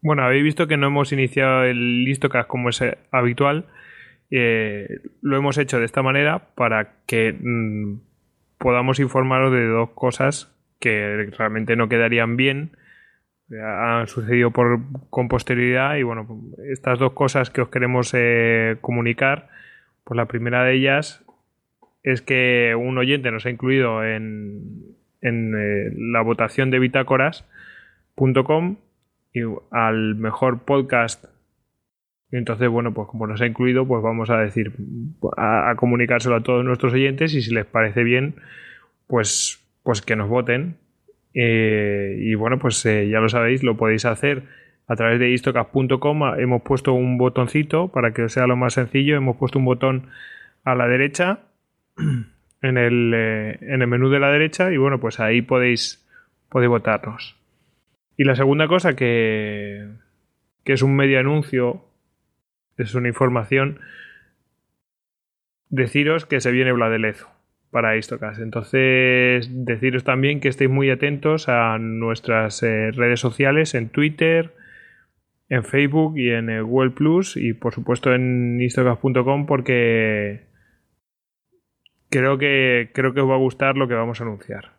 Bueno, habéis visto que no hemos iniciado el Listocast como es habitual. Lo hemos hecho de esta manera para que podamos informaros de dos cosas que realmente no quedarían bien. Han sucedido con posterioridad y bueno, estas dos cosas que os queremos comunicar, pues la primera de ellas es que un oyente nos ha incluido en la votación de bitácoras.com y al mejor podcast. Y entonces, bueno, pues como nos ha incluido, pues vamos a decir, a comunicárselo a todos nuestros oyentes y si les parece bien, pues que nos voten. Y bueno, pues ya lo sabéis, lo podéis hacer a través de istocast.com. Hemos puesto un botoncito para que sea lo más sencillo. Hemos puesto un botón a la derecha en el menú de la derecha y bueno, pues ahí podéis votarnos. Y la segunda cosa que es un medio anuncio, es una información, deciros que se viene Vladelezo para Istocast. Entonces, deciros también que estéis muy atentos a nuestras redes sociales, en Twitter, en Facebook y en Google Plus y por supuesto en istocast.com, porque creo que os va a gustar lo que vamos a anunciar.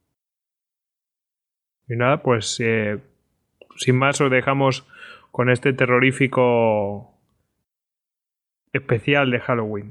Y nada, pues sin más os dejamos con este terrorífico especial de Halloween.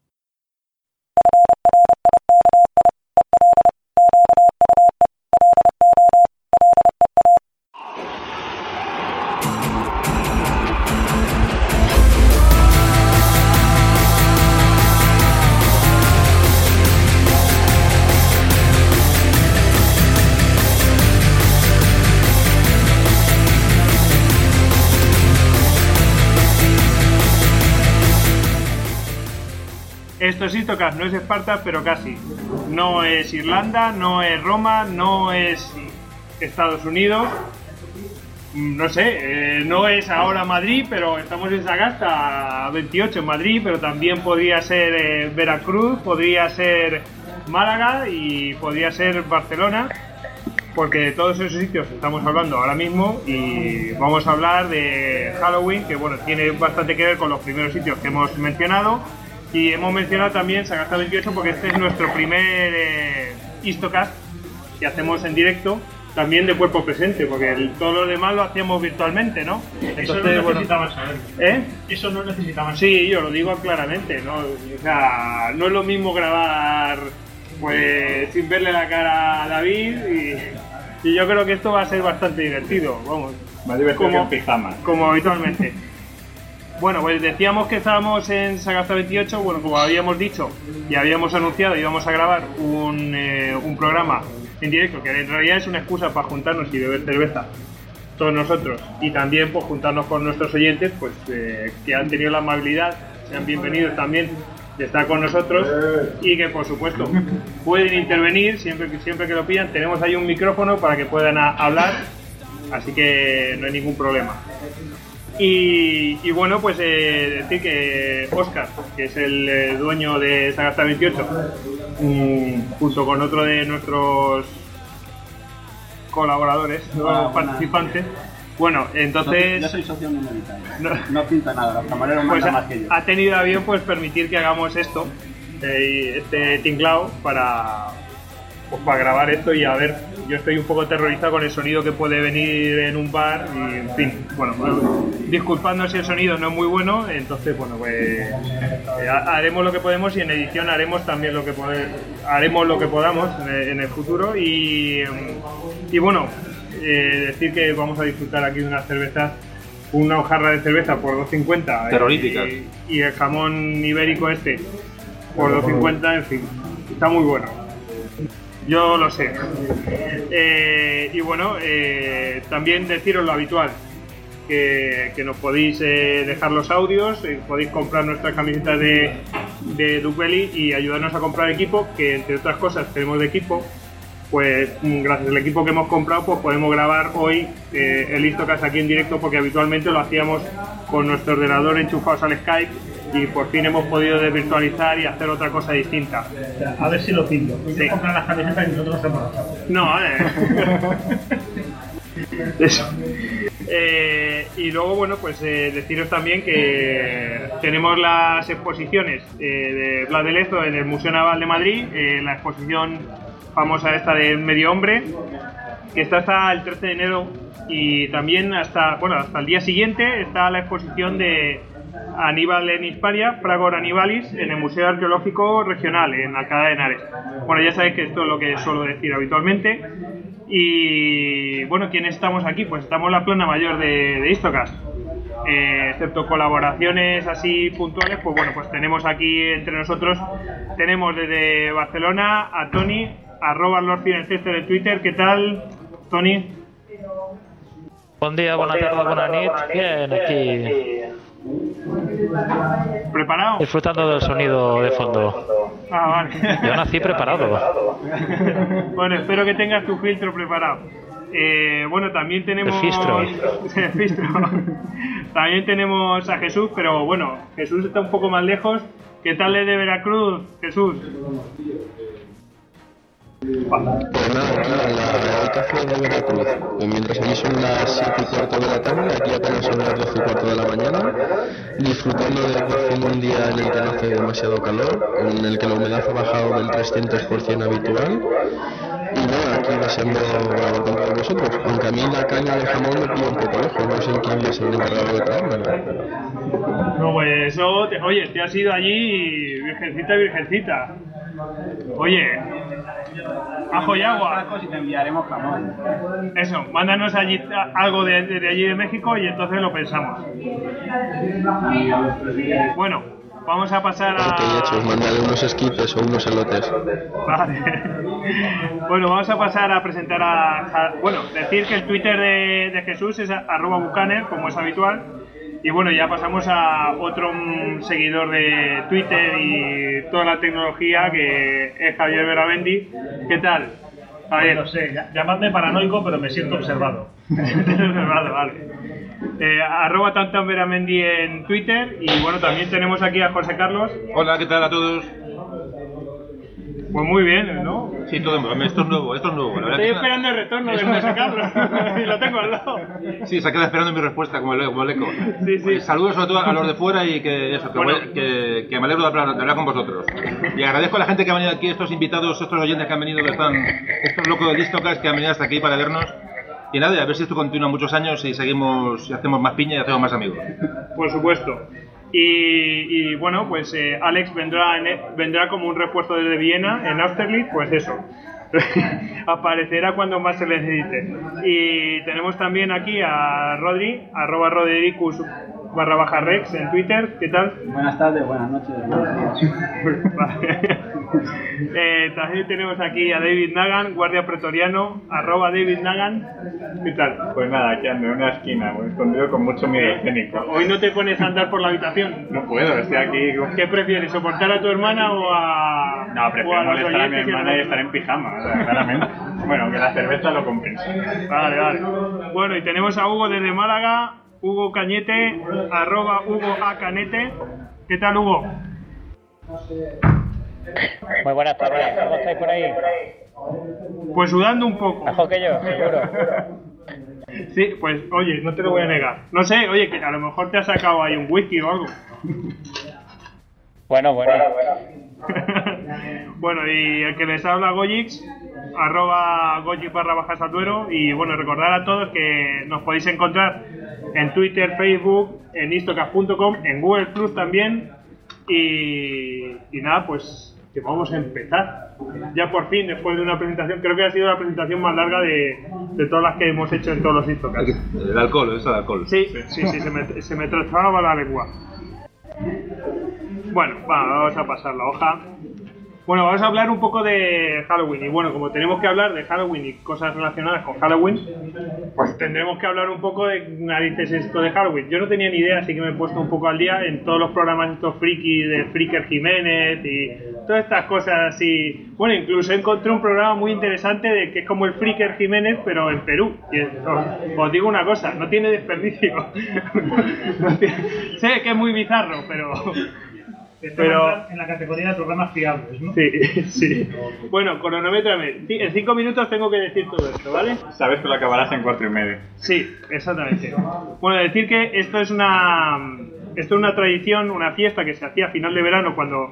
Esto es Istocast, no es Esparta, pero casi. No es Irlanda, no es Roma, no es Estados Unidos. No sé, no es ahora Madrid, pero estamos en Sagasta 28 en Madrid, pero también podría ser Veracruz, podría ser Málaga y podría ser Barcelona, porque de todos esos sitios estamos hablando ahora mismo y vamos a hablar de Halloween, que bueno, tiene bastante que ver con los primeros sitios que hemos mencionado. Y hemos mencionado también Sagasta 28 porque este es nuestro primer Istocast que hacemos en directo, también de cuerpo presente, porque todo lo demás lo hacíamos virtualmente, ¿no? Eso no necesitamos saberlo. Eso no necesitamos. Sí, yo lo digo claramente, ¿no? O sea, no es lo mismo grabar pues sin verle la cara a David y yo creo que esto va a ser bastante divertido, vamos. Más divertido que en pijama. Como habitualmente. Bueno, pues decíamos que estábamos en Sagasta 28, bueno, como habíamos dicho y habíamos anunciado, íbamos a grabar un programa en directo, que en realidad es una excusa para juntarnos y beber cerveza, todos nosotros, y también pues juntarnos con nuestros oyentes, pues que han tenido la amabilidad, sean bienvenidos también de estar con nosotros y que por supuesto pueden intervenir siempre que lo pidan. Tenemos ahí un micrófono para que puedan hablar, así que no hay ningún problema. Y bueno, pues decir que Óscar, que es el dueño de Sagasta 28, junto con otro de nuestros colaboradores, participantes, bueno, entonces... Yo soy socio minoritario, no pinta nada, los camareros pues mandan más que yo. Ha tenido a bien pues permitir que hagamos esto, este tinglao para grabar esto y a ver, yo estoy un poco aterrorizado con el sonido que puede venir en un bar y en fin, bueno, disculpadnos si el sonido no es muy bueno, entonces bueno, pues haremos lo que podemos y en edición haremos también lo que podamos en el futuro y bueno, decir que vamos a disfrutar aquí de unas cervezas, una hojarra de cerveza por 2,50 terroríficas y el jamón ibérico por 2,50, en fin, está muy bueno. Yo lo sé. Y bueno, también deciros lo habitual, que nos podéis dejar los audios, podéis comprar nuestras camisetas de Ducbelly y ayudarnos a comprar equipo, que entre otras cosas tenemos de equipo, pues gracias al equipo que hemos comprado pues podemos grabar hoy el Istocast aquí en directo, porque habitualmente lo hacíamos con nuestro ordenador enchufados al Skype y por fin hemos podido desvirtualizar y hacer otra cosa distinta. A ver si lo pillo. Sí. Comprar las camisetas y nosotros hacemos. No, eso. Y luego, bueno, pues deciros también que tenemos las exposiciones de Blas de Lezo en el Museo Naval de Madrid, la exposición famosa esta de Medio Hombre, que está hasta el 13 de enero, y también hasta el día siguiente está la exposición de Aníbal en Hispania, Fragor Annibalis, en el Museo Arqueológico Regional, en Alcalá de Henares. Bueno, ya sabéis que esto es lo que suelo decir habitualmente. Y bueno, ¿quiénes estamos aquí? Pues estamos la plana mayor de Histocast. Excepto colaboraciones así puntuales, pues bueno, pues tenemos aquí entre nosotros, tenemos desde Barcelona a Tony, @LordFinenCester en Twitter. ¿Qué tal, Tony? Buen día, buena tarde, buena nit. Bien, aquí. ¿Preparado? Disfrutando del sonido de fondo. Ah, vale. Yo nací preparado. Bueno, espero que tengas tu filtro preparado. Bueno, también tenemos... El filtro. También tenemos a Jesús, pero bueno, Jesús está un poco más lejos. ¿Qué tal desde Veracruz, Jesús? Pues nada, la habitación de Veracruz. Pues mientras allí son las 7:15 de la tarde, aquí apenas son las 12:15 de la mañana, disfrutando de por fin un día en el que no hace demasiado calor, en el que la humedad ha bajado del 300% habitual. Y nada, aquí deseando grabar con todos vosotros. Aunque a mí la caña de jamón me pilla un poco lejos, no sé en quién es el encargado de traérmela. No, pues eso, oye, te has ido allí virgencita. Oye, ajo y agua. Y te enviaremos jamón. Eso, mándanos allí algo de allí de México y entonces lo pensamos. Bueno, vamos a pasar a... Ok, hechos, mándale unos esquites o unos elotes. Vale. Bueno, vamos a pasar a presentar bueno, decir que el Twitter de Jesús es @Bucaner, como es habitual. Y bueno, ya pasamos a otro seguidor de Twitter y toda la tecnología, que es Javier Beramendi. ¿Qué tal, Javier? No sé, llamadme paranoico, pero me siento observado. Observado, vale. @TantanBeramendi en Twitter. Y bueno, también tenemos aquí a José Carlos. Hola, ¿qué tal a todos? Pues muy bien, ¿no? Sí, todo esto es nuevo, La verdad Estoy que esperando el retorno de José Carlos y lo tengo al lado. Sí, se queda esperando mi respuesta como el eco. Sí. Saludos sobre todo a los de fuera y que me alegro de hablar con vosotros. Y agradezco a la gente que ha venido aquí, estos invitados, estos oyentes que han venido, estos locos de Histocast que han venido hasta aquí para vernos. Y nada, a ver si esto continúa muchos años y seguimos y hacemos más piña y hacemos más amigos. Por supuesto. Y bueno, pues Alex vendrá como un refuerzo desde Viena en Austerlitz, pues eso. Aparecerá cuando más se le necesite. Y tenemos también aquí a Rodri, @Rodericus_Rex en Twitter. ¿Qué tal? Buenas tardes, buenas noches, buenos días. También tenemos aquí a David Nagan, guardia pretoriano, @DavidNagan. ¿Qué tal? Pues nada, aquí ando en una esquina, muy escondido con mucho miedo escénico. ¿Hoy no te pones a andar por la habitación? No puedo, estoy aquí... ¿Qué prefieres, soportar a tu hermana o a...? No, prefiero o a los molestar a mi oyentes hermana y estar en pijama, o sea, claramente. Bueno, que la cerveza lo compensa. Vale. Bueno, y tenemos a Hugo desde Málaga, Hugo Cañete, @HugoACanete. ¿Qué tal, Hugo? Muy buenas tardes, ¿cómo estáis por ahí? Pues sudando un poco. Mejor que yo, seguro. Sí, pues oye, no te lo voy a negar. No sé, oye, que a lo mejor te has sacado ahí un whisky o algo. Bueno. Bueno, y el que les habla Goyix, @Goyix_Satuero. Y bueno, recordar a todos que nos podéis encontrar en Twitter, Facebook, en histocast.com, en Google Plus también. Y nada, pues que vamos a empezar. Ya por fin, después de una presentación, creo que ha sido la presentación más larga de todas las que hemos hecho en todos los Histocast. El alcohol, eso de alcohol. Sí, se me trababa la lengua. Bueno, vamos a pasar la hoja. Bueno, vamos a hablar un poco de Halloween. Y bueno, como tenemos que hablar de Halloween y cosas relacionadas con Halloween, pues tendremos que hablar un poco de narices esto de Halloween. Yo no tenía ni idea, así que me he puesto un poco al día en todos los programas estos friki de Freaker Jiménez y todas estas cosas así. Bueno, incluso encontré un programa muy interesante de que es como el Freaker Jiménez, pero en Perú. Y os digo una cosa, no tiene desperdicio. Sé que es muy bizarro, Pero en la categoría de programas fiables, ¿no? sí, sí. Bueno, cronométrame. En 5 minutos tengo que decir todo esto, ¿vale? Sabes que lo acabarás en 4:30. Sí, exactamente. Bueno, decir que esto es una tradición, una fiesta que se hacía a final de verano cuando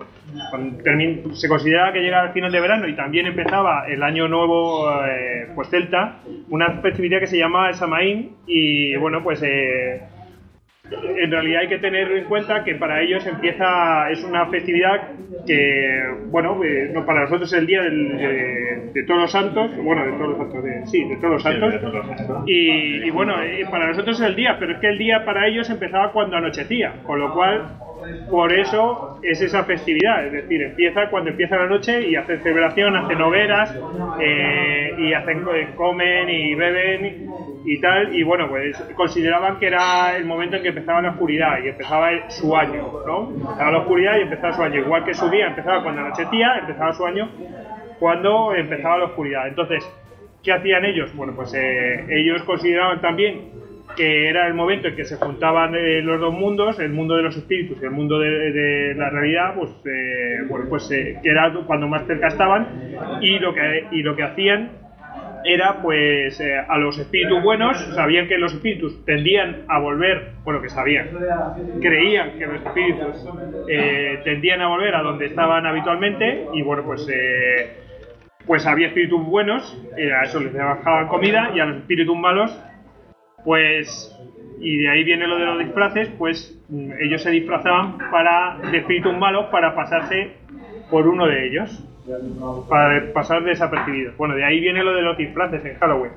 se consideraba que llegaba al final de verano y también empezaba el año nuevo pues celta, una festividad que se llamaba el Samaín y bueno, pues en realidad hay que tener en cuenta que para ellos es una festividad que, bueno, no, para nosotros es el día de todos los santos, bueno, de todos los santos, de todos los santos, y bueno, para nosotros es el día, pero es que el día para ellos empezaba cuando anochecía, con lo cual, por eso es esa festividad, es decir, empieza cuando empieza la noche y hacen celebración, hacen hogueras, y comen y beben y tal, y bueno, pues consideraban que era el momento en que empezaba la oscuridad y empezaba su año, ¿no? Empezaba la oscuridad y empezaba su año, igual que su día empezaba cuando anochecía, empezaba su año cuando empezaba la oscuridad. Entonces, ¿qué hacían ellos? Bueno, pues ellos consideraban también que era el momento en que se juntaban los dos mundos, el mundo de los espíritus y el mundo de la realidad, pues que era cuando más cerca estaban, y lo que hacían era pues a los espíritus buenos, sabían que los espíritus tendían a volver, bueno, que sabían, creían que los espíritus tendían a volver a donde estaban habitualmente, y bueno, pues había espíritus buenos, a eso les bajaban comida, y a los espíritus malos, pues, y de ahí viene lo de los disfraces, pues ellos se disfrazaban de espíritus malos para pasarse por uno de ellos, para pasar desapercibidos. Bueno, de ahí viene lo de los disfraces en Halloween.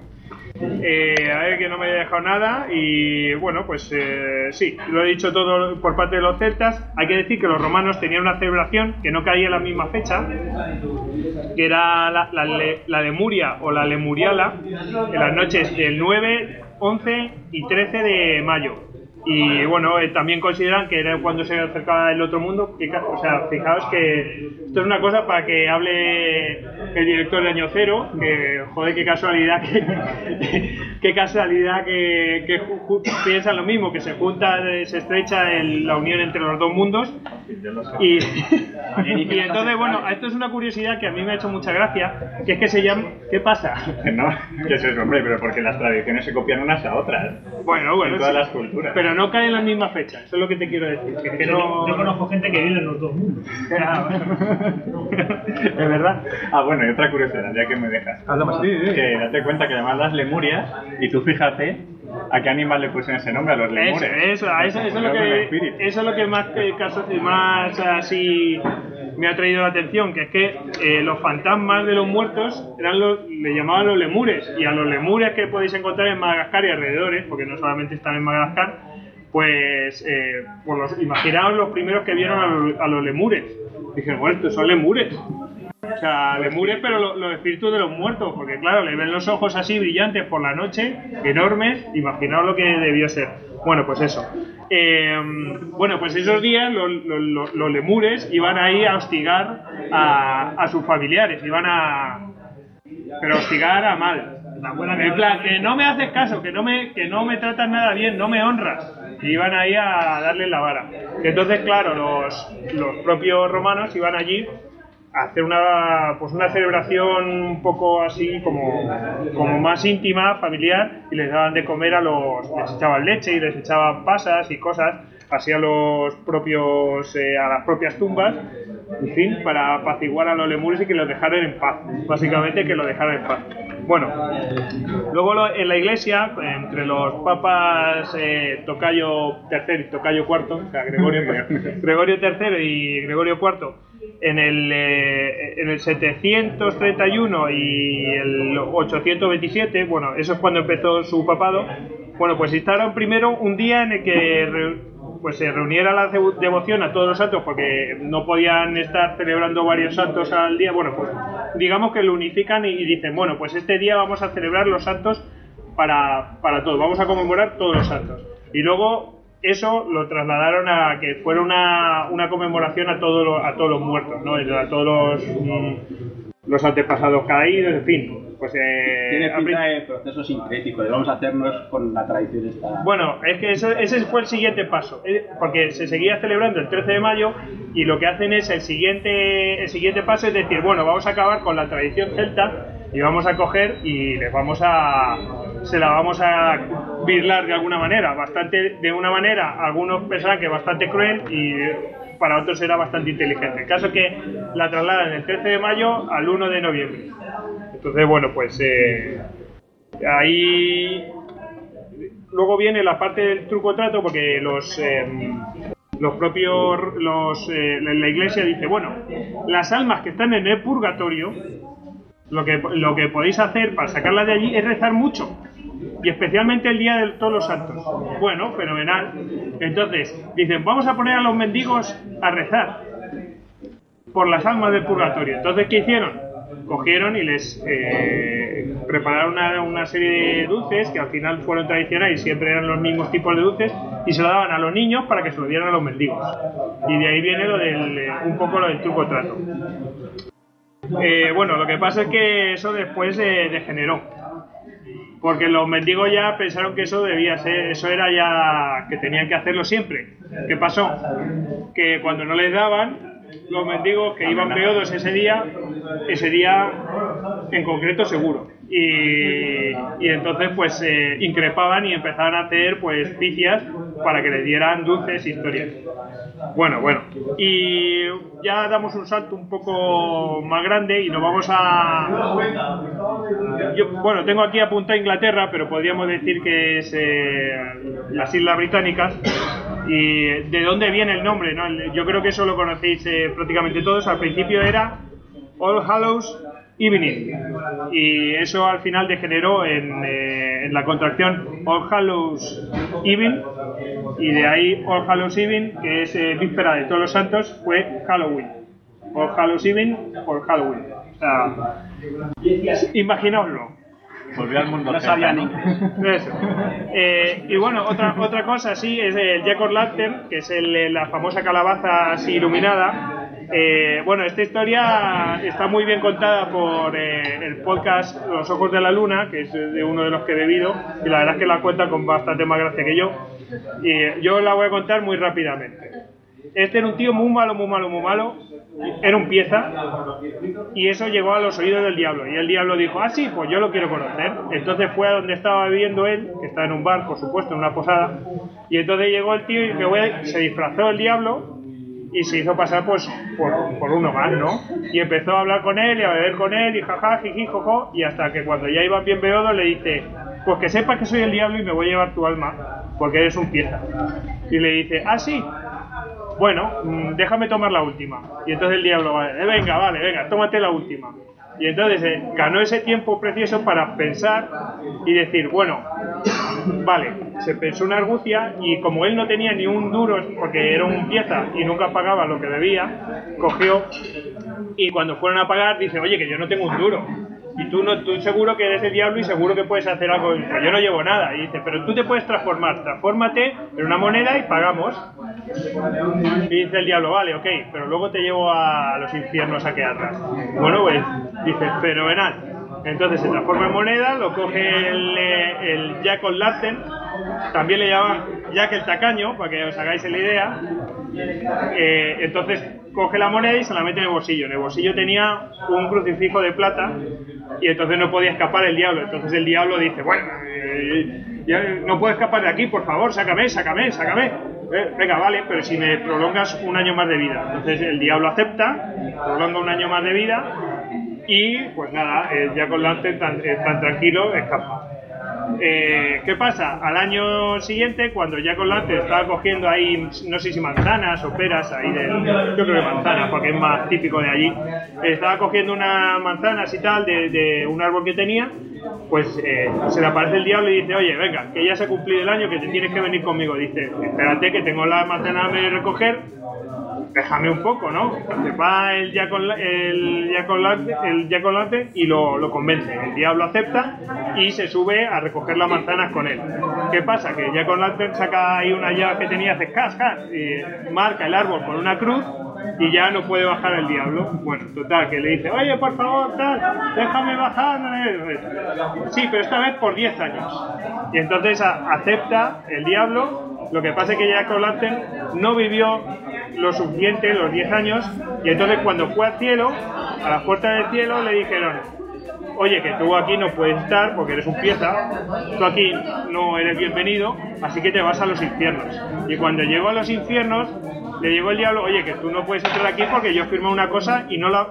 A ver, que no me haya dejado nada. Y bueno, pues sí, lo he dicho todo por parte de los celtas. Hay que decir que los romanos tenían una celebración que no caía en la misma fecha, que era la Lemuria o la Lemuriala, en las noches del 9, 11 y 13 de mayo. Y bueno, también consideran que era cuando se acercaba el otro mundo. O sea, fijaos que esto es una cosa para que hable el director de Año Cero, que joder, qué casualidad que piensan lo mismo, que se junta, se estrecha la unión entre los dos mundos. Y entonces, bueno, esto es una curiosidad que a mí me ha hecho mucha gracia, que es que se llama... ¿Qué pasa? No, que eso es, hombre, pero porque las tradiciones se copian unas a otras. Bueno, en todas sí, las culturas. Pero no cae en la misma fecha, eso es lo que te quiero decir. Que no... Yo conozco gente que vive en los dos mundos. ¿Es verdad? Ah, bueno, y otra curiosidad, ya que me dejas. Que date cuenta que además las lemurias, y tú fíjate a qué animal le pusieron ese nombre, a los lemures. Eso es lo que más así me ha traído la atención, que es que los fantasmas de los muertos le llamaban los lemures, y a los lemures que podéis encontrar en Madagascar y alrededores, porque no solamente están en Madagascar, pues imaginaos los primeros que vieron a los lemures. Dijeron, bueno, estos son lemures. O sea, lemures, pero los espíritus de los muertos, porque claro, le ven los ojos así brillantes por la noche, enormes, imaginaos lo que debió ser. Bueno, pues eso. Bueno, pues esos días los lemures iban ahí a hostigar a sus familiares, pero hostigar a mal. En plan, que no me haces caso, que no me tratas nada bien, no me honras. Y iban ahí a darle la vara. Entonces, claro, los propios romanos iban allí a hacer una celebración un poco así como más íntima, familiar, y les daban de comer les echaban leche y les echaban pasas y cosas así a las propias tumbas, en fin, para apaciguar a los lemures y que los dejaran en paz, básicamente que los dejaran en paz. Bueno, luego en la iglesia, entre los papas Tocayo III y Tocayo IV, o sea, Gregorio III y Gregorio IV, en el 731 y el 827, bueno, eso es cuando empezó su papado. Bueno, pues instaron primero un día en el que se reuniera la devoción a todos los santos, porque no podían estar celebrando varios santos al día. Bueno, pues digamos que lo unifican y dicen, bueno, pues este día vamos a celebrar los santos para todos, vamos a conmemorar todos los santos. Y luego eso lo trasladaron a que fuera una conmemoración a todos los muertos, ¿no? A todos los antepasados caídos, en fin. pues tiene pinta de proceso sincrético, de vamos a hacernos con la tradición esta. Bueno, es que ese fue el siguiente paso, porque se seguía celebrando el 13 de mayo y lo que hacen es el siguiente paso es decir, bueno, vamos a acabar con la tradición celta y vamos a coger y se la vamos a birlar de alguna manera, de una manera, algunos pensaban que bastante cruel y para otros era bastante inteligente. El caso es que la trasladan del 13 de mayo al 1 de noviembre. Entonces, bueno, pues ahí luego viene la parte del truco trato, porque los propios la iglesia dice, bueno, las almas que están en el purgatorio, lo que podéis hacer para sacarlas de allí es rezar mucho, y especialmente el día de todos los santos. Bueno, fenomenal. Entonces dicen, vamos a poner a los mendigos a rezar por las almas del purgatorio. Entonces, ¿qué hicieron? Cogieron y les prepararon una serie de dulces que al final fueron tradicionales y siempre eran los mismos tipos de dulces, y se lo daban a los niños para que se lo dieran a los mendigos. Y de ahí viene un poco lo del truco trato. Bueno, lo que pasa es que eso después degeneró, porque los mendigos ya pensaron que eso debía ser, eso era ya que tenían que hacerlo siempre. ¿Qué pasó? Que cuando no les daban, los mendigos que iban beodos ese día en concreto seguro, y entonces pues increpaban y empezaban a hacer pues picias para que les dieran dulces historias. Bueno, y ya damos un salto un poco más grande y nos vamos bueno, tengo aquí apuntado Inglaterra, pero podríamos decir que es las Islas Británicas. ¿Y de dónde viene el nombre? ¿No? Yo creo que eso lo conocéis prácticamente todos. Al principio era All Hallows Evening, y eso al final degeneró en la contracción All Hallows Evening, y de ahí All Hallows Evening, que es víspera de todos los santos, fue Halloween. All Hallows Evening por Halloween. O sea, imaginaoslo. Volvió al mundo. No sabía ni. Eso. Y bueno, otra cosa sí es el Jack O'Lantern, que es la famosa calabaza así iluminada. Bueno, esta historia está muy bien contada por el podcast Los Ojos de la Luna, que es de uno de los que he bebido, y la verdad es que la cuenta con bastante más gracia que yo. Y yo la voy a contar muy rápidamente. Este era un tío muy malo, era un pieza, y eso llegó a los oídos del diablo, y el diablo dijo, sí, pues yo lo quiero conocer. Entonces fue a donde estaba viviendo él, que estaba en un bar, por supuesto, en una posada, y entonces llegó el tío y se disfrazó el diablo y se hizo pasar pues por uno más, ¿no? Y empezó a hablar con él y a beber con él y jaja, jiji, jojo, y hasta que cuando ya iban bien beodos le dice, pues que sepas que soy el diablo y me voy a llevar tu alma porque eres un pieza. Y le dice, sí, bueno, déjame tomar la última. Y entonces el diablo venga, tómate la última. Y entonces ganó ese tiempo precioso para pensar y decir, bueno, vale, se pensó una argucia, y como él no tenía ni un duro porque era un pieza y nunca pagaba lo que debía, cogió y cuando fueron a pagar dice, oye, que yo no tengo un duro. Y tú seguro que eres el diablo y seguro que puedes hacer algo. Pues yo no llevo nada. Y dice, pero tú te puedes transfórmate en una moneda y pagamos. Y dice el diablo, vale, ok, pero luego te llevo a los infiernos a que arras. Bueno, pues dice, fenomenal. Entonces se transforma en moneda, lo coge el Jack O'Lantern, también le llaman Jack el Tacaño, para que os hagáis la idea. Entonces coge la moneda y se la mete en el bolsillo. En el bolsillo tenía un crucifijo de plata y entonces no podía escapar el diablo. Entonces el diablo dice, bueno, ya no puedo escapar de aquí, por favor, sácame. Venga, vale, pero si me prolongas un año más de vida. Entonces el diablo acepta, prolonga un año más de vida y pues nada, Jack O'Lantern tan tranquilo escapa. ¿Qué pasa? Al año siguiente, cuando Jack O'Lantern estaba cogiendo ahí, no sé si manzanas o peras, ahí yo creo que manzanas, porque es más típico de allí, estaba cogiendo unas manzanas y tal de un árbol que tenía, pues se le aparece el diablo y dice, oye, venga, que ya se ha cumplido el año, que te tienes que venir conmigo. Dice, espérate, que tengo las manzanas a medio recoger, déjame un poco, ¿no? Se va el Jack O'Lantern y lo convence. El diablo acepta y se sube a recoger las manzanas con él. ¿Qué pasa? Que Jack O'Lantern saca ahí una llave que tenía, hace cas, y marca el árbol con una cruz y ya no puede bajar el diablo. Bueno, total, que le dice, oye, por favor, tal, déjame bajar. Sí, pero esta vez por 10 años. Y entonces acepta el diablo. Lo que pasa es que Jack O'Lantern no vivió lo suficiente, los 10 años, y entonces cuando fue al cielo, a la puerta del cielo, le dijeron, oye, que tú aquí no puedes estar porque eres un pieza, tú aquí no eres bienvenido, así que te vas a los infiernos. Y cuando llegó a los infiernos, le llegó el diablo, oye, que tú no puedes entrar aquí porque yo firmé una cosa y yo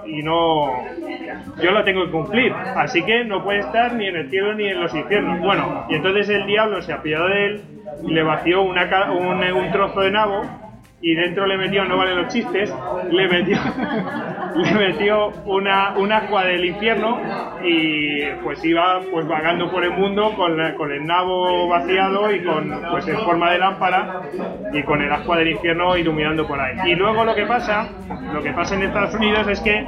la tengo que cumplir, así que no puedes estar ni en el cielo ni en los infiernos. Bueno, y entonces el diablo se apiadó de él y le vació un trozo de nabo, y dentro le metió, no valen los chistes, le metió una ascua del infierno, y pues iba pues vagando por el mundo con el nabo vaciado y pues en forma de lámpara, y con el ascua del infierno iluminando por ahí. Y luego lo que pasa en Estados Unidos es que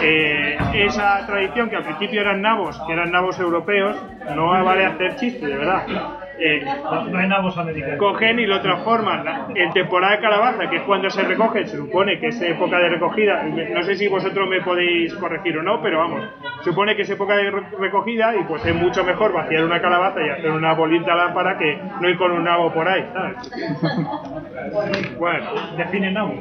esa tradición, que al principio eran nabos europeos, no vale hacer chistes, de verdad. No hay nabos americanos. Cogen y lo transforman en temporada de calabaza, que es cuando se recoge, se supone que es época de recogida, no sé si vosotros me podéis corregir o no, pero vamos, supone que es época de recogida, y pues es mucho mejor vaciar una calabaza y hacer una bolita lámpara que no ir con un nabo por ahí, ¿sabes? Bueno, ¿define nabo?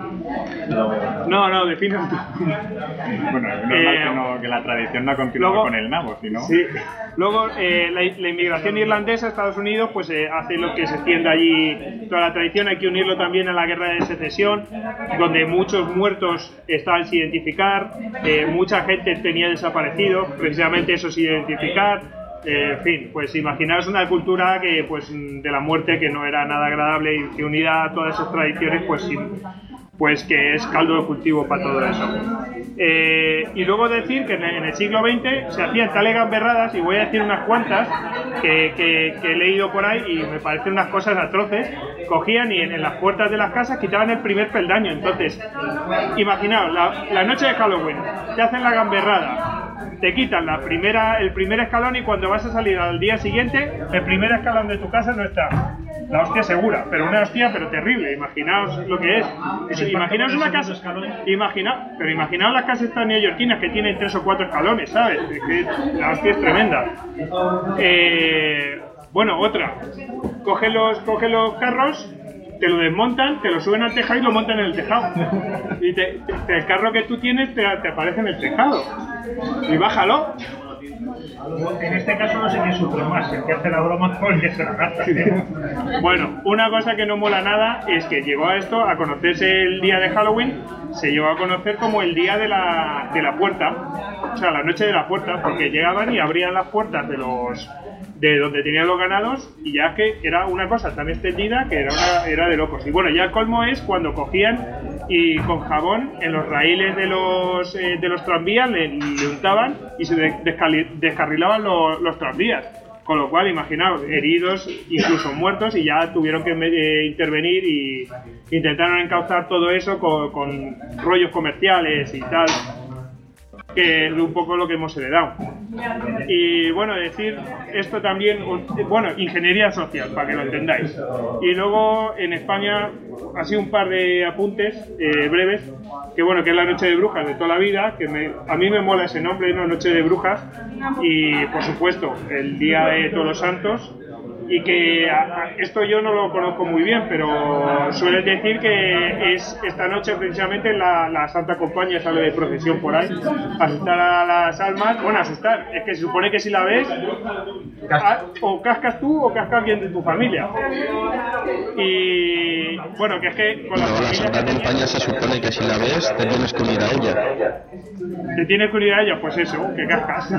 No, define. Bueno, es normal que la tradición no continúe con el nabo, sino... Sí. Luego, la inmigración irlandesa a Estados Unidos pues hace lo que se extiende allí toda la tradición. Hay que unirlo también a la guerra de secesión, donde muchos muertos estaban sin identificar, mucha gente tenía desaparecido, precisamente eso sin identificar. En fin, pues imaginaos una cultura que pues de la muerte que no era nada agradable, y que unida a todas esas tradiciones pues que es caldo de cultivo para todo eso. Y luego decir que en el siglo XX se hacían tales gamberradas, y voy a decir unas cuantas que he leído por ahí y me parecen unas cosas atroces. Cogían y en las puertas de las casas quitaban el primer peldaño. Entonces, imaginaos, la noche de Halloween, te hacen la gamberrada, te quitan el primer escalón, y cuando vas a salir al día siguiente, el primer escalón de tu casa no está. La hostia segura, pero una hostia pero terrible. Imaginaos lo que es. Imaginaos una casa, imaginaos las casas estas neoyorquinas que tienen 3 o 4 escalones, ¿sabes? Es que la hostia es tremenda. Bueno, otra. Coge los carros, te lo desmontan, te lo suben al tejado y lo montan en el tejado. Y el carro que tú tienes te aparece en el tejado. Y bájalo. En este caso no sé quién sufre más, el que hace la broma o el que se la gasta. Bueno, una cosa que no mola nada es que llegó a esto, a conocerse el día de Halloween, se llegó a conocer como el día de la puerta, o sea, la noche de la puerta, porque llegaban y abrían las puertas de donde tenían los ganados, y ya que era una cosa tan extendida que era de locos. Y bueno, ya el colmo es cuando cogían y con jabón en los raíles de los tranvías le untaban y se descarrilaban los tranvías. Con lo cual, imaginaos, heridos, incluso muertos, y ya tuvieron que intervenir y intentaron encauzar todo eso con rollos comerciales y tal, que es un poco lo que hemos heredado. Y bueno, decir esto también, bueno, ingeniería social, para que lo entendáis. Y luego en España, así un par de apuntes breves, que bueno, que es la Noche de Brujas de toda la vida, que a mí me mola ese nombre, ¿no? Noche de Brujas, y por supuesto el Día de Todos los Santos. Y que esto yo no lo conozco muy bien, pero suelen decir que es esta noche precisamente la Santa Compañía sale de procesión por ahí, asustar a las almas. Bueno, asustar, es que se supone que si la ves, o cascas tú o cascas alguien de tu familia. Y bueno, que es que con la Santa Compañía se supone que si la ves te tienes que unir a ella. ¿Te tienes que unir a ella? Pues eso, que cascas.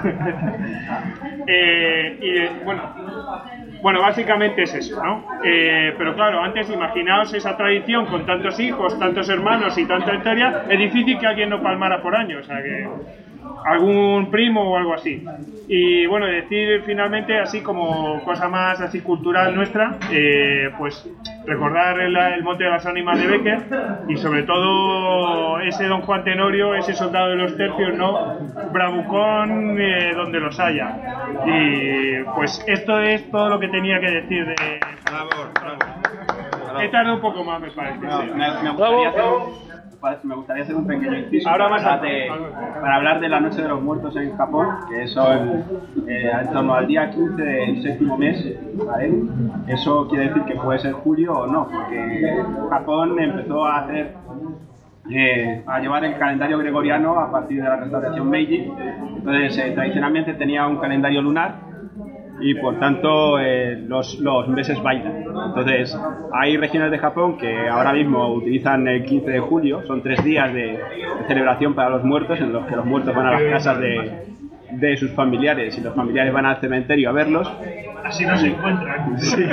Bueno, básicamente es eso, ¿no? Pero claro, antes imaginaos esa tradición con tantos hijos, tantos hermanos y tanta historia, es difícil que alguien no palmara por año, o sea que algún primo o algo así. Y bueno, decir finalmente, así como cosa más así cultural nuestra, pues recordar el Monte de las Ánimas de Bécquer, y sobre todo ese Don Juan Tenorio, ese soldado de los tercios, ¿no? Bravucón donde los haya. Y pues esto es todo lo que tenía que decir de... Bravo. He tardado un poco más, me parece. Me gustaría hacer me gustaría hacer un pequeño inciso Ahora más para hablar de la Noche de los Muertos en Japón, que son en torno al día 15 del séptimo mes, ¿vale? Eso quiere decir que puede ser julio o no, porque Japón empezó a llevar el calendario gregoriano a partir de la restauración Meiji. Entonces tradicionalmente tenía un calendario lunar y por tanto los meses bailan. Entonces hay regiones de Japón que ahora mismo utilizan el 15 de julio, son 3 días de celebración para los muertos, en los que los muertos van a las casas de sus familiares y los familiares van al cementerio a verlos. Así no se encuentran. Sí.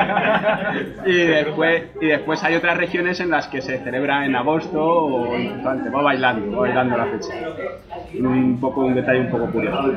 y después hay otras regiones en las que se celebra en agosto o incluso antes, va bailando la fecha. Un detalle un poco curioso.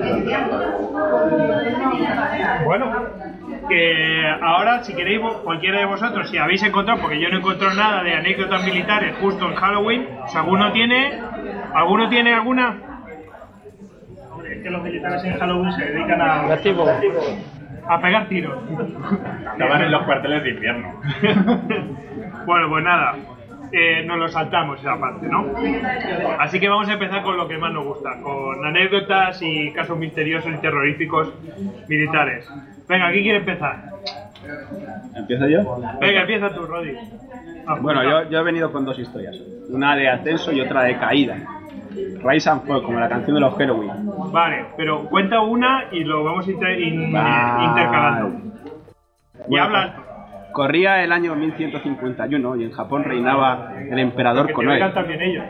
Bueno, que ahora si queréis cualquiera de vosotros, si habéis encontrado, porque yo no he encontrado nada de anécdotas militares justo en Halloween, si alguno tiene alguna. Es que los militares en Halloween se dedican A pegar tiros. Estaban en los cuarteles de invierno. Bueno, pues nada, nos lo saltamos esa parte, ¿no? Así que vamos a empezar con lo que más nos gusta, con anécdotas y casos misteriosos y terroríficos militares. Venga, ¿quién quiere empezar? ¿Empiezo yo? Venga, empieza tú, Roddy. Bueno, yo he venido con 2 historias, una de ascenso y otra de caída. Rise and Fall, como la canción de los Halloween. Vale, pero cuenta una y lo vamos intercalando. Y habla. Corría el año 1151 y en Japón reinaba el emperador Konoe. También ellos.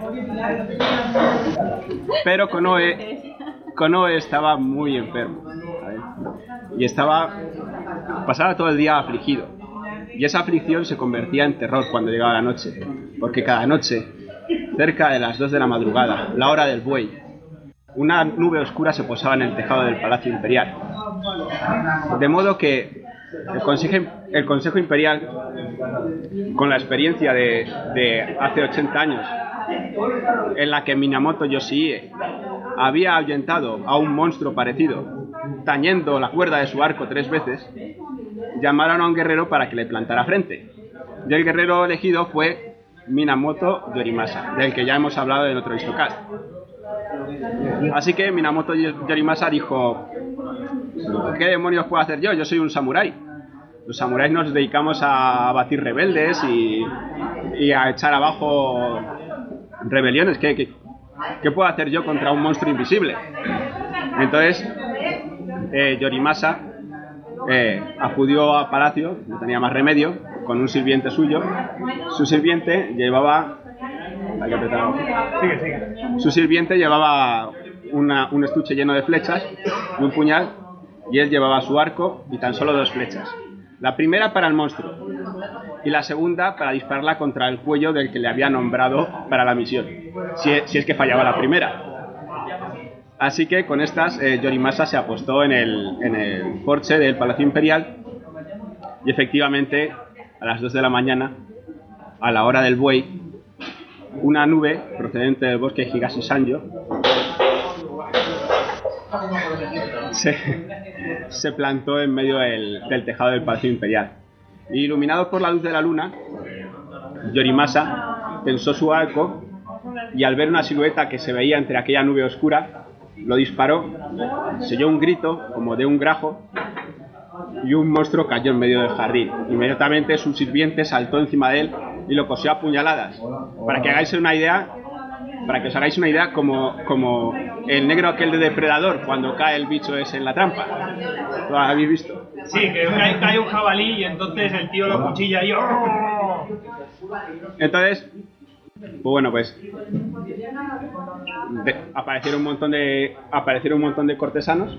Pero Konoe estaba muy enfermo, ¿sabes? Y pasaba todo el día afligido. Y esa aflicción se convertía en terror cuando llegaba la noche, porque cada noche, cerca de las 2 de la madrugada, la hora del buey, una nube oscura se posaba en el tejado del Palacio Imperial. De modo que el Consejo Imperial, con la experiencia de hace 80 años, en la que Minamoto Yoshie había ahuyentado a un monstruo parecido, tañendo la cuerda de su arco 3 veces, llamaron a un guerrero para que le plantara frente. Y el guerrero elegido fue Minamoto Yorimasa, del que ya hemos hablado en otro Histocast. Así que Minamoto Yorimasa dijo: ¿qué demonios puedo hacer yo? Yo soy un samurái. Los samuráis nos dedicamos a batir rebeldes y a echar abajo rebeliones. ¿Qué puedo hacer yo contra un monstruo invisible? Entonces Yorimasa acudió al palacio, no tenía más remedio, con un sirviente suyo. Su sirviente llevaba... Su sirviente llevaba un estuche lleno de flechas y un puñal, y él llevaba su arco y tan solo 2 flechas. La primera para el monstruo y la segunda para dispararla contra el cuello del que le había nombrado para la misión, si es que fallaba la primera. Así que con estas Yorimasa se apostó en el porche del Palacio Imperial y efectivamente a las 2 de la mañana, a la hora del buey, una nube procedente del bosque Higashi Sanjo se plantó en medio del tejado del Palacio Imperial. Iluminado por la luz de la luna, Yorimasa tensó su arco y al ver una silueta que se veía entre aquella nube oscura, lo disparó. Se oyó un grito como de un grajo y un monstruo cayó en medio del jardín. Inmediatamente su sirviente saltó encima de él y lo cosió a puñaladas. Para que os hagáis una idea, como el negro aquel de Depredador, cuando cae el bicho ese en la trampa. ¿Lo habéis visto? Sí, que cae un jabalí y entonces el tío lo cuchilla y... ¡oh! Entonces, pues bueno, pues aparecieron un montón de cortesanos.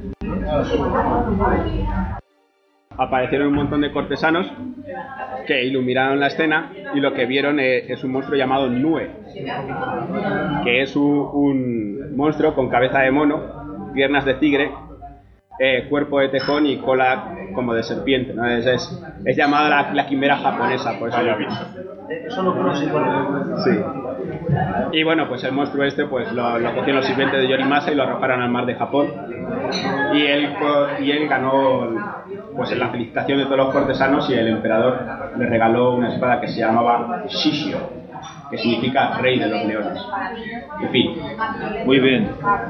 Aparecieron un montón de cortesanos que iluminaron la escena y lo que vieron es un monstruo llamado Nue, que es un monstruo con cabeza de mono, piernas de tigre, cuerpo de tejón y cola como de serpiente, ¿no? Es llamada la quimera japonesa, por eso lo he visto. Eso lo conocí por... Sí. Y bueno, pues el monstruo este pues lo cogieron los sirvientes de Yorimasa y lo arrojaron al mar de Japón. Y él ganó pues la felicitación de todos los cortesanos y el emperador le regaló una espada que se llamaba Shishio. que significa rey de los leones. En fin. Muy bien.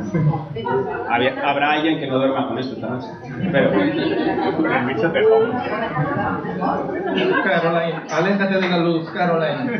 Habrá alguien que no duerma con esto esta noche. Pero El bicho te come. Caroline, aléjate de la luz, Caroline.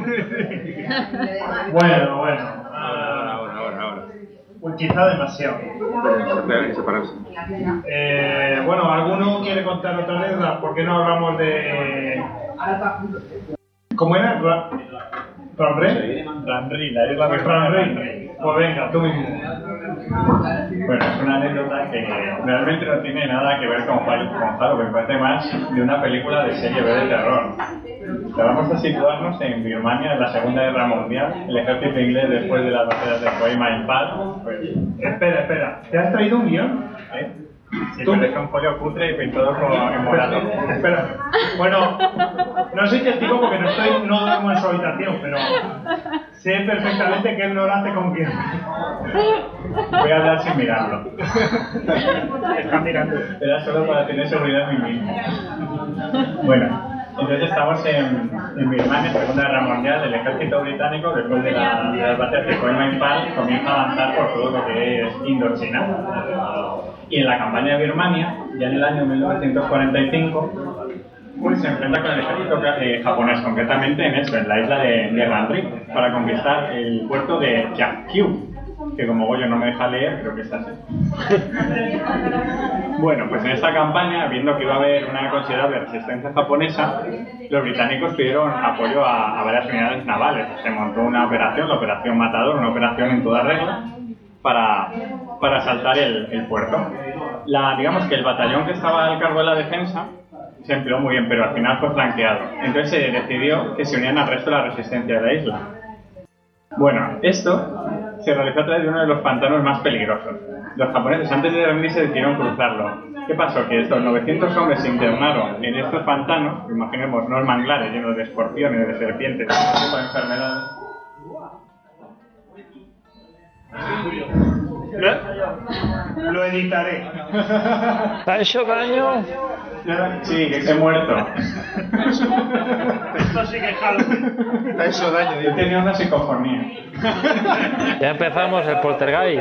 Bueno. Ahora. Pues quizá demasiado. Hay que separarse. Bueno, ¿alguno quiere contar otra anécdota? ¿Por qué no hablamos de... ¿Cómo era? ¿Ranrey? Ranri, la isla de Ranrey. Pues venga, tú mismo. Bueno, es una anécdota que realmente no tiene nada que ver con Halloween, parece más de una película de serie B de terror. Pero vamos a situarnos en Birmania en la Segunda Guerra Mundial. El ejército inglés, después de las batallas de Koima y Pal, pues... Espera. ¿Te has traído un guión? Sí, pero es un folio cutre y pintado en morado. Espera. Bueno, no soy testigo porque no duermo en su habitación, pero sé perfectamente que él no lo hace con guión. Voy a hablar sin mirarlo. Está mirando. Era solo para tener seguridad en mí mismo. Bueno, entonces estamos en Birmania, Segunda Guerra Mundial. El ejército británico, después de las batallas de Koima y Pal, comienza a avanzar por todo lo que es Indochina. Y en la campaña de Birmania, ya en el año 1945, pues se enfrenta con el ejército japonés, concretamente en la isla de Ranri, para conquistar el puerto de Jakkyū, que como Goyo no me deja leer, creo que es así. Bueno, pues en esta campaña, viendo que iba a haber una considerable resistencia japonesa, los británicos pidieron apoyo a varias unidades navales. Se montó una operación, la Operación Matador, una operación en toda regla, para asaltar el puerto. Digamos que el batallón que estaba al cargo de la defensa se empleó muy bien, pero al final fue flanqueado. Entonces se decidió que se unían al resto de la resistencia de la isla. Bueno, esto se realizó a través de uno de los pantanos más peligrosos. Los japoneses, antes de rendirse, decidieron cruzarlo. ¿Qué pasó? Que estos 900 hombres se internaron en estos pantanos, imaginemos unos manglares llenos de escorpiones, de serpientes, de todo tipo de enfermedades. Lo editaré. ¿Ha hecho daño? Sí, que he muerto. Esto sí que es Halloween. Te ha hecho daño, Yo tenía una psicofonía. Ya empezamos el poltergeist.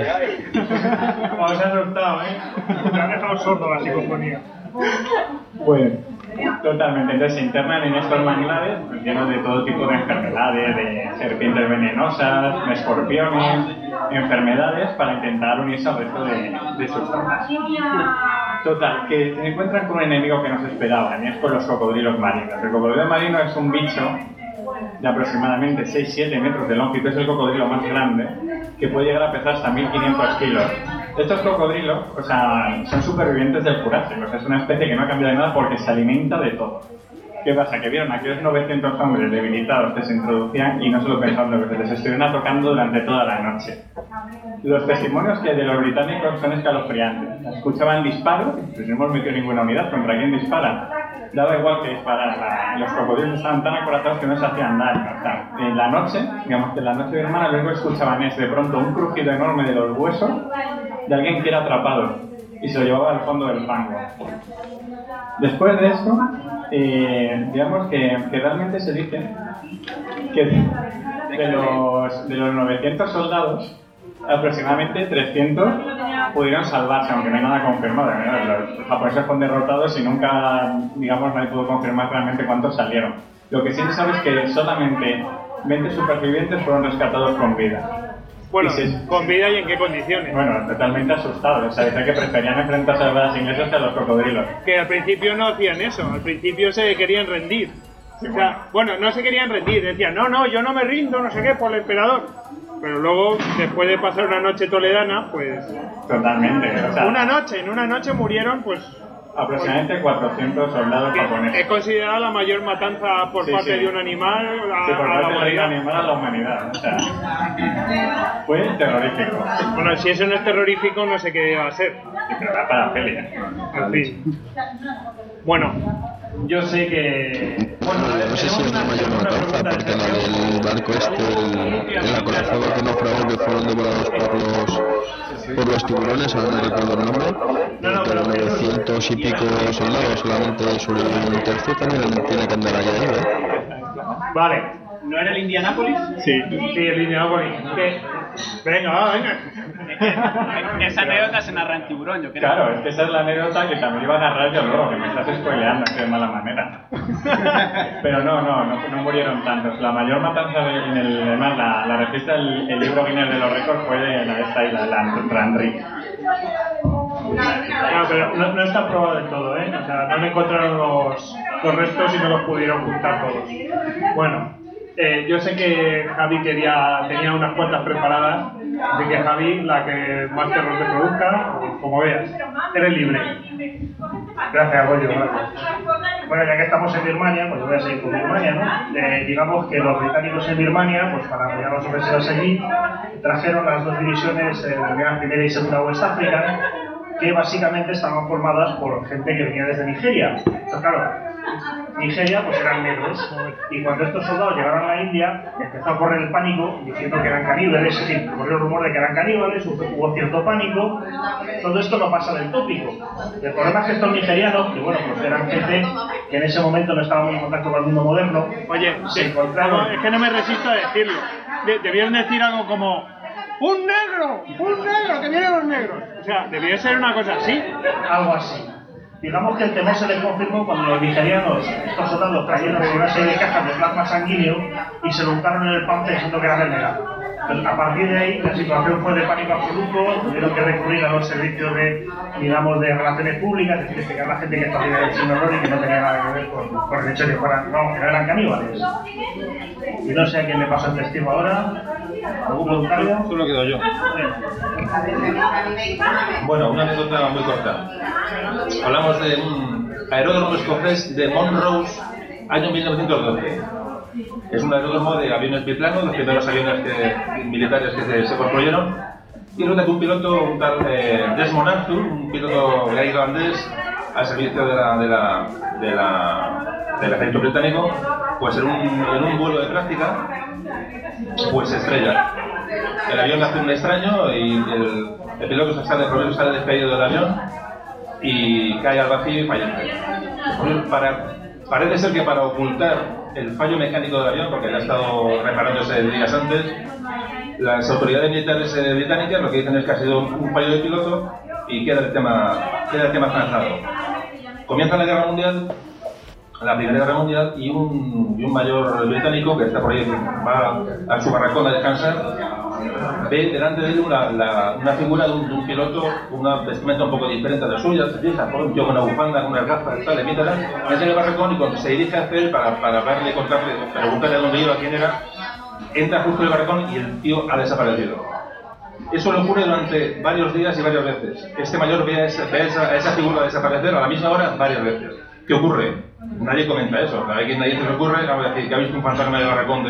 Os ha asustado, Me ha dejado sordo la psicofonía. Pues, totalmente. Entonces se internan en estos manglares llenos de todo tipo de enfermedades, de serpientes venenosas, de escorpiones, enfermedades, para intentar unirse al resto de sus tropas. Total, que se encuentran con un enemigo que no se esperaban, y es con los cocodrilos marinos. El cocodrilo marino es un bicho de aproximadamente 6-7 metros de longitud, es el cocodrilo más grande, que puede llegar a pesar hasta 1500 kilos. Estos cocodrilos, son supervivientes del Jurásico, es una especie que no ha cambiado de nada porque se alimenta de todo. ¿Qué pasa? Que vieron a aquellos 900 hombres debilitados que se introducían y no se lo pensaron lo que se les estuvieron atacando durante toda la noche. Los testimonios que hay de los británicos son escalofriantes. Escuchaban disparos, pues no hemos metido ninguna unidad, ¿contra quién disparan? Daba igual que disparar, los cocodrilos estaban tan acorazados que no se hacían daño. En la noche, digamos que en la noche de hermana, luego escuchaban de pronto un crujido enorme de los huesos de alguien que era atrapado y se lo llevaba al fondo del fango. Después de esto, digamos que realmente se dice que de los 900 soldados, aproximadamente 300 pudieron salvarse, aunque no hay nada confirmado. Los japoneses fueron derrotados y nunca, nadie pudo confirmar realmente cuántos salieron. Lo que sí se sabe es que solamente 20 supervivientes fueron rescatados con vida. Bueno, ¿con vida y en qué condiciones? Bueno, totalmente asustados. Dice que preferían enfrentarse a las inglesas que a los cocodrilos. Que al principio no hacían eso, al principio se querían rendir. Sí, bueno, no se querían rendir, decían, no, yo no me rindo, no sé qué, por el emperador. Pero luego, después de pasar una noche toledana, pues... Totalmente, en una noche murieron, pues... Aproximadamente 400 soldados japoneses. Es considerada la mayor matanza por parte de un animal por parte de un animal a la humanidad. Fue terrorífico. Bueno, si eso no es terrorífico, no sé qué va a ser. Pero da para pelear. En fin. Bueno, yo sé que... no sé si es la mayor matanza, porque la del barco el acorazado que naufragó, que fueron devorados por los tiburones, ahora no recuerdo el nombre, pero 900 y pico soldados, solamente sobre un tercio también tiene que andar allá arriba. Vale, ¿No era el Indianápolis? Sí, el Indianápolis. Venga. Esa anécdota se narra en Tiburón, yo creo. Claro, es que esa es la anécdota que también iba a narrar yo luego, que me estás spoileando aquí de mala manera. Pero no murieron tantos. La mayor matanza además la registra el libro Guinness de los récords fue de esta isla, la Tranri. Claro, pero no está probado del todo, ¿eh? O sea, no le encontraron los restos y no los pudieron juntar todos. Bueno, yo sé que Javi tenía unas cuantas preparadas, así que Javi, la que más terror te produzca, como veas, eres libre. Gracias, Goyo. Bueno, ya que estamos en Birmania, pues yo voy a seguir con Birmania, ¿no? Digamos que los británicos en Birmania, pues para apoyar a los ofensivos allí, trajeron las dos divisiones de la primera y segunda West African, que básicamente estaban formadas por gente que venía desde Nigeria. Entonces, claro, Nigeria pues eran negros, y cuando estos soldados llegaron a la India empezó a correr el pánico diciendo que eran caníbales, es decir, corrió el rumor de que eran caníbales, hubo cierto pánico. Todo esto no pasa del tópico. El problema es que estos nigerianos, que bueno, pues eran gente que en ese momento no estaba muy en contacto con el mundo moderno. Oye, se encontraron... es que no me resisto a decirlo. Debieron decir algo como ¡un negro! ¡Que vienen los negros! O sea, debía ser una cosa así. Algo así. Digamos que el temor se le confirmó cuando los nigerianos, estos soldados, trajeron una serie de cajas de plasma sanguíneo y se lo untaron en el pan pensando que era mermelada. Entonces, a partir de ahí, la situación fue de pánico absoluto, tuvieron que recurrir a los servicios de relaciones públicas, es decir, explicar a la gente que esto había sido un horror y que no tenía nada que ver con el hecho de que fueran, no, que no eran caníbales. Y no sé a quién le pasa el testigo ahora. ¿Algún voluntario? Solo quedo yo. Bueno, una anécdota muy corta. Hablamos de un aeródromo escocés de Monrose, año 1912. Es un aeródromo de aviones biplanos, los primeros aviones militares que se construyeron. Y resulta que un piloto, un tal Desmond Arthur, un piloto irlandés al servicio del ejército británico, pues en un vuelo de práctica, pues se estrella. El avión hace un extraño y el piloto sale despedido del avión y cae al vacío y fallece. Parece ser que para ocultar el fallo mecánico del avión, porque ya ha estado reparándose días antes, las autoridades militares británicas lo que dicen es que ha sido un fallo de piloto y queda el tema zanjado. Comienza la Guerra Mundial, la Primera Guerra Mundial, y un mayor británico que está por ahí, va a su barracón a descansar, ve delante de él una figura de un piloto, una vestimenta un poco diferente a la suya, se fija, un tío con una bufanda, con unas gafas, tal, entra en el barracón y cuando se dirige hacia él para verle, contarle, preguntarle a dónde iba, quién era, entra justo en el barracón y el tío ha desaparecido. Eso le ocurre durante varios días y varias veces. Este mayor ve a esa figura desaparecer a la misma hora varias veces. ¿Qué ocurre? Nadie comenta eso. Hay quien nadie se le ocurre que ha visto un fantasma en el barracón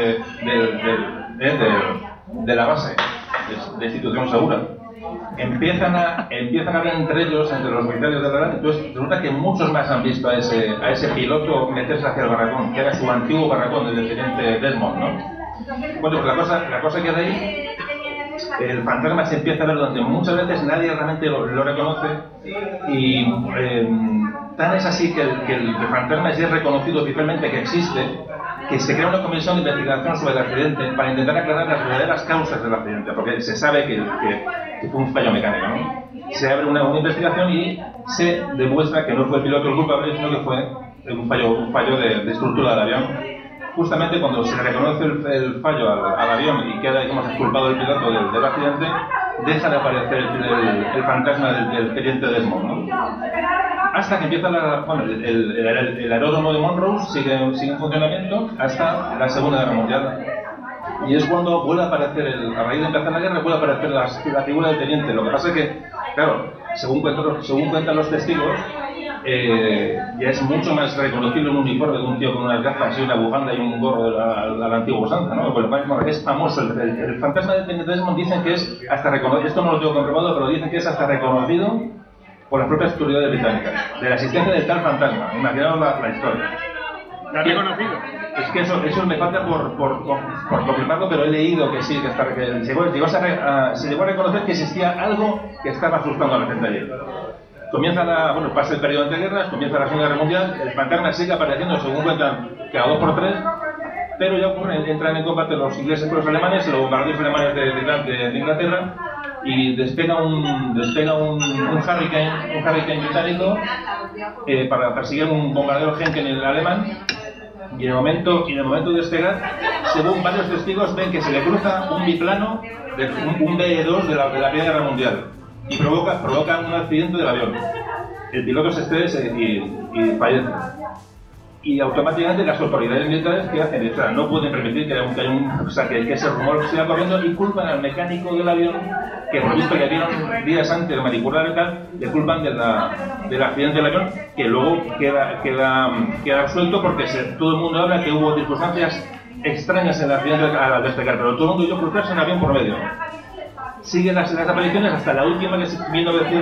de la base, de institución segura. Empiezan a hablar entre ellos, entre los militares de la verdad. Entonces resulta que muchos más han visto a ese piloto meterse hacia el barracón, que era su antiguo barracón del teniente Desmond, ¿no? Bueno, pues la cosa que hay ahí, el fantasma se empieza a ver donde muchas veces nadie realmente lo reconoce, y tan es así que el fantasma es reconocido oficialmente que existe, que se crea una comisión de investigación sobre el accidente para intentar aclarar las verdaderas causas del accidente, porque se sabe que fue un fallo mecánico, ¿no? Se abre una investigación y se demuestra que no fue el piloto el culpable, sino que fue un fallo de estructura del avión. Justamente cuando se reconoce el fallo al avión y queda, digamos, exculpado el piloto del accidente, deja de aparecer el fantasma del teniente Desmond, ¿no? Hasta que empieza el aeródromo de Monrose sigue en funcionamiento hasta la Segunda Guerra Mundial. Y es cuando vuelve a aparecer, a raíz de empezar la guerra, vuelve a aparecer la figura del teniente. Lo que pasa es que, claro, según cuentan los testigos, ya es mucho más reconocible un uniforme de un tío con unas gafas y una bufanda y un gorro de la antigua usanza, ¿no? Es famoso. El fantasma del teniente Desmond dicen que es hasta reconocido, esto no lo tengo comprobado, pero dicen que es hasta reconocido por las propias autoridades británicas, de la existencia del tal fantasma. Imaginaos la historia. ¿La has reconocido? Es que eso me falta por confirmarlo, pero he leído que sí, que se llegó a reconocer que existía algo que estaba asustando a la gente allí. Pasa el periodo entre guerras, comienza la Segunda Guerra Mundial, el fantasma sigue apareciendo, según cuentan, cada 2 por 3, pero ya ocurre, entran en combate los ingleses con los alemanes, los bombarderos alemanes de Inglaterra, y despega un Hurricane británico para perseguir un bombardero Henkel alemán, y en el momento de despegar, según varios testigos, ven que se le cruza un biplano, un BE-2 de la Primera Guerra Mundial, y provoca un accidente del avión. El piloto se estrella y fallece. Y automáticamente las autoridades militares, ¿qué hacen? O sea, no pueden permitir que ese rumor siga corriendo, y culpan al mecánico del avión, que por visto le vieron días antes de manipular y tal, le culpan del accidente del avión, que luego queda absuelto porque todo el mundo habla que hubo circunstancias extrañas en el accidente al despegar, pero todo el mundo hizo cruzarse en avión por medio. Siguen las apariciones hasta la última, que es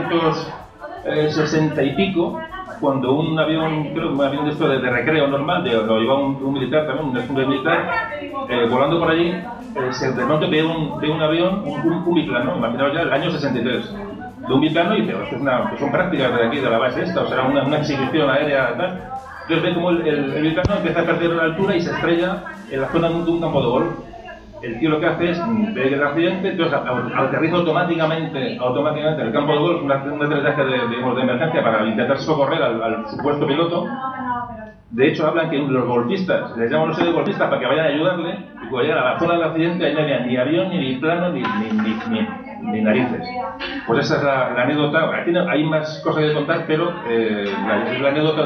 1960 y pico, cuando un avión, creo que un avión de esto de recreo normal, lo llevaba un militar también, un militar, volando por allí, de pronto ve un avión, un biplano, imaginaos ya el año 63, de un biplano, y dice, que son prácticas de aquí, de la base esta, o sea, una exhibición aérea, tal. Entonces ve como el biplano empieza a perder la altura y se estrella en la zona de un campo de golf. El tío lo que hace es ver el accidente, entonces aterriza automáticamente en el campo de golf, un aterrizaje de emergencia para intentar socorrer al supuesto piloto. De hecho, hablan que los golfistas, les llaman los golfistas para que vayan a ayudarle, y cuando llegan a la zona del accidente, ahí no había ni avión, ni biplano, ni narices. Pues esa es la anécdota. Hay más cosas que contar, pero es la anécdota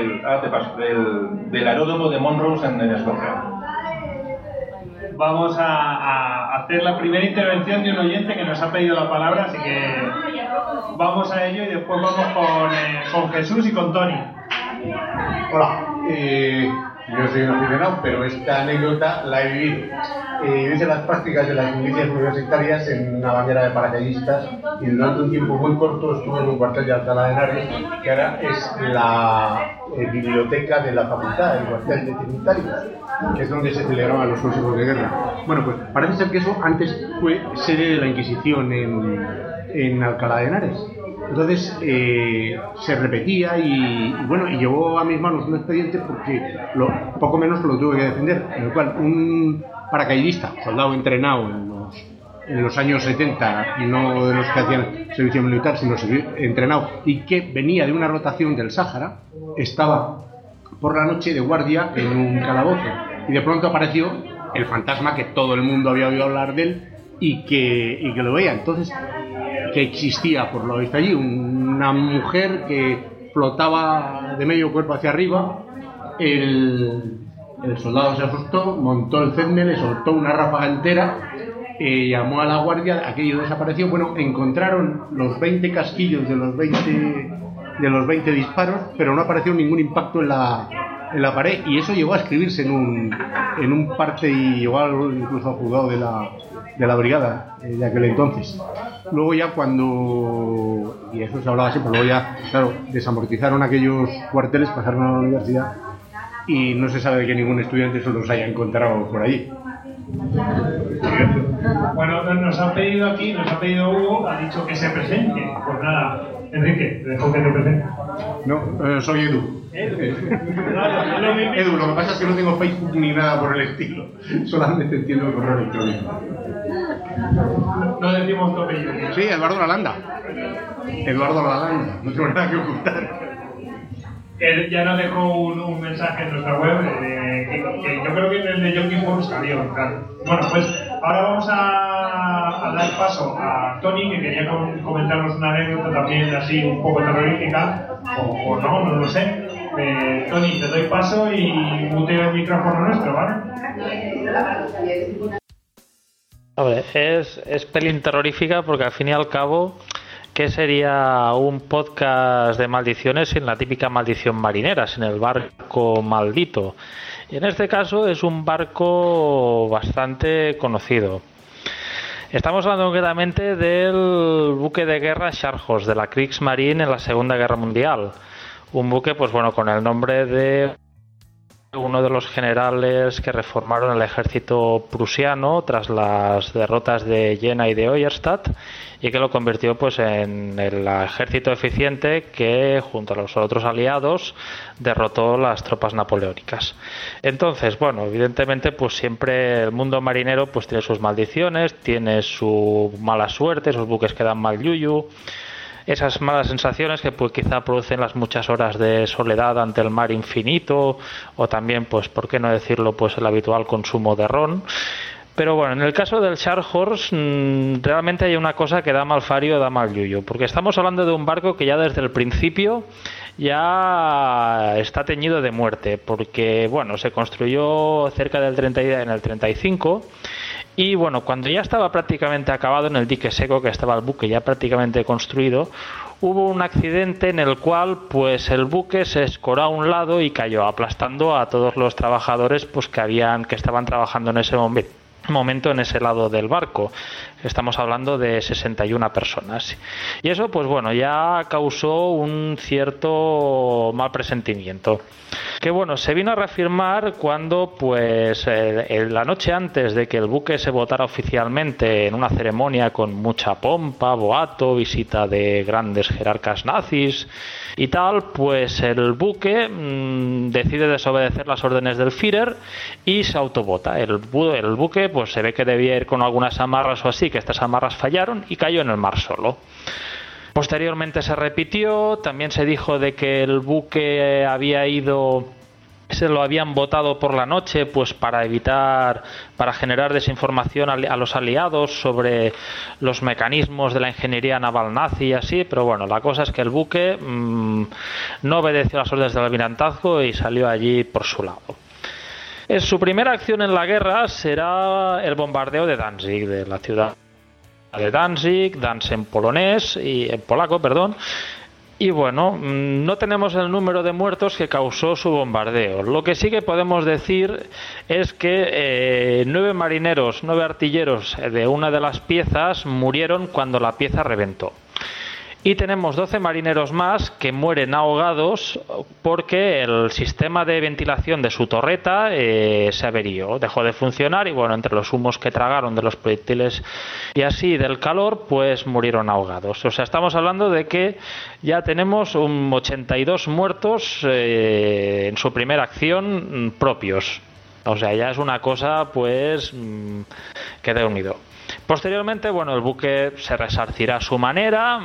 del aeródromo de Monrose en Escocia. Vamos a hacer la primera intervención de un oyente que nos ha pedido la palabra, así que vamos a ello y después vamos con Jesús y con Tony. Hola, yo soy un aficionado, pero esta anécdota la he vivido. Hice las prácticas de las milicias universitarias en una bañera de paracaidistas, y durante un tiempo muy corto estuve en un cuartel de Alcalá de Henares, que ahora es la biblioteca de la facultad, el cuartel de trinitarios, que es donde se celebraban los consejos de guerra. Bueno, pues parece ser que eso antes fue sede de la Inquisición en Alcalá de Henares. Entonces se repetía y llevó a mis manos un expediente porque poco menos lo tuve que defender, en el cual un paracaidista, soldado entrenado en los años 70, y no de los que hacían servicio militar, sino entrenado, y que venía de una rotación del Sáhara, estaba por la noche de guardia en un calabozo, y de pronto apareció el fantasma que todo el mundo había oído hablar de él y que lo veía. Entonces, que existía, por lo visto allí, una mujer que flotaba de medio cuerpo hacia arriba. El soldado se asustó, montó el CEDME, le soltó una ráfaga entera, llamó a la guardia, aquello desapareció. Bueno, encontraron los 20 casquillos de los 20 disparos, pero no apareció ningún impacto en la pared, y eso llegó a escribirse en un parte, y llegó incluso al juzgado de la brigada de aquel entonces. Luego ya y eso se hablaba siempre, luego ya, claro, desamortizaron aquellos cuarteles, pasaron a la universidad, y no se sabe de que ningún estudiante se los haya encontrado por allí. Bueno, nos ha pedido Hugo, ha dicho que se presente. Pues nada, Enrique, te dejo que te presente. No, soy Edu. Edu, lo que pasa es que no tengo Facebook ni nada por el estilo, solamente entiendo el correo electrónico. No decimos tu apellido. Sí, Eduardo Lalanda, no tengo nada que ocultar. Él ya nos dejó un mensaje en nuestra web, que yo creo que en el de Joking Box salió, claro. Bueno, pues ahora vamos a dar paso a Tony, que quería comentarnos una anécdota también así un poco terrorífica, o no lo sé. Tony, te doy paso y muteo el micrófono nuestro, ¿vale? Hombre, es pelín terrorífica porque al fin y al cabo, ¿qué sería un podcast de maldiciones sin la típica maldición marinera, sin el barco maldito? Y en este caso es un barco bastante conocido. Estamos hablando concretamente del buque de guerra Scharnhorst, de la Kriegsmarine en la Segunda Guerra Mundial. Un buque, pues bueno, con el nombre de uno de los generales que reformaron el ejército prusiano tras las derrotas de Jena y de Auerstadt, y que lo convirtió pues en el ejército eficiente que junto a los otros aliados derrotó las tropas napoleónicas. Entonces, bueno, evidentemente pues siempre el mundo marinero pues tiene sus maldiciones, tiene su mala suerte, esos buques que dan mal yuyu, esas malas sensaciones que pues quizá producen las muchas horas de soledad ante el mar infinito, o también pues por qué no decirlo pues el habitual consumo de ron. Pero bueno, en el caso del Scharnhorst realmente hay una cosa que da mal fario, da mal yuyu, porque estamos hablando de un barco que ya desde el principio ya está teñido de muerte, porque bueno, se construyó cerca del en el 35, y bueno, cuando ya estaba prácticamente acabado en el dique seco, que estaba el buque ya prácticamente construido, hubo un accidente en el cual pues el buque se escoró a un lado y cayó, aplastando a todos los trabajadores pues que estaban trabajando en ese momento en ese lado del barco. Estamos hablando de 61 personas, y eso pues bueno ya causó un cierto mal presentimiento, que bueno, se vino a reafirmar cuando pues la noche antes de que el buque se botara oficialmente en una ceremonia con mucha pompa, boato, visita de grandes jerarcas nazis y tal, pues el buque decide desobedecer las órdenes del Führer y se autobota. El buque pues se ve que debía ir con algunas amarras o así, que estas amarras fallaron y cayó en el mar solo. Posteriormente se repitió, también se dijo de que el buque se lo habían botado por la noche pues para generar desinformación a los aliados sobre los mecanismos de la ingeniería naval nazi y así, pero bueno, la cosa es que el buque no obedeció las órdenes del almirantazgo y salió allí por su lado. Su primera acción en la guerra será el bombardeo de Danzig, de la ciudad de Danzig en polaco, perdón. Y bueno, no tenemos el número de muertos que causó su bombardeo. Lo que sí que podemos decir es que 9 artilleros de una de las piezas murieron cuando la pieza reventó. Y tenemos 12 marineros más que mueren ahogados porque el sistema de ventilación de su torreta se averió, dejó de funcionar, y bueno, entre los humos que tragaron de los proyectiles y así del calor, pues murieron ahogados. O sea, estamos hablando de que ya tenemos 82 muertos en su primera acción propios. O sea, ya es una cosa pues que de unido. Posteriormente, bueno, el buque se resarcirá a su manera,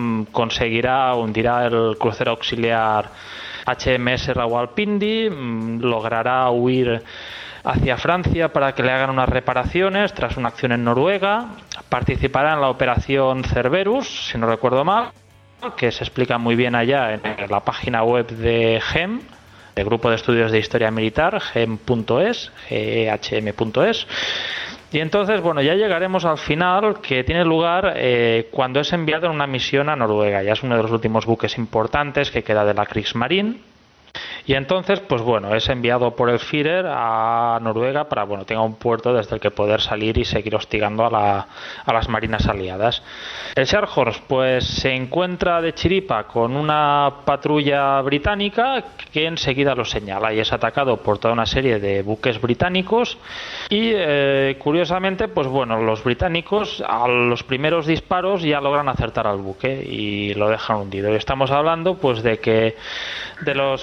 hundirá el crucero auxiliar HMS Rawalpindi, logrará huir hacia Francia para que le hagan unas reparaciones tras una acción en Noruega, participará en la operación Cerberus, si no recuerdo mal, que se explica muy bien allá en la página web de GEM, el Grupo de Estudios de Historia Militar, gem.es, gehm.es. Y entonces, bueno, ya llegaremos al final, que tiene lugar cuando es enviado en una misión a Noruega. Ya es uno de los últimos buques importantes que queda de la Kriegsmarine. Y entonces, pues bueno, es enviado por el Führer a Noruega para, bueno, tenga un puerto desde el que poder salir y seguir hostigando a las marinas aliadas. El Scharnhorst, pues se encuentra de chiripa con una patrulla británica que enseguida lo señala y es atacado por toda una serie de buques británicos y curiosamente, pues bueno, los británicos a los primeros disparos ya logran acertar al buque y lo dejan hundido. Y estamos hablando pues de que de los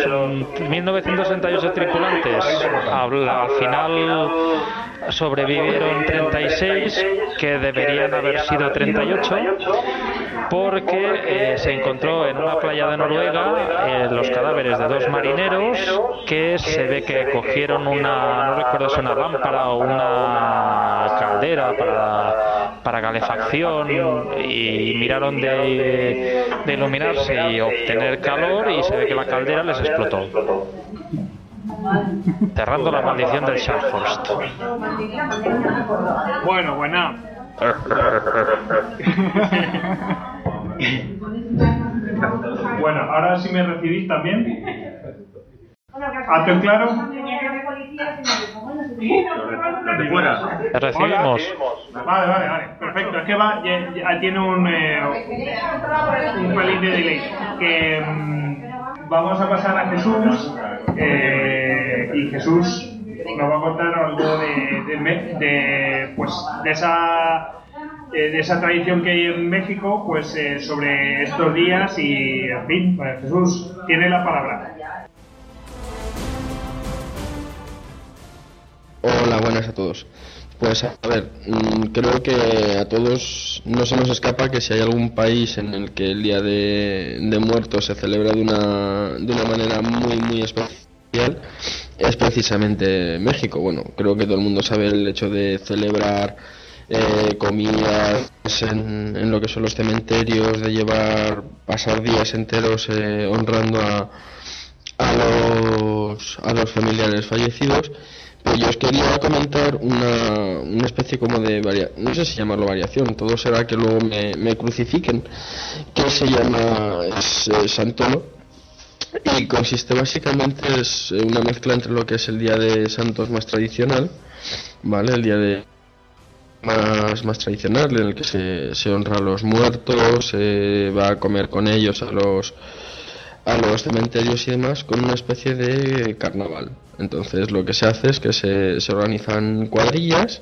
1968 tripulantes al final sobrevivieron 36, que deberían haber sido 38, porque se encontró en una playa de Noruega los cadáveres de 2 marineros que se ve que cogieron no recuerdo si una lámpara o una caldera para calefacción y miraron de iluminarse y obtener calor, y se ve que la caldera les explotó, cerrando la maldición del Scharnhorst. Bueno, buena. Bueno, ahora sí me recibís también. ¿Alto claro? De fuera. Te recibimos. Vale. Perfecto. Es que ya tiene un pelín de delay. Que vamos a pasar a Jesús y y Jesús nos va a contar algo de esa tradición que hay en México, pues sobre estos días y, en fin, pues, Jesús tiene la palabra. Hola, buenas a todos. Pues a ver, creo que a todos no se nos escapa que si hay algún país en el que el Día de Muertos se celebra de una manera muy especial, es precisamente México. Bueno, creo que todo el mundo sabe el hecho de celebrar comidas en lo que son los cementerios, de pasar días enteros honrando a los familiares fallecidos. Pero yo os quería comentar una especie como de no sé si llamarlo variación, todo será que luego me crucifiquen, que se llama Santolo, y consiste básicamente, es una mezcla entre lo que es el Día de Santos más tradicional, ¿vale? El día de más tradicional, en el que se honra a los muertos, se va a comer con ellos a los cementerios y demás, con una especie de carnaval. Entonces lo que se hace es que se organizan cuadrillas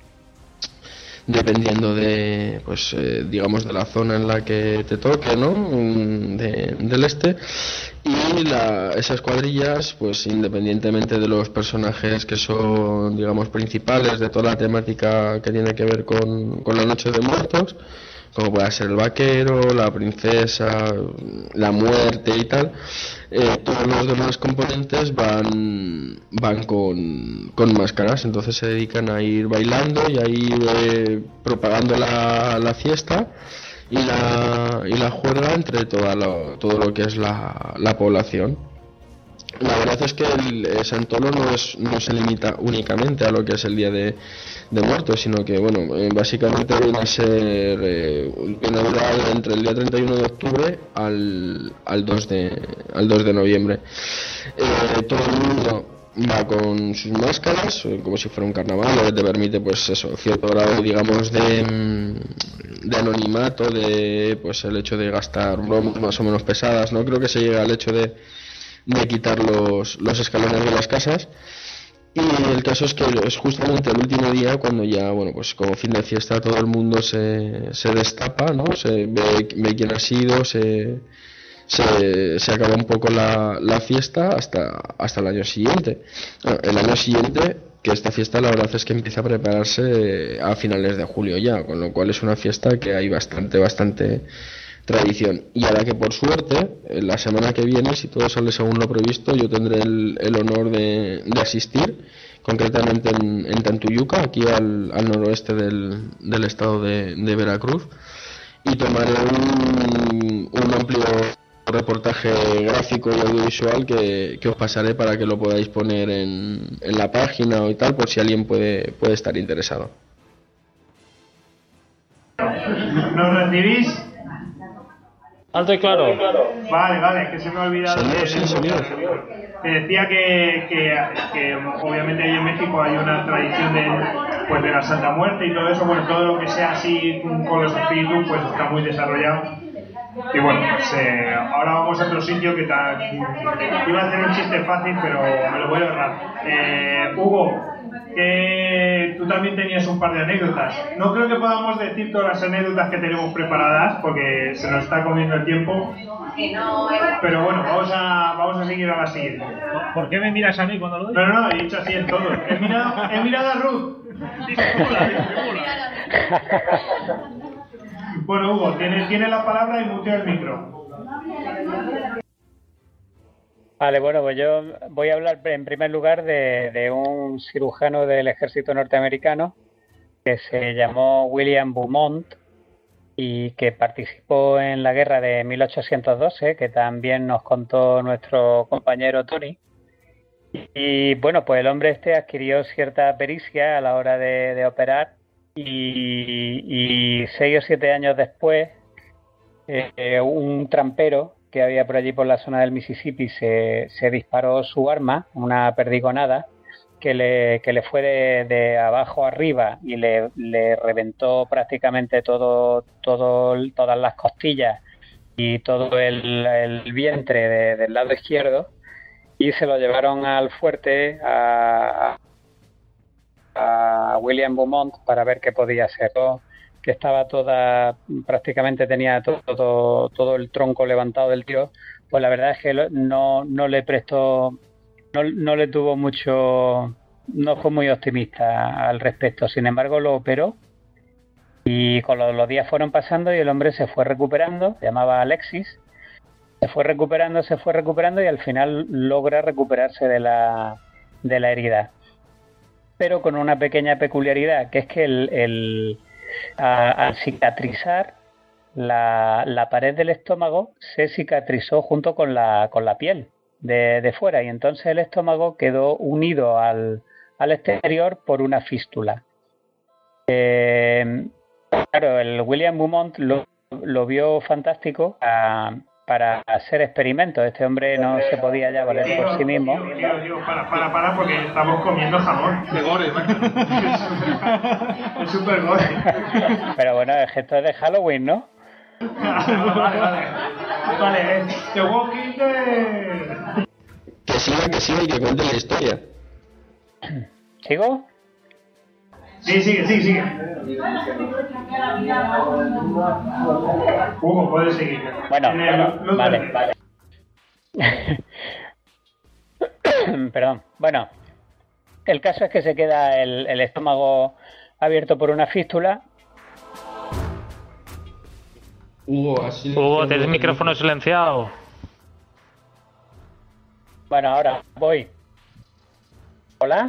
dependiendo de, pues digamos, de la zona en la que te toque, ¿no? Del este, y esas cuadrillas, pues independientemente de los personajes que son, digamos, principales de toda la temática que tiene que ver con la Noche de Muertos, como pueda ser el vaquero, la princesa, la muerte y tal, todos los demás componentes van con máscaras. Entonces se dedican a ir bailando y a ir propagando la fiesta y la juerga entre todo lo que es la población. La verdad es que el Santolo no se limita únicamente a lo que es el Día de Muertos, sino que, bueno, básicamente viene a ser viene a durar entre el día 31 de octubre al 2 de noviembre. Todo el mundo va con sus máscaras, como si fuera un carnaval, lo que te permite, pues eso, cierto grado, digamos, de anonimato, de, pues, el hecho de gastar bromas más o menos pesadas. No creo que se llegue al hecho de quitar los escalones de las casas. Y el caso es que es justamente el último día cuando ya, bueno, pues como fin de fiesta todo el mundo se destapa, ¿no? Se ve quién ha sido, se acaba un poco la fiesta hasta el año siguiente. El año siguiente, que esta fiesta la verdad es que empieza a prepararse a finales de julio ya, con lo cual es una fiesta que hay bastante tradición. Y ahora que por suerte, la semana que viene, si todo sale según lo previsto, yo tendré el honor de asistir, concretamente en Tantuyuca, aquí al noroeste del estado de Veracruz, y tomaré un amplio reportaje gráfico y audiovisual que os pasaré para que lo podáis poner en la página o y tal, por si alguien puede estar interesado. ¿Nos recibís? Alto y claro. Vale, que se me ha olvidado. Señor. Te decía que obviamente ahí en México hay una tradición de la Santa Muerte y todo eso. Bueno, todo lo que sea así con los espíritus pues está muy desarrollado. Y bueno, pues ahora vamos a otro sitio que iba a hacer un chiste fácil, pero me lo voy a ahorrar. Hugo, que tú también tenías un par de anécdotas. No creo que podamos decir todas las anécdotas que tenemos preparadas porque se nos está comiendo el tiempo. Pero bueno, vamos a seguir a la siguiente. ¿Por qué me miras a mí cuando lo digo? No, he dicho así en todo. He mirado a Ruth. Disimula. Bueno, Hugo, tiene la palabra y mutea el micro. Vale, bueno, pues yo voy a hablar en primer lugar de un cirujano del ejército norteamericano que se llamó William Beaumont y que participó en la guerra de 1812, que también nos contó nuestro compañero Tony. Y bueno, pues el hombre este adquirió cierta pericia a la hora de operar y 6 o 7 años después un trampero que había por allí por la zona del Mississippi se disparó su arma, una perdigonada, que le fue de abajo arriba y le reventó prácticamente todas las costillas y todo el vientre del lado izquierdo. y se lo llevaron al fuerte a William Beaumont para ver qué podía ser. Que estaba prácticamente tenía todo el tronco levantado del tío, pues la verdad es que no le prestó, no le tuvo mucho, no fue muy optimista al respecto. Sin embargo, lo operó y con los días fueron pasando y el hombre se fue recuperando, se llamaba Alexis, se fue recuperando y al final logra recuperarse de la herida. Pero con una pequeña peculiaridad, que es que al cicatrizar, la pared del estómago se cicatrizó junto con la piel de fuera, y entonces el estómago quedó unido al exterior por una fístula. Claro, el William Beaumont lo vio fantástico para hacer experimentos. Este hombre no se podía ya valer por sí mismo. Tío, para, porque estamos comiendo jamón. De gore, es súper gore. Pero bueno, el gesto es de Halloween, ¿no? Vale, The Walking Dead. Que siga y que cuente la historia. ¿Sigo? Sí, sigue. Hugo, puedes seguir. Bueno, vale. Perdón. Bueno, el caso es que se queda el estómago abierto por una fístula. Hugo, tienes el micrófono silenciado. Bueno, ahora voy. ¿Hola?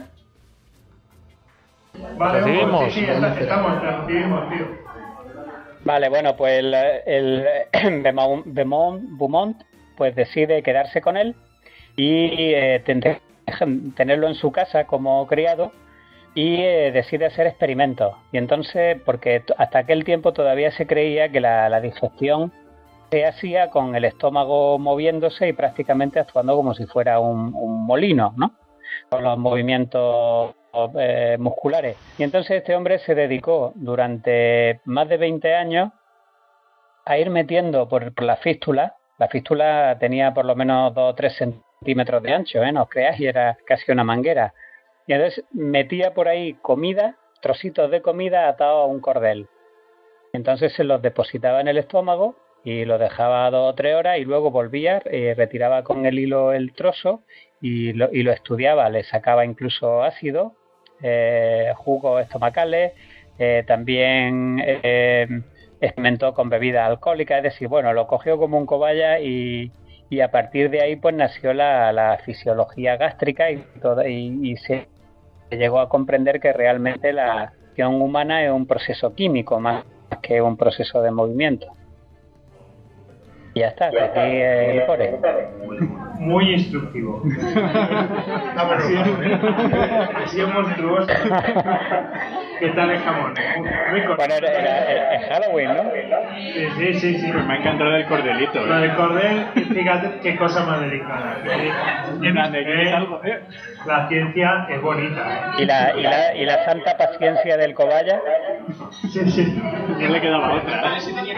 Vale, ¿Recibimos? Sí, recibimos, tío. Vale, bueno, pues el Beaumont pues decide quedarse con él y tenerlo en su casa como criado, y decide hacer experimentos. Y entonces, porque hasta aquel tiempo todavía se creía que la digestión se hacía con el estómago moviéndose y prácticamente actuando como si fuera un molino, ¿no? Con los movimientos musculares. Y entonces este hombre se dedicó durante más de 20 años a ir metiendo por la fístula. La fístula tenía por lo menos 2 o 3 centímetros de ancho, no os creáis, y era casi una manguera. Y entonces metía por ahí comida, trocitos de comida atados a un cordel. Entonces se los depositaba en el estómago y lo dejaba 2 o 3 horas, y luego volvía, retiraba con el hilo el trozo y lo estudiaba. Le sacaba incluso ácido, jugos estomacales, también experimentó con bebidas alcohólicas. Es decir, bueno, lo cogió como un cobaya, y a partir de ahí pues nació la fisiología gástrica y se llegó a comprender que realmente la acción humana es un proceso químico más que un proceso de movimiento. Y ya está, aquí el core. Muy instructivo. Así es monstruoso. ¿Qué tal el jamón? Bueno, era Halloween, ¿no? Sí. Pues me ha encantado el cordelito. Lo del cordel, fíjate qué cosa más delicada. La ciencia es bonita. ¿Y la santa paciencia del cobaya? Sí. ¿Quién le quedaba otra?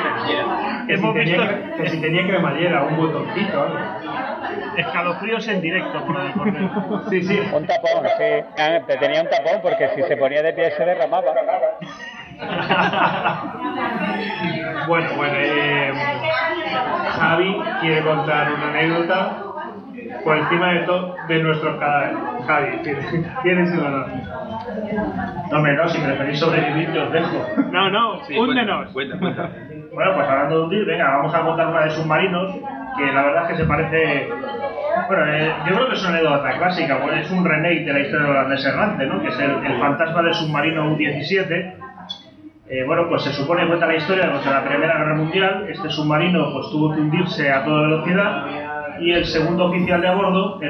Que si tenía cremallera, un botoncito. Escalofríos en directo por el cordel. Sí. Un tapón, sí. Tenía un tapón porque si se ponía de pie se derramaba. Bueno, Javi quiere contar una anécdota por encima de todo de nuestros cadáveres. Javi, tienes el honor. No, si preferís sobrevivir, yo os dejo. No, Sí, húndenos. Cuenta. Bueno, pues hablando de hundir, venga, vamos a contar una de submarinos, que la verdad es que se parece... Bueno, yo creo que es una anécdota clásica, pues es un remake de la historia de Holandés Errante, ¿no? Que es el fantasma del submarino U-17. Bueno, pues se supone que cuenta la historia de la Primera Guerra Mundial. Este submarino pues tuvo que hundirse a toda velocidad, y el primer oficial de a bordo,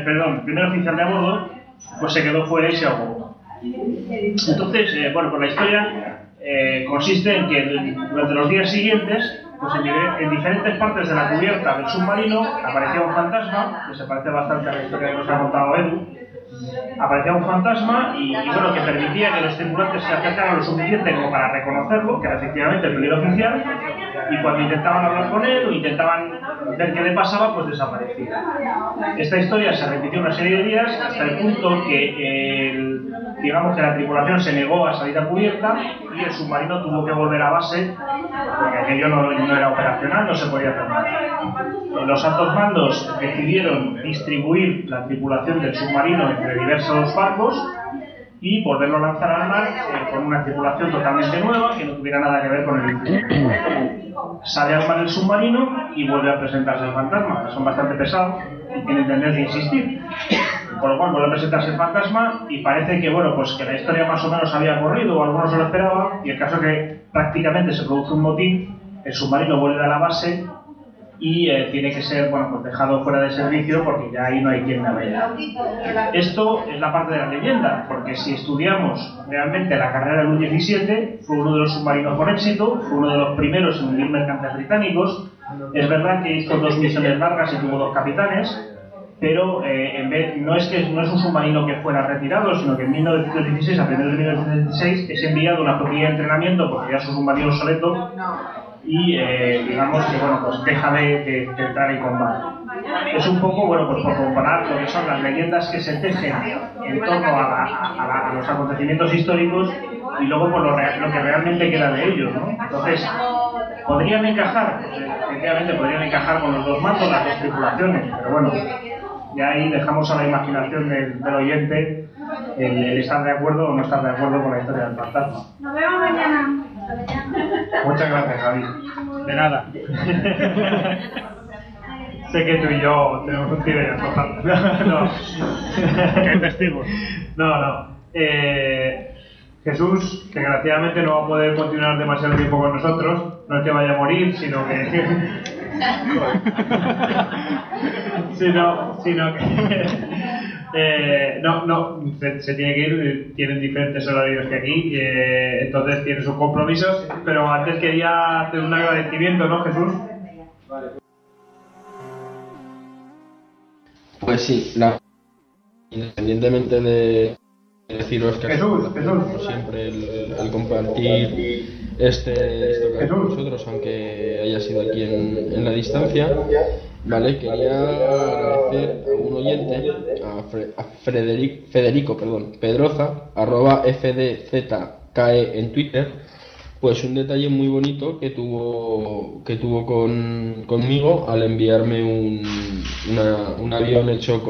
pues se quedó fuera y se ahogó. Entonces, bueno, pues la historia consiste en que durante los días siguientes, pues en diferentes partes de la cubierta del submarino aparecía un fantasma, que se parece bastante a la historia que nos ha contado Edu, aparecía un fantasma y bueno, que permitía que los tripulantes se acercaran lo suficiente como para reconocerlo, que era efectivamente el peligro oficial, y cuando intentaban hablar con él o intentaban ver qué le pasaba, pues desaparecía. Esta historia se repitió una serie de días hasta el punto que digamos que la tripulación se negó a salir a cubierta y el submarino tuvo que volver a base porque aquello no era operacional, no se podía hacer nada. Los altos mandos decidieron distribuir la tripulación del submarino entre diversos barcos y volverlo a lanzar al mar con una tripulación totalmente nueva que no tuviera nada que ver con el incidente. Sale al mar el submarino y vuelve a presentarse el fantasma. Son bastante pesados y tienen tendencia a insistir. Con lo cual vuelve a presentarse el fantasma y parece que bueno, pues que la historia más o menos había corrido o algunos se lo esperaban, y el caso es que prácticamente se produce un motín, el submarino vuelve a la base y tiene que ser bueno, pues dejado fuera de servicio porque ya ahí no hay quien navegue. Esto es la parte de la leyenda, porque si estudiamos realmente la carrera del U-17, fue uno de los submarinos con éxito, fue uno de los primeros en hundir mercantes británicos. Es verdad que hizo 2 misiones largas y tuvo 2 capitanes, pero no es un submarino que fuera retirado, sino que en 1916, a primeros de 1916, es enviado a una flotilla de entrenamiento porque ya es un submarino obsoleto y digamos que bueno, pues deja de entrar en combate. Es un poco, bueno, pues por comparar lo que son las leyendas que se tejen en torno a los acontecimientos históricos y luego por lo que realmente queda de ellos, ¿no? Entonces, podrían encajar, efectivamente podrían encajar con los 2 mandos, las 2 tripulaciones, pero bueno, ya ahí dejamos a la imaginación del oyente el estar de acuerdo o no estar de acuerdo con la historia del fantasma. Nos vemos mañana. Muchas gracias, Javi. De nada. Sé que tú y yo tenemos un tiro y antojar. No. Que hay testigos. No. Jesús, desgraciadamente no va a poder continuar demasiado tiempo con nosotros. No es que vaya a morir, sino que... sino que no, se tiene que ir, tienen diferentes horarios que aquí, entonces tiene sus compromisos, pero antes quería hacer un agradecimiento, ¿no, Jesús? Pues sí, independientemente de deciros que Jesús. Como siempre el compartir esto con vosotros, aunque haya sido aquí en la distancia, vale, quería agradecer a un oyente, a Federico Pedroza, @FDZKE en Twitter, pues un detalle muy bonito que tuvo conmigo al enviarme un avión hecho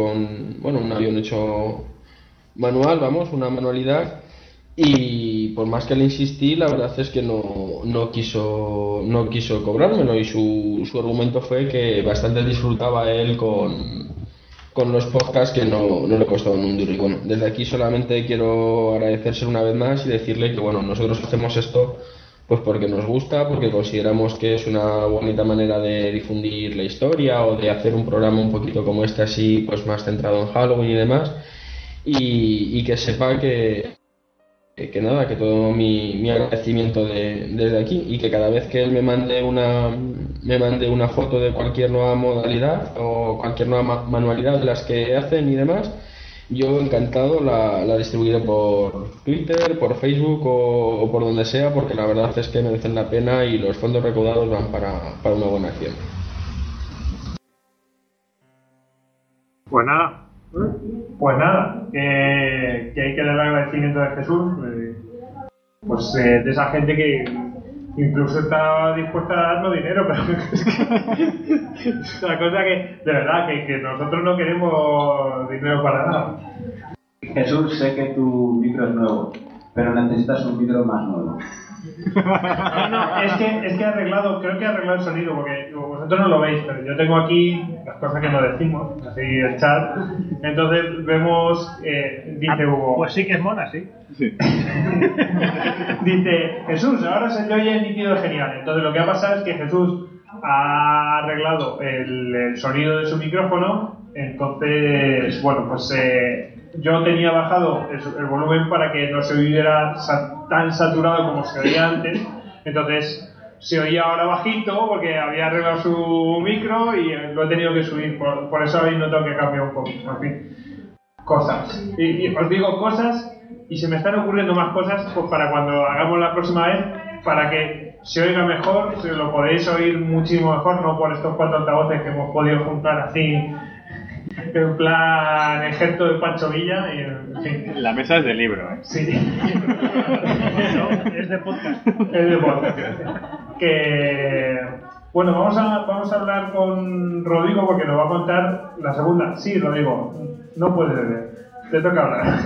manual, una manualidad, y por más que le insistí, la verdad es que no quiso cobrármelo, y su argumento fue que bastante disfrutaba él con los podcasts, que no le costaban un duro. Y bueno, desde aquí solamente quiero agradecérselo una vez más y decirle que bueno, nosotros hacemos esto pues porque nos gusta, porque consideramos que es una bonita manera de difundir la historia o de hacer un programa un poquito como este, así pues más centrado en Halloween y demás, y que sepa que todo mi agradecimiento desde aquí, y que cada vez que él me mande una foto de cualquier nueva modalidad o cualquier nueva manualidad de las que hacen y demás, yo encantado la distribuiré por Twitter, por Facebook o por donde sea, porque la verdad es que merecen la pena y los fondos recaudados van para una buena acción. Pues nada, que hay que dar el agradecimiento de Jesús, de esa gente que incluso está dispuesta a darnos dinero, pero es una cosa que, de verdad, que nosotros no queremos dinero para nada. Jesús, sé que tu micro es nuevo, pero necesitas un micro más nuevo. No, es que creo que he arreglado el sonido, porque vosotros no lo veis, pero yo tengo aquí las cosas que no decimos, así el chat. Entonces vemos, dice Hugo. Pues sí que es mona, sí. Dice Jesús, ahora se te oye nítido y genial. Entonces lo que ha pasado es que Jesús ha arreglado el sonido de su micrófono. Entonces, bueno, pues yo tenía bajado el volumen para que no se oyera tan saturado como se oía antes. Entonces se oía ahora bajito porque había arreglado su micro y lo he tenido que subir. Por eso habéis notado que cambia un poco. En fin, cosas. Y os digo cosas y se me están ocurriendo más cosas pues, para cuando hagamos la próxima vez, para que se oiga mejor, se lo podéis oír muchísimo mejor, no por estos 4 altavoces que hemos podido juntar así en plan ejemplo de Pancho Villa y, en fin. La mesa es de libro, ¿eh? Sí. No, es de podcast. Es de podcast. Que bueno, vamos a hablar con Rodrigo porque nos va a contar la segunda. Sí, Rodrigo, no puedes beber. Te toca hablar.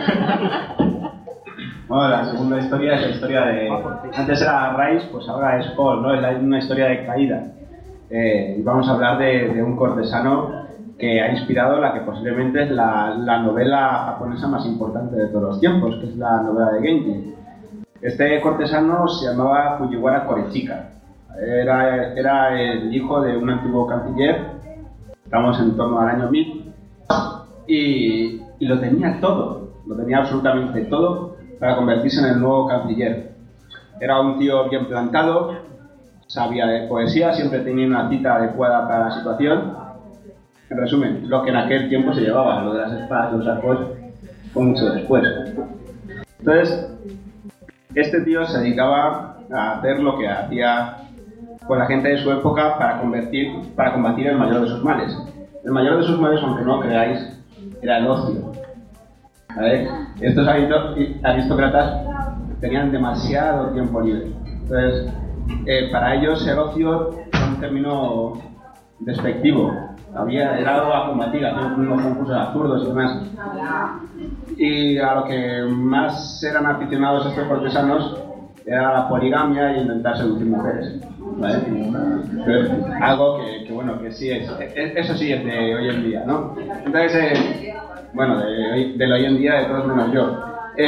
Bueno, la segunda historia es la historia de... Antes era Rise, pues ahora es Fall, ¿no? Es una historia de caída. Y vamos a hablar de un cortesano que ha inspirado la que posiblemente es la novela japonesa más importante de todos los tiempos, que es la novela de Genji. Este cortesano se llamaba Fujiwara Korechika. Era el hijo de un antiguo canciller, estamos en torno al año 1000, y lo tenía todo, lo tenía absolutamente todo para convertirse en el nuevo canciller. Era un tío bien plantado, sabía de poesía, siempre tenía una cita adecuada para la situación. En resumen, lo que en aquel tiempo se llevaba, lo de las espadas y los arcos, fue mucho después. Entonces, este tío se dedicaba a hacer lo que hacía con la gente de su época para combatir el mayor de sus males. El mayor de sus males, aunque no lo creáis, era el ocio. ¿Vale? Estos aristócratas tenían demasiado tiempo libre. Entonces, para ellos el ocio era un término despectivo. Era algo a combatir, hacían unos concursos absurdos y demás. Y a lo que más eran aficionados estos cortesanos era la poligamia y intentar seducir mujeres. ¿Vale? Entonces, algo que bueno, que sí eso sí es de hoy en día, ¿no? Entonces, bueno, del hoy en día de todos menos yo.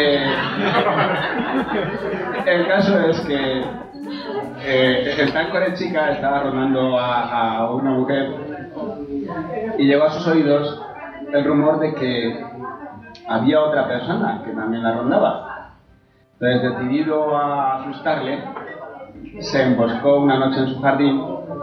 El caso es que el tal Korechika estaba rondando a una mujer y llegó a sus oídos el rumor de que había otra persona que también la rondaba. Entonces, decidido a asustarle, se emboscó una noche en su jardín,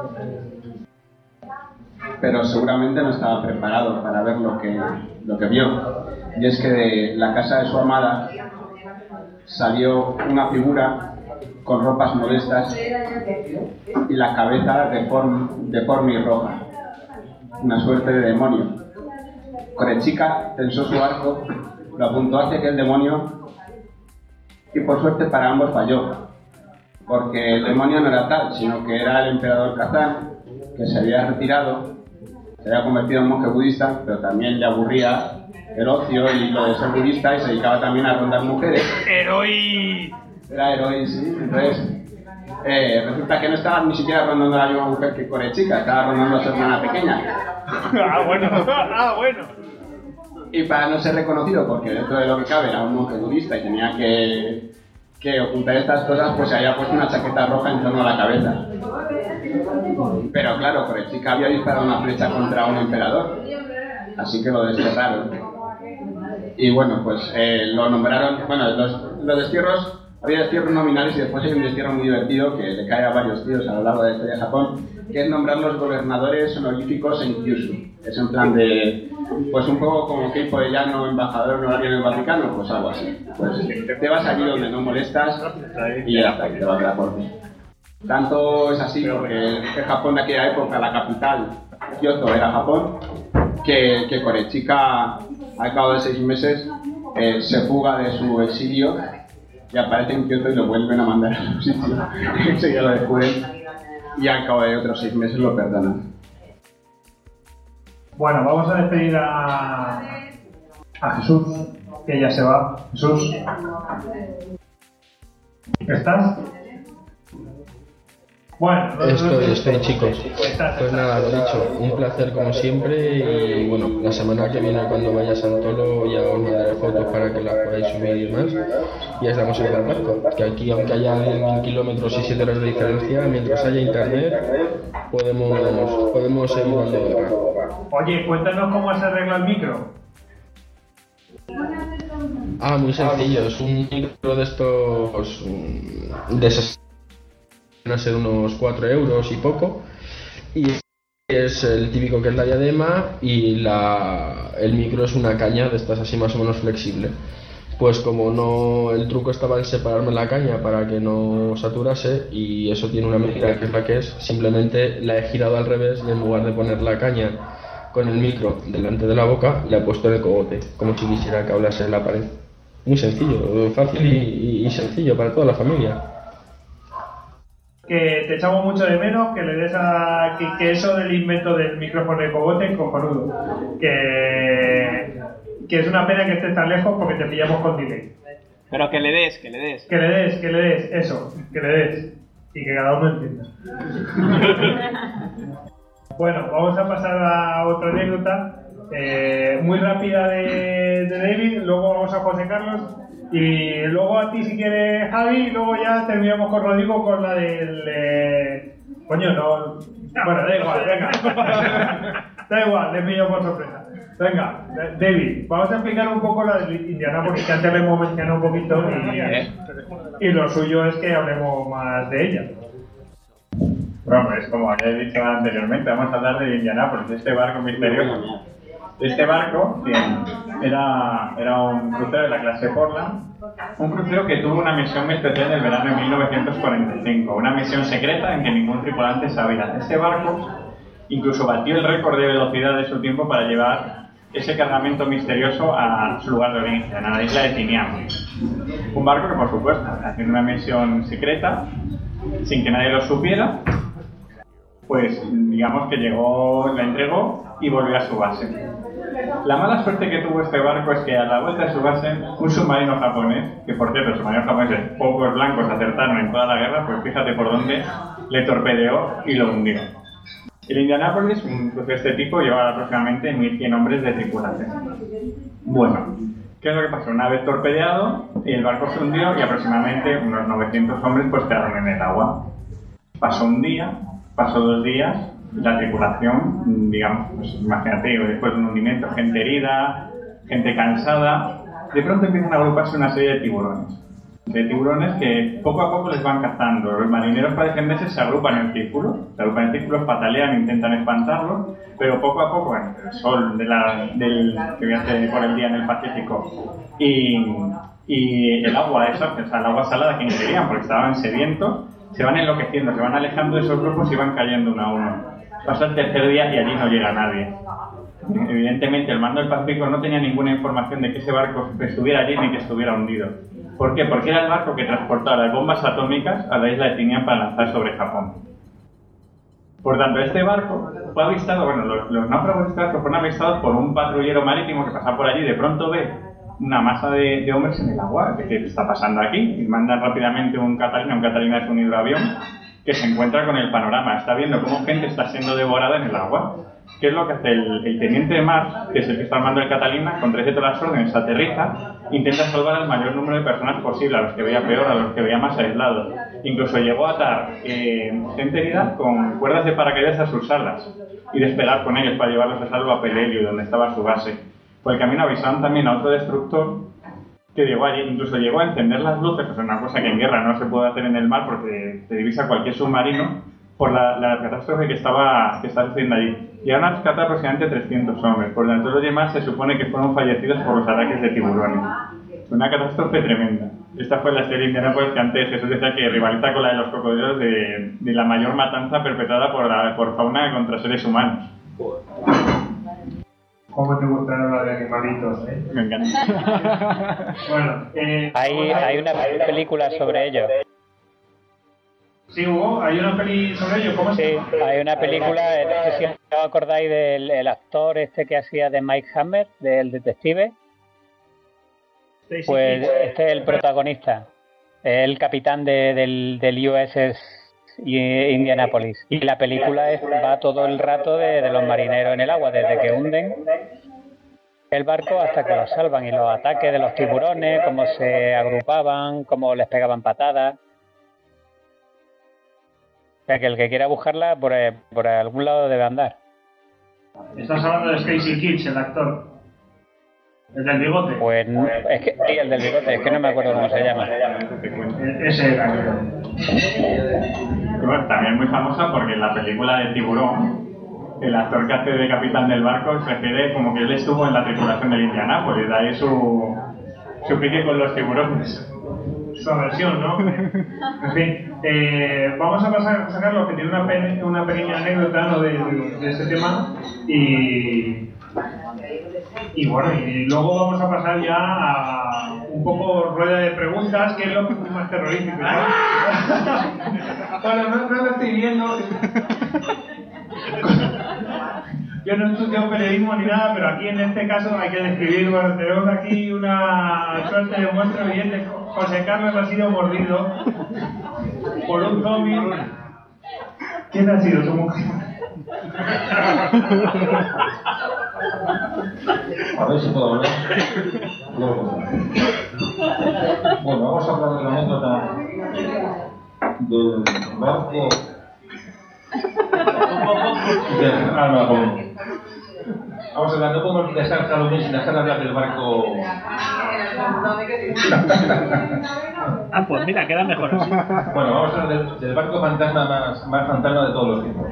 pero seguramente no estaba preparado para ver lo que vio. Y es que de la casa de su amada salió una figura con ropas modestas y la cabeza deforme y roja, una suerte de demonio. Korechika tensó su arco, lo apuntó hacia aquel demonio y por suerte para ambos falló, porque el demonio no era tal, sino que era el emperador Kazan, que se había retirado, se había convertido en monje budista, pero también le aburría el ocio y lo de ser budista y se dedicaba también a rondar mujeres. ¡Heroi! Era Heroi, sí. Entonces, resulta que no estaba ni siquiera rondando a la misma mujer que Korechika, estaba rondando a su hermana pequeña. bueno. Y para no ser reconocido, porque dentro de lo que cabe era un monje budista y tenía que ocultar estas cosas, pues se había puesto una chaqueta roja en torno a la cabeza. Pero claro, Korechika había disparado una flecha contra un emperador, así que lo desterraron. Y bueno, pues lo nombraron, bueno, los destierros, había destierros nominales y después hay un destierro muy divertido que le cae a varios tíos a lo largo de la historia de Japón, que es nombrar los gobernadores honoríficos en Kyushu. Es en plan de, pues un poco como Keipo de Llano, embajador honorario en el Vaticano, pues algo así. Pues te vas allí donde no molestas y ya está, te vas a la corte. Tanto es así porque el Japón de aquella época, la capital, Kioto, era Japón, que Korechika, al cabo de 6 meses, se fuga de su exilio y aparece en Kioto y lo vuelven a mandar a su sitio. Enseguida lo descubren y al cabo de otros 6 meses lo perdonan. Bueno, vamos a despedir a Jesús, que ya se va. Jesús, ¿estás? Bueno, estoy chicos. Pues nada, lo dicho, un placer como siempre y bueno, la semana que viene cuando vaya a Santolo ya os mandaré fotos para que las podáis subir y más. Y estamos en el barco, que aquí aunque haya 1000 kilómetros y 7 horas de diferencia, mientras haya internet podemos seguir dando guerra. Oye, cuéntanos cómo se arregla el micro. Muy sencillo, es un micro de estos de van a ser unos 4 euros y poco, y es el típico que es la diadema y el micro es una caña de estas así más o menos flexible. Pues como no, el truco estaba en separarme la caña para que no saturase, y eso tiene una medida que es la que es, simplemente la he girado al revés y en lugar de poner la caña con el micro delante de la boca, la he puesto en el cogote, como si quisiera que hablase en la pared. Muy sencillo, fácil y sencillo para toda la familia. Que te echamos mucho de menos, que le des a... que eso del invento del micrófono de cogote, cojonudo. Que es una pena que estés tan lejos porque te pillamos con delay. Pero que le des. Que le des, eso, que le des. Y que cada uno entienda. Bueno, vamos a pasar a otra anécdota muy rápida de David, luego vamos a José Carlos y luego a ti si quieres, Javi, y luego ya terminamos con Rodrigo con la del... Coño, no... Bueno, da igual, venga. Da igual, le pillo por sorpresa. Venga, David, vamos a explicar un poco la de Indianapolis, que antes le hemos mencionado un poquito y lo suyo es que hablemos más de ella. Bueno, pues como ya he dicho anteriormente, vamos a hablar de Indianapolis, de este barco misterioso. Este barco era un crucero de la clase Portland, un crucero que tuvo una misión muy especial en el verano de 1945, una misión secreta en que ningún tripulante sabía. Este barco incluso batió el récord de velocidad de su tiempo para llevar ese cargamento misterioso a su lugar de origen, a la isla de Tinian. Un barco que, por supuesto, haciendo una misión secreta, sin que nadie lo supiera, pues digamos que llegó, la entregó y volvió a su base. La mala suerte que tuvo este barco es que a la vuelta de su base, un submarino japonés, que por cierto, los submarinos japoneses, pocos blancos acertaron en toda la guerra, pues fíjate por dónde, le torpedeó y lo hundió. El Indianapolis, un crucero de este tipo, llevaba aproximadamente 1.100 hombres de tripulación. Bueno, ¿qué es lo que pasó? Una vez torpedeado, el barco se hundió y aproximadamente unos 900 hombres pues quedaron en el agua. Pasó un día, pasó 2 días, la tripulación, digamos, pues imagínate, después de un hundimiento, gente herida, gente cansada, de pronto empiezan a agruparse una serie de tiburones. De tiburones que poco a poco les van cazando. Los marineros para defenderse se agrupan en círculos, patalean, intentan espantarlos, pero poco a poco, bueno, el sol que viaje por el día en el Pacífico y el agua esa, o sea, el agua salada que ingerían porque estaban sedientos, se van enloqueciendo, se van alejando de esos grupos y van cayendo uno a uno. Pasa el tercer día y allí no llega nadie. Evidentemente el mando del Pacífico no tenía ninguna información de que ese barco estuviera allí ni que estuviera hundido. ¿Por qué? Porque era el barco que transportaba las bombas atómicas a la isla de Tinian para lanzar sobre Japón. Por tanto, este barco fue avistado, bueno, los náufragos de este barco fueron avistados por un patrullero marítimo que pasaba por allí y de pronto ve una masa de hombres en el agua. ¿Qué está pasando aquí? Y mandan rápidamente un Catalina es un hidroavión que se encuentra con el panorama. Está viendo cómo gente está siendo devorada en el agua. ¿Qué es lo que hace el teniente de mar, que es el que está armando el Catalina, con 13 todas las órdenes, aterriza, intenta salvar al mayor número de personas posible, a los que veía peor, a los que veía más aislados. Incluso llegó a atar gente herida con cuerdas de paracaídas a sus alas y despegar con ellos para llevarlos a salvo a Peleliu, donde estaba su base. Por el camino avisaron también a otro destructor que llegó allí, incluso llegó a encender las luces, que es una cosa que en guerra no se puede hacer en el mar porque te divisa cualquier submarino, por la catástrofe que estaba sucediendo allí. Llegaron a rescatar aproximadamente 300 hombres, por lo tanto los demás se supone que fueron fallecidos por los ataques de tiburones. Una catástrofe tremenda. Esta fue la serie de Indianapolis que antes Jesús decía que rivaliza con la de los cocodrilos de la mayor matanza perpetrada por fauna contra seres humanos. ¿Cómo te gustaron los de animalitos, eh? Me encanta. Bueno, hay una película sobre ello. Sí, Hugo, hay una peli sobre ello. ¿Cómo se llama? Sí, hay una película, no sé si os acordáis del actor este que hacía de Mike Hammer, del detective. Pues este es el protagonista, el capitán del USS Indianapolis. Y la película va todo el rato de los marineros en el agua, desde que hunden el barco hasta que lo salvan, y los ataques de los tiburones, cómo se agrupaban, cómo les pegaban patadas. O sea, que el que quiera buscarla por algún lado debe andar. Estás hablando de Stacy Keach, el actor. ¿El del bigote? Pues es que sí, el del bigote, es que no me acuerdo cómo se llama. Ese era. Bueno, también muy famosa porque en la película de Tiburón el actor que hace de capitán del barco se refiere como que él estuvo en la tripulación del Indianápolis, de ahí su pique con los tiburones. Su aversión, ¿no? En fin, vamos a pasar a Carlos, que tiene una pequeña anécdota, ¿no?, de este tema, y bueno, y luego vamos a pasar ya a un poco rueda de preguntas, que es lo más terrorífico, ¿no? Bueno, no lo estoy viendo. Yo no estudio periodismo ni nada, pero aquí en este caso hay que describir. Bueno, tenemos aquí una suerte de muestra evidente. José Carlos ha sido mordido por un zombie. ¿Quién ha sido? ¿Tu mujer? A ver si puedo hablar. Bueno, vamos a hablar de la anécdota del barco. Vamos a hablar, no podemos dejar Halloween sin dejar de hablar del barco. Pues mira, queda mejor así. Bueno, vamos a hablar del barco fantasma más fantasma de todos los tiempos.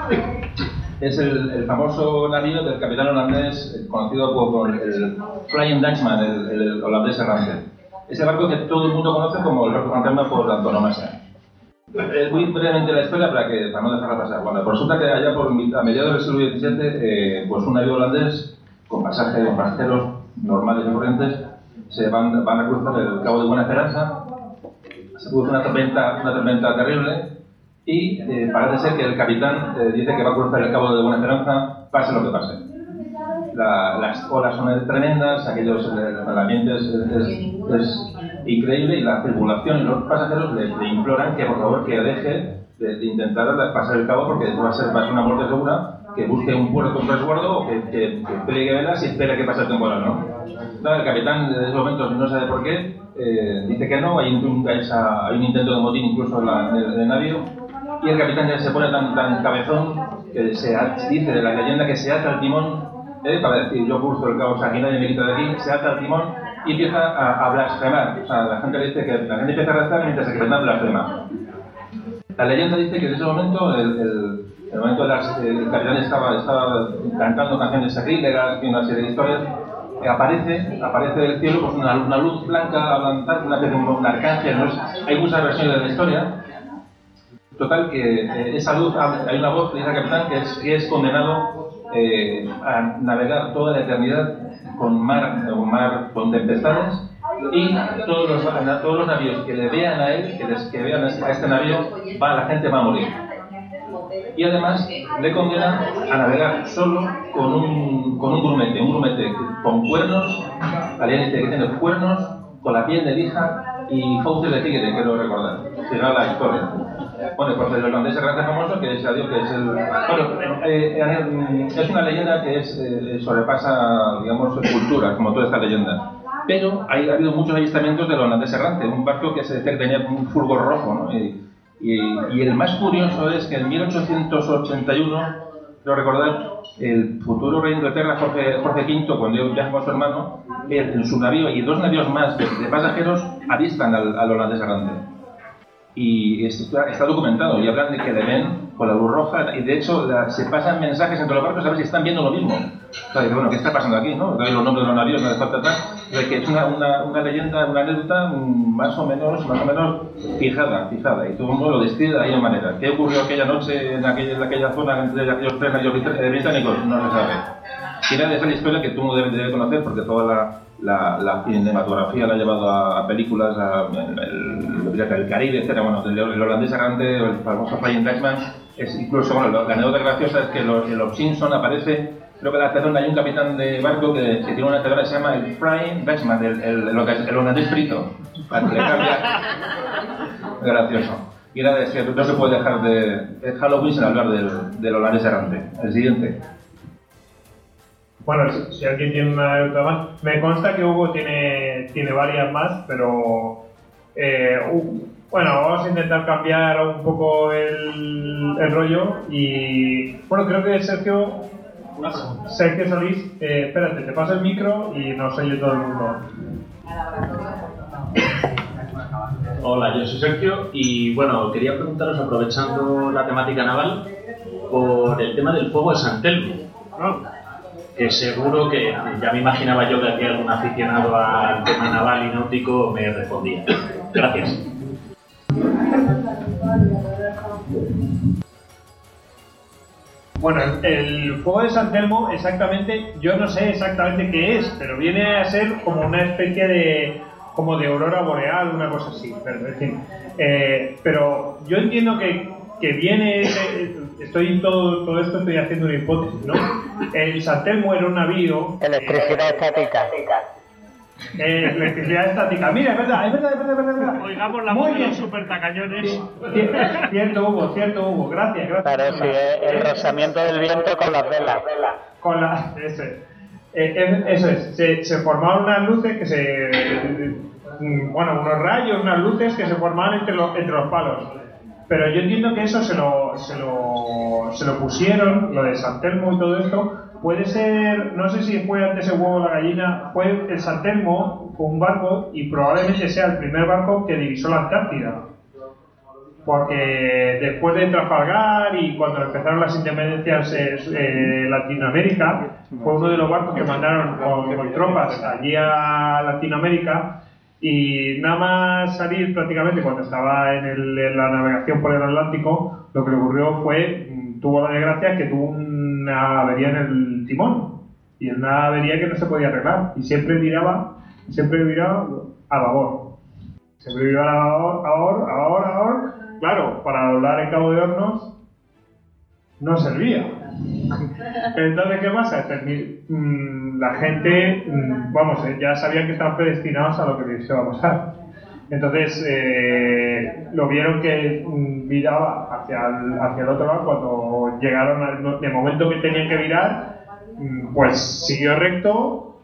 Es el famoso navío del capitán holandés, conocido por el Flying Dutchman, el holandés errante. Ese barco que todo el mundo conoce como el barco fantasma por antonomasia. Muy brevemente la historia para no dejarla pasar. Bueno, resulta que allá a mediados del siglo XVII, pues un navío holandés con pasajeros normales y corrientes van a cruzar el Cabo de Buena Esperanza. Se produce una tormenta terrible y parece ser que el capitán dice que va a cruzar el Cabo de Buena Esperanza pase lo que pase. Las olas son tremendas, el ambiente es increíble y la tripulación y los pasajeros le imploran que por favor que deje de intentar pasar el cabo porque va a ser una muerte segura, que busque un puerto con resguardo o que pliegue velas y espere que pase el temporal, ¿no? Entonces, el capitán en ese momento no sabe por qué, dice que no, hay un intento de motín incluso en el navío y el capitán ya se pone tan cabezón que dice de la leyenda que se ata el timón para decir yo cruzo el cabo, o sea, aquí nadie me quita de aquí, se ata el timón y empieza a blasfemar. O sea, la gente dice que la gente empieza a rezar mientras el capitán blasfema. La leyenda dice que en ese momento el capitán estaba cantando canciones sacrílegas y una serie de historias. Aparece del cielo pues una luz blanca avanzar, una especie de un arcángel. Hay muchas versiones de la historia. Total, que esa luz, hay una voz que dice al capitán que es condenado a navegar toda la eternidad con mar con tempestades y todos los navíos que le vean a él, que vean a este navío, la gente va a morir. Y además le condena a navegar solo con un grumete con cuernos, aliente que tiene cuernos, con la piel de lija y fauces de tigre, quiero recordar. Será la historia. Bueno, pues el holandés grande famoso, que es adiós, que es el... Bueno, es una leyenda que sobrepasa, digamos, culturas, como toda esta leyenda. Pero ha habido muchos avistamientos del holandés errante, un barco que se tenía un fulgor rojo, ¿no? Y el más curioso es que en 1881, quiero recordar, el futuro rey de Inglaterra, Jorge V, cuando viaja con su hermano, en su navío y dos navíos más de pasajeros avistan al holandés errante. Y está documentado, y hablan de que le ven con la luz roja, y de hecho se pasan mensajes entre los barcos a ver si están viendo lo mismo. O sea, bueno, ¿qué está pasando aquí? ¿No? Doy los nombres de los navíos, no hace falta atrás. De que es una leyenda, una anécdota más o menos fijada, y todo el mundo lo describe de aquella manera. ¿Qué ocurrió aquella noche en aquella zona entre aquellos tres navíos británicos? No se sabe. Quiere decir la historia que tú debes conocer, porque toda la cinematografía la ha llevado a películas, el Caribe, etc. Bueno, el holandés errante, el famoso Flying Dutchman, es incluso, bueno, la anécdota graciosa es que en los Simpson aparece, creo que hay un capitán de barco que tiene una cadena que se llama el Flying Dutchman, el holandés frito, para que le cambia. Gracioso. Y nada, es que no se puede dejar de Halloween sin hablar del holandés errante. El siguiente. Bueno, si alguien tiene una anécdota más, me consta que Hugo tiene varias más, pero bueno, vamos a intentar cambiar un poco el rollo y bueno, creo que Sergio Solís, espérate, te paso el micro y nos oye todo el mundo. Hola, yo soy Sergio y bueno, quería preguntaros, aprovechando la temática naval, por el tema del fuego de San Telmo. Que seguro que ya me imaginaba yo que aquí algún aficionado al tema naval y náutico me respondía. Gracias. Bueno, el fuego de San Telmo exactamente, yo no sé exactamente qué es, pero viene a ser como una especie de aurora boreal, una cosa así, pero, en fin. Pero yo entiendo que viene, todo esto estoy haciendo una hipótesis, ¿no? El San Telmo era un navío... Electricidad estática. Electricidad estática. Mira, es verdad. Oigamos la voz de los supertacañones. Cierto, Hugo. Gracias. Claro, sí, el rozamiento del viento con las velas. Eso es. Se formaban unas luces unos rayos, unas luces que se formaban entre los palos. Pero yo entiendo que eso se lo pusieron, lo de San Telmo y todo esto. Puede ser, no sé si fue antes el huevo o la gallina, fue el San Telmo con un barco y probablemente sea el primer barco que divisó la Antártida. Porque después de Trafalgar y cuando empezaron las independencias Latinoamérica, fue uno de los barcos que mandaron con tropas allí a Latinoamérica. Y nada más salir prácticamente cuando estaba en la navegación por el Atlántico, lo que le ocurrió tuvo la desgracia que tuvo una avería en el timón, y una avería que no se podía arreglar, y siempre viraba a babor. Siempre viraba a babor, claro, para doblar el Cabo de Hornos no servía. Entonces, ¿qué pasa? La gente, ya sabían que estaban predestinados a lo que les iba a pasar. Entonces, lo vieron que viraba hacia el otro lado. Cuando llegaron de momento que tenían que virar, pues siguió recto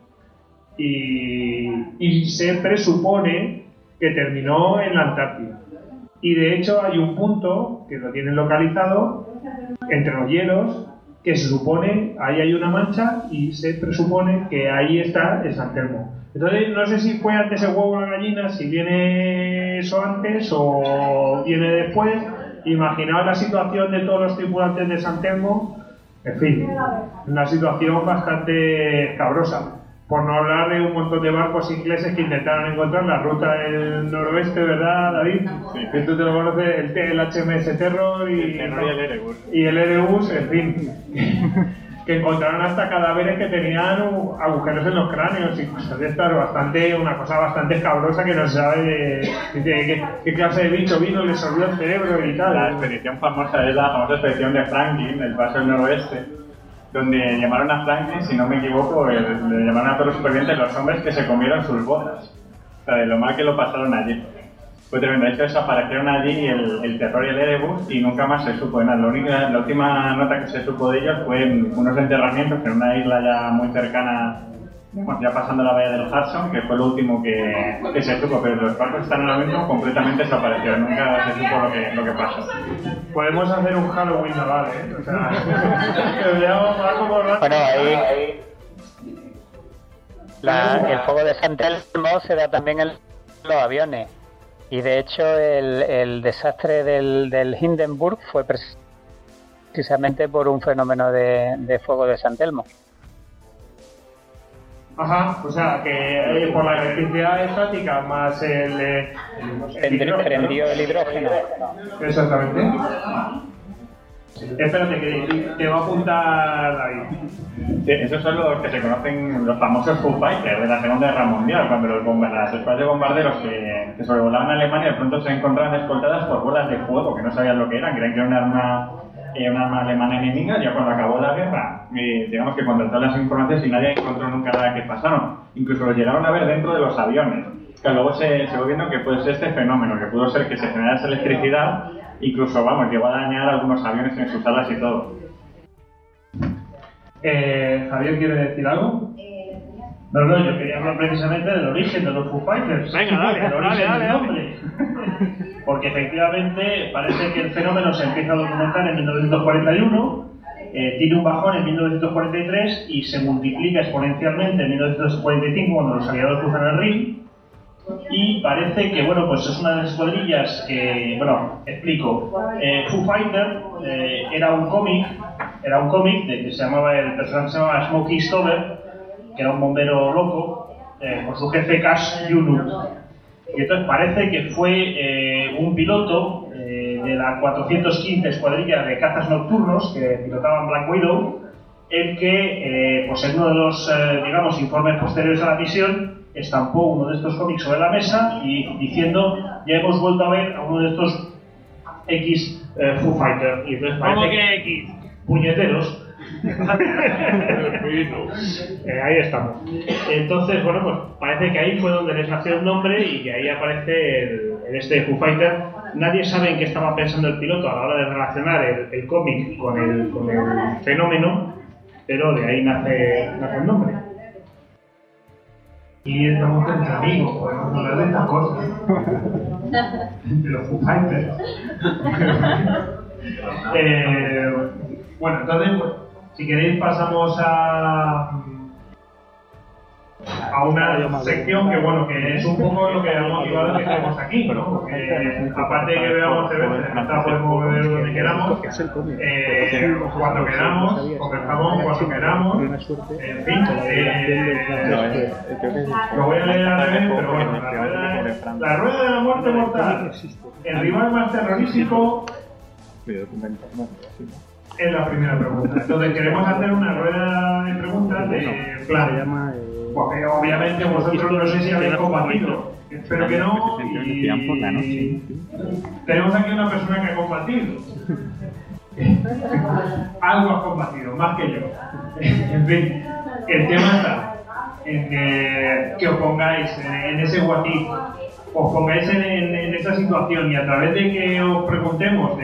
y se presupone que terminó en la Antártida. Y de hecho hay un punto que lo tienen localizado entre los hielos, que se supone, ahí hay una mancha y se presupone que ahí está el San Telmo. Entonces no sé si fue antes el huevo o la gallina, si viene eso antes o viene después. Imaginaos la situación de todos los tripulantes de San Telmo, en fin, una situación bastante escabrosa. Por no hablar de un montón de barcos ingleses que intentaron encontrar la ruta del noroeste, ¿verdad, David? Sí. Que tú te lo conoces, el HMS Terror y el Erebus, en fin. Que encontraron hasta cadáveres que tenían agujeros en los cráneos y cosas de estas, una cosa bastante escabrosa que no se sabe de qué clase de bicho vino, les sorbió el cerebro y tal. La expedición famosa es la famosa expedición de Franklin, del paso del noroeste, donde llamaron a Franklin, si no me equivoco, le llamaron a todos los supervivientes los hombres que se comieron sus botas. O sea, de lo mal que lo pasaron allí. Fue tremendo. De hecho, desaparecieron allí el Terror y el Erebus y nunca más se supo de nada. La última nota que se supo de ellos fue en unos enterramientos en una isla ya muy cercana, ya pasando la bahía del Hudson, que fue lo último que se supo. Pero los barcos están ahora mismo completamente desaparecidos. Nunca se supo lo que pasó. Podemos hacer un Halloween naval, ¿eh? O sea, bueno, ahí el fuego de San Telmo se da también en los aviones. Y de hecho el desastre del Hindenburg fue precisamente por un fenómeno de fuego de San Telmo. Ajá, o sea que por la electricidad estática más el prendió el hidrógeno. Exactamente. Espérate, que te va a apuntar David. Sí, esos son los que se conocen, los famosos Foo Fighters de la Segunda Guerra Mundial, cuando las escuadras de bombarderos que sobrevolaban Alemania de pronto se encontraban escoltadas por bolas de fuego que no sabían lo que eran, creían que era una arma alemana enemiga. Ya cuando acabó la guerra, digamos que contrataron las informaciones y nadie encontró nunca nada que pasaron. Incluso lo llegaron a ver dentro de los aviones. Que luego se fue viendo que puede ser este fenómeno, que pudo ser que se generase electricidad. Incluso, llegó a dañar algunos aviones en sus alas y todo. ¿Javier quiere decir algo? No, yo quería hablar precisamente del origen de los Foo Fighters. Venga, dale. Porque efectivamente parece que el fenómeno se empieza a documentar en 1941, tiene un bajón en 1943 y se multiplica exponencialmente en 1945 cuando los aliados cruzan el Rin. y parece que, bueno, pues es una de las escuadrillas que, bueno, explico. Foo Fighter era un cómic de que se llamaba, el personaje se llamaba Smokey Stover, que era un bombero loco, por su jefe Cash Unit. Y entonces parece que fue un piloto de la 415 escuadrilla de cazas nocturnos que pilotaban Black Widow, el que, pues en uno de los, digamos, informes posteriores a la misión, estampó uno de estos cómics sobre la mesa y diciendo, ya hemos vuelto a ver a uno de estos X Foo Fighter. Y entonces parece ¿Cómo que X? Puñeteros. Ahí estamos. Entonces, bueno, pues parece que ahí fue donde les nació el nombre y que ahí aparece en este Foo Fighter. Nadie sabe en qué estaba pensando el piloto a la hora de relacionar el cómic con el fenómeno, pero de ahí nace el nombre. Y estamos entre amigos, podemos hablar de estas cosas. De los Foo Fighters. Bueno, entonces, pues, si queréis pasamos a una sección que, bueno, que es un poco lo que ha motivado que estemos aquí, ¿no? Porque aparte de que veamos cerveza, podemos beber donde queramos, cuando queramos, conversamos cuando queramos, en fin, lo voy a leer al revés, pero bueno, la rueda de la muerte mortal, el rival más terrorífico. Es la primera pregunta. Entonces queremos hacer una rueda de preguntas de plan. Porque obviamente vosotros no sé si habéis combatido. Espero que no. Y tenemos aquí una persona que ha combatido. Algo has combatido, más que yo. En fin, el tema está en que os pongáis en ese what if, os pongáis en esa situación y a través de que os preguntemos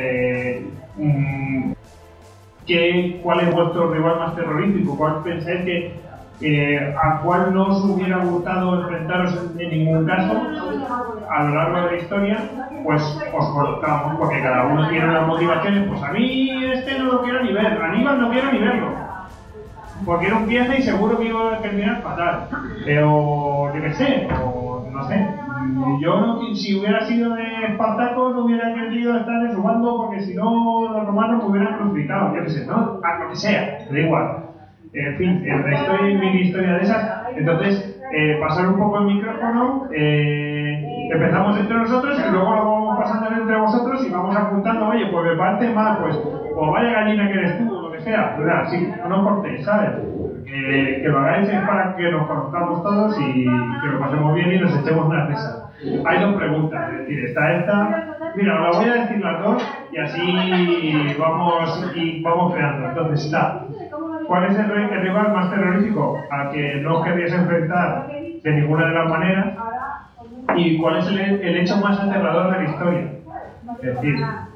¿cuál es vuestro rival más terrorífico? ¿Cuál pensáis a cuál no os hubiera gustado enfrentaros en ningún caso a lo largo de la historia? Pues os cortamos, porque cada uno tiene unas motivaciones. Pues a mí este no lo quiero ni ver, Aníbal no quiero ni verlo, porque era un pieza y seguro que iba a terminar fatal. Pero yo qué sé, o no sé. Yo no, si hubiera sido de Espartaco no hubiera querido estar en su bando porque si no los romanos me hubieran crucificado, yo qué sé, ¿no? A lo que sea, da igual. En fin, estoy en mi historia de esas. Entonces, pasar un poco el micrófono, empezamos entre nosotros y luego lo vamos pasando entre vosotros y vamos apuntando, oye, pues me parece mal, pues vaya gallina que eres tú, o lo que sea, ¿verdad? Sí, no cortéis, ¿sabes? Que lo hagáis es para que nos conozcamos todos y que lo pasemos bien y nos echemos unas risas. Hay dos preguntas, es decir, está esta. Mira, la voy a decir las dos y así vamos creando. Entonces está. ¿Cuál es el rival más terrorífico al que no os querríais enfrentar de ninguna de las maneras? ¿Y cuál es el hecho más aterrador de la historia? Es decir,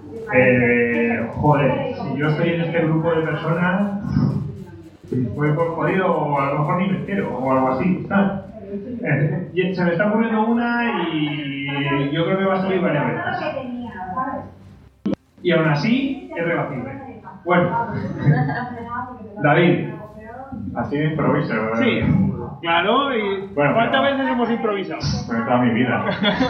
joder, si yo estoy en este grupo de personas, voy por jodido o a lo mejor ni me entero o algo así, ¿sabes? Se me está ocurriendo una y yo creo que va a salir varias veces. Y aún así es rebatible. Bueno, David, así de improviso. Sí, claro, y bueno, ¿cuántas veces hemos improvisado? Pues toda mi vida.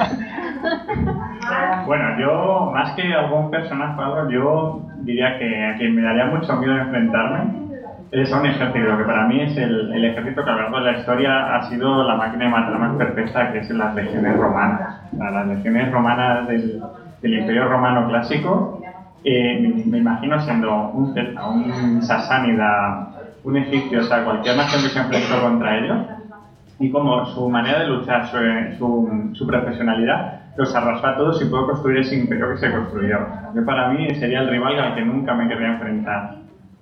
Bueno, yo, más que algún personaje o algo, yo diría que a quien me daría mucho miedo enfrentarme es a un ejército, que para mí es el ejército que a lo largo de la historia ha sido la máquina de matar más perfecta, que es las legiones romanas. Las legiones romanas del Imperio Romano clásico, me imagino siendo un celta, un sasánida, un egipcio, o sea, cualquier nación que se enfrentó contra ellos, y como su manera de luchar, su profesionalidad, los arrasó a todos y pudo construir ese imperio que se construyó. Yo, para mí, sería el rival al que nunca me querría enfrentar.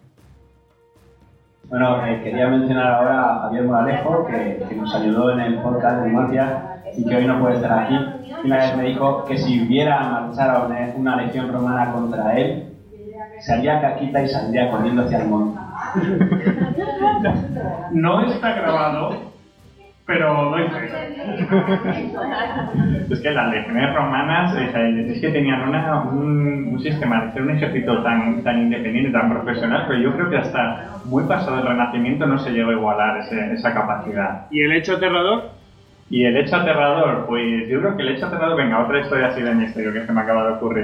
Bueno, quería mencionar ahora a Javier Moralejo, que nos ayudó en el podcast de Murcia y que hoy no puede estar aquí. Una vez me dijo que si viera marchar una legión romana contra él, se haría caquita y saldría corriendo hacia el monte. No está grabado, pero doy fe. Es que las legiones romanas es que tenían un sistema de ser un ejército tan independiente, tan profesional, pero yo creo que hasta muy pasado el Renacimiento no se llegó a igualar esa capacidad. ¿Y el hecho aterrador? Y el hecho aterrador, pues yo creo que el hecho aterrador, venga, otra historia así de misterio que se me acaba de ocurrir.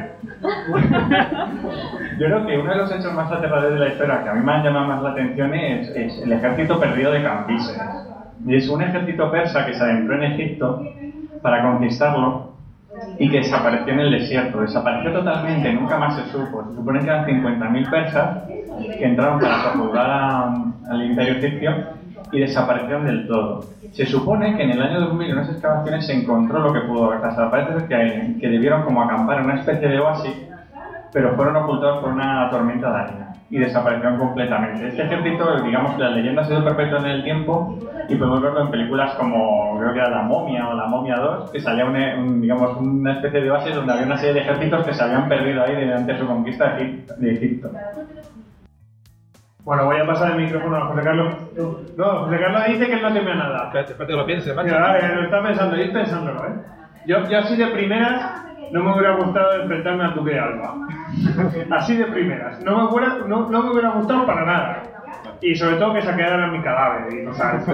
Yo creo que uno de los hechos más aterradores de la historia que a mí me han llamado más la atención es el ejército perdido de Cambises. Y es un ejército persa que se adentró en Egipto para conquistarlo y que desapareció en el desierto. Desapareció totalmente, nunca más se supo. Se supone que eran 50.000 persas que entraron para sojuzgar al imperio egipcio y desaparecieron del todo. Se supone que en el año 2000 en unas excavaciones se encontró lo que pudo haber pasado. Parece que debieron como acampar en una especie de oasis, pero fueron ocultados por una tormenta de arena y desaparecieron completamente. Este ejército, digamos que la leyenda ha sido perpetua en el tiempo y podemos verlo en películas como, creo que era La Momia o La Momia 2, que salía digamos, una especie de oasis donde había una serie de ejércitos que se habían perdido ahí durante su conquista de Egipto. Bueno, voy a pasar el micrófono a José Carlos. No, José Carlos dice que él no teme a nada. Espérate que lo piense, macho. Mira, lo está pensando, ir pensándolo, ¿eh? Yo así de primeras no me hubiera gustado enfrentarme al Duque de Alba. Así de primeras. No me hubiera gustado para nada. Y sobre todo que se quedara en mi cadáver y cosas.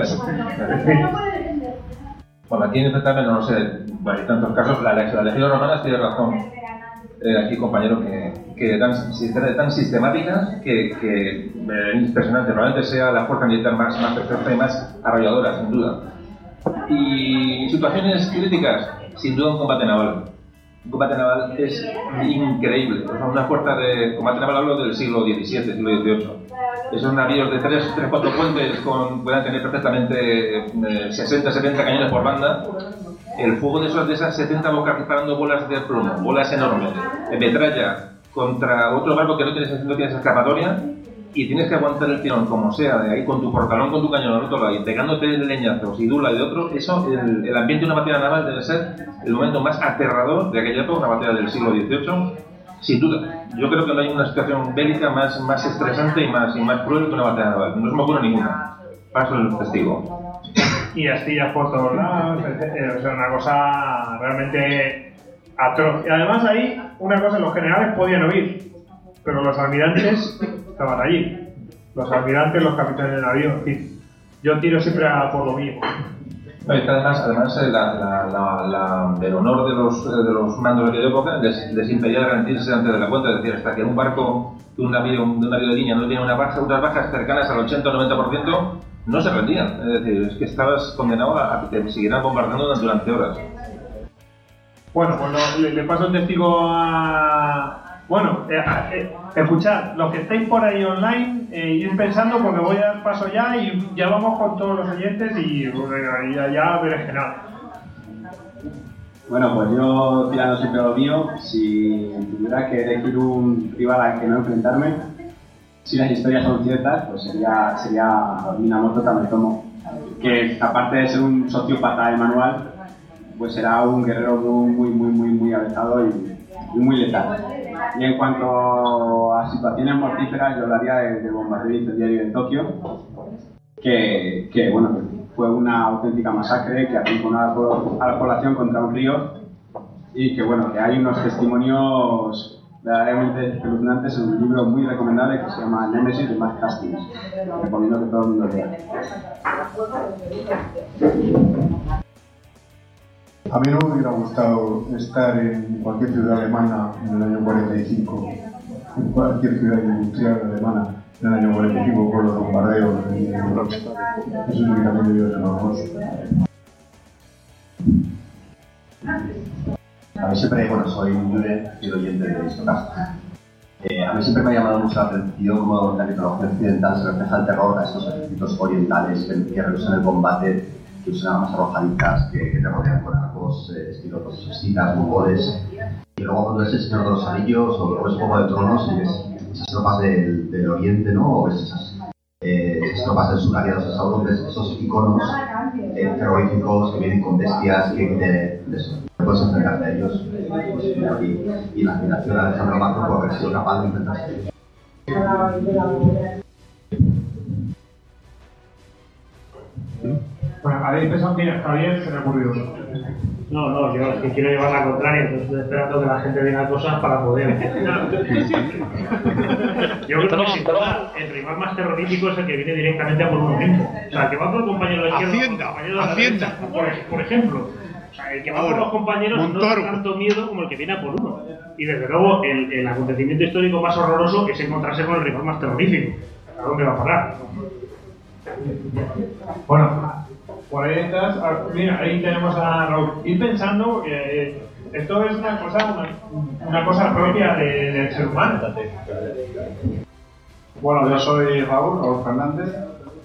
Bueno, aquí en enfrentarme, no sé, hay tantos casos. La legión romana tiene razón. Aquí, compañero, que tan sistemáticas que es impresionante. Probablemente sea la fuerza militar más perfecta y más arrolladora, sin duda. Y situaciones críticas, sin duda un combate naval. Un combate naval es increíble. O sea, una fuerza de combate naval, hablo del siglo XVII, siglo XVIII. Esos navíos de 3-4 puentes pueden tener perfectamente 60-70 cañones por banda. El fuego de esas 70 bocas disparando bolas de plomo, bolas enormes, metralla contra otro barco que no tienes escapatoria y tienes que aguantar el tirón como sea, de ahí con tu portalón, con tu cañón al otro lado y pegándote de leñazos y dula y de otro. Eso, el ambiente de una batalla naval debe ser el momento más aterrador de aquella época, una batalla del siglo XVIII, sin duda. Yo creo que no hay una situación bélica más estresante y más cruel que una batalla naval. No se me ocurre ninguna. Paso el testigo. Y astillas por todos lados, o sea, una cosa realmente atroz. Y además ahí, una cosa, los generales podían huir, pero los almirantes estaban allí. Los almirantes, los capitanes de navío, en fin. Yo tiro siempre a por lo mío. No, además el honor de los mandos de aquella época les impedía rendirse antes de la cuenta. Es decir, hasta que un barco de un navío de línea no tiene unas bajas cercanas al 80-90%, no se rendían. Es decir, es que estabas condenado a que te siguieran bombardeando durante horas. Bueno, pues le paso el testigo a... Bueno, escuchad, los que estáis por ahí online, ir pensando porque voy a dar paso ya y ya vamos con todos los oyentes y ya berenjenal. Bueno, pues yo tirando siempre lo mío, si tuviera que elegir un rival al que no enfrentarme, si las historias son ciertas, pues sería Minamoto Kametomo, que aparte de ser un sociópata de manual, pues será un guerrero muy avanzado y muy letal. Y en cuanto a situaciones mortíferas, yo hablaría del bombardeo incendiario de Tokio, que bueno, fue una auténtica masacre que arrinconó a la población contra un río y que bueno, que hay unos testimonios verdaderamente espeluznantes en un libro muy recomendable que se llama Nemesis de Mark Hastings. Recomiendo que todo el mundo lea. A mí no me hubiera gustado estar en cualquier ciudad alemana en el año 45, en cualquier ciudad industrial alemana en el año 45 por los bombardeos de Rostock. Eso sí que también debió ser horroroso. A mí siempre, bueno, soy Yure, soy oyente de Histocast. A mí siempre me ha llamado mucho la atención cómo en la mitología occidental se refleja el terror a estos ejércitos orientales que rehusan el combate, que usan armas arrojadizas, que te rodean con arcos estilo escitas, mongoles. Y luego cuando ves El Señor de los Anillos o ves Juego de Tronos y ves esas tropas del oriente, ¿no? O ves esas tropas del sur aliadas a Sauron, ves esos iconos terroríficos que vienen con bestias que te puedes enfrentarte a ellos. Y la admiración de Alejandro Magno por haber sido capaz de enfrentarse a ellos. Bueno, habéis pensado que Javier se me ha ocurrido. No, yo es que quiero llevar la contraria, entonces estoy esperando que la gente diga cosas para poder. Yo creo que sin duda el rival más terrorífico es el que viene directamente a por uno mismo. O sea, el que va por el compañero de la izquierda, compañero de la derecha, por ejemplo. O sea, el que va por los compañeros no da tanto miedo como el que viene a por uno. Y desde luego el acontecimiento histórico más horroroso es encontrarse con el rival más terrorífico. ¿A dónde va a parar? Bueno, por ahí detrás, mira, ahí tenemos a Raúl. Ir pensando, esto es una cosa propia del ser humano. Bueno, yo soy Raúl Fernández,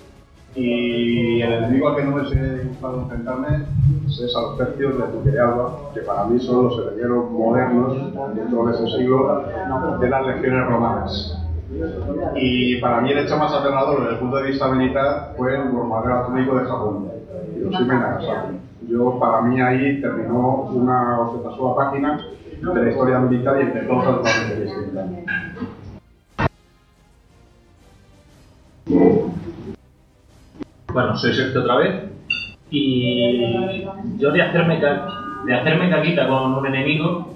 y el enemigo al que no me he gustado enfrentarme es a los tercios de Duque de Alba, que para mí son los herederos modernos dentro de ese siglo de las legiones romanas. Y para mí el hecho más aterrador desde el punto de vista militar fue el bombardeo atómico de Japón, Hiroshima y Nagasaki. Para mí ahí terminó una sola página de la historia militar y entre dos totalmente distintas. Bueno, soy Sergio otra vez, y yo de hacerme caquita con un enemigo,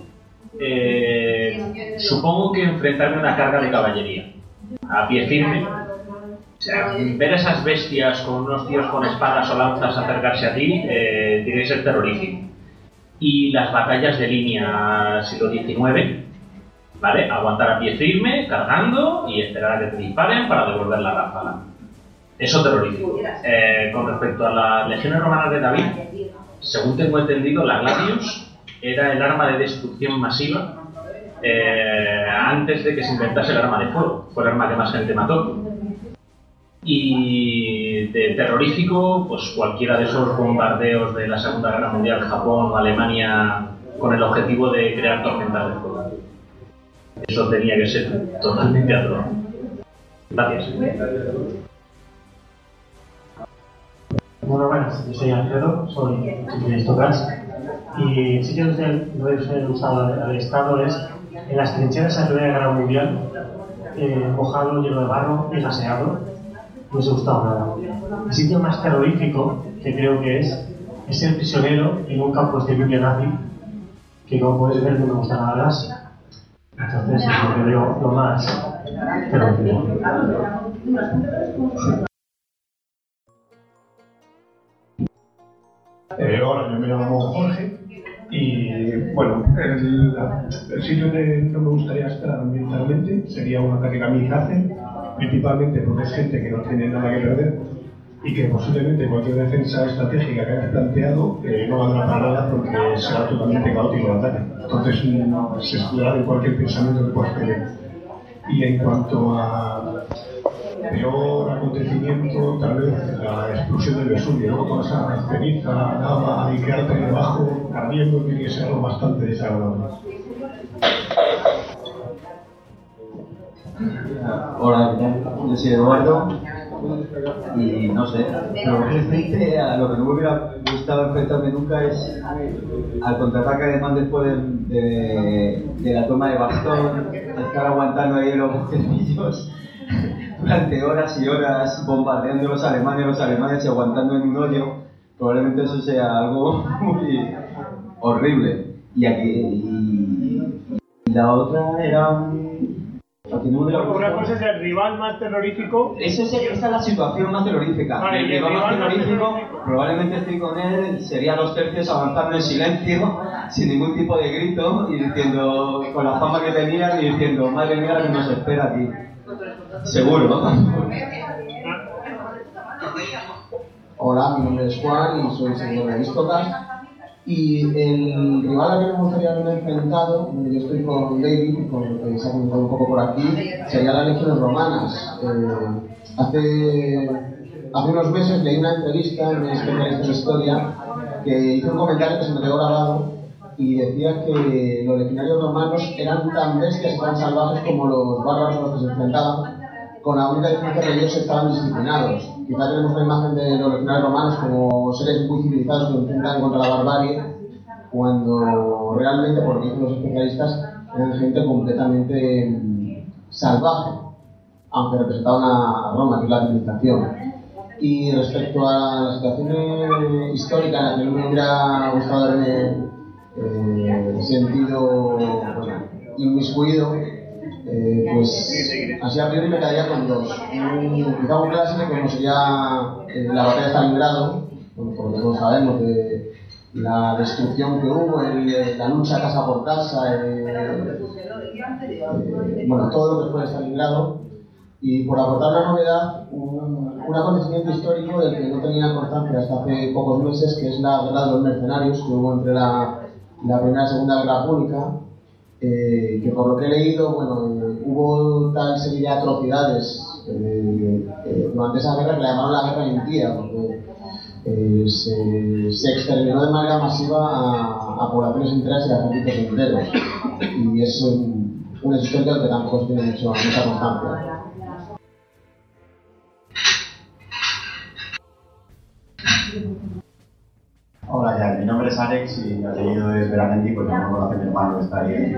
supongo que enfrentarme a una carga de caballería, a pie firme. O sea, ver a esas bestias con unos tíos con espadas o lanzas acercarse a ti, tiene que ser terrorífico. Y las batallas de línea siglo XIX, ¿vale? Aguantar a pie firme, cargando, y esperar a que te disparen para devolver la ráfaga. Eso terrorífico. Con respecto a las legiones romanas de David, según tengo entendido, la Gladius era el arma de destrucción masiva antes de que se inventase el arma de fuego. Fue el arma que más gente mató. Y de terrorífico, pues cualquiera de esos bombardeos de la Segunda Guerra Mundial, Japón o Alemania, con el objetivo de crear tormentas de fuego. Eso tenía que ser totalmente atroz. Gracias. Bueno, buenas, yo soy Alfredo, soy de Listocas, y el sitio donde lo he usado haber estado es en las trincheras de la Primera Guerra Mundial, mojado, lleno de barro, desaseado. No os ha gustado nada. El sitio más terrorífico que creo que es ser prisionero en un campo de exterminio nazi, que como podéis ver no me gusta nada más. Entonces es lo que veo lo más terrorífico. Hola, yo me llamo Jorge y bueno, el sitio donde no me gustaría estar ambientalmente sería un ataque kamikaze, principalmente porque es gente que no tiene nada que perder y que posiblemente cualquier defensa estratégica que hayas planteado no valdrá para nada porque será totalmente caótico el ataque. Entonces se estudiará de cualquier pensamiento que puedas tener. Y en cuanto a peor acontecimiento, tal vez la explosión del Vesubio, ¿no? Toda esa ceniza, lava y quedarte debajo ardiendo tiene que ser algo bastante desagradable. Hola, yo soy Eduardo y no sé, lo que no me hubiera gustado enfrentarme nunca es al contraataque además después de la toma de Bastón, estar aguantando ahí los bocadillos durante horas y horas bombardeando los alemanes y aguantando en un hoyo. Probablemente eso sea algo muy horrible. Y la otra era una cosa es el rival más terrorífico. Esa es la situación más terrorífica. Vale, el rival más terrorífico, probablemente estoy con él, sería los tercios avanzando en silencio, sin ningún tipo de grito, y diciendo, con la fama que tenían, y diciendo, madre mía, lo que nos espera aquí. Seguro. Hola, mi nombre es Juan y soy seguidor de Listocas. Y el rival al que me gustaría haberme enfrentado, yo estoy con David, con el que se ha comentado un poco por aquí, sería las legiones romanas. Hace unos meses leí una entrevista en un especialista en historia que hizo un comentario que se me quedó grabado y decía que los legionarios romanos eran tan bestias y tan salvajes como los bárbaros a los que se enfrentaban, con la única diferencia que ellos estaban disciplinados. Quizá tenemos una imagen de los legionarios romanos como seres muy civilizados que enfrentan contra la barbarie, cuando realmente, por lo que dicen los especialistas, eran gente completamente salvaje, aunque representaban a Roma, que es la civilización. Y respecto a la situación histórica en la que no me hubiera gustado haberme sentido inmiscuido, pues así a priori me quedaría con dos. Quizá un clásico como sería la batalla de Stalingrado, por lo que todos sabemos de la destrucción que hubo, la lucha casa por casa, todo lo que fue Stalingrado. Y por aportar una novedad, un acontecimiento histórico del que no tenía constancia hasta hace pocos meses, que es la guerra de los mercenarios que hubo entre la Primera y Segunda Guerra Púnica, que por lo que he leído, hubo tal serie de atrocidades durante esa guerra que la llamaron la guerra mentira, porque se exterminó de manera masiva a poblaciones enteras y a ejércitos enteros. Y es un hecho histórico que tampoco se tiene mucha constancia. Hola, ya, mi nombre es Alex y mi apellido es Veramendi, porque no conoce mi hermano que está ahí en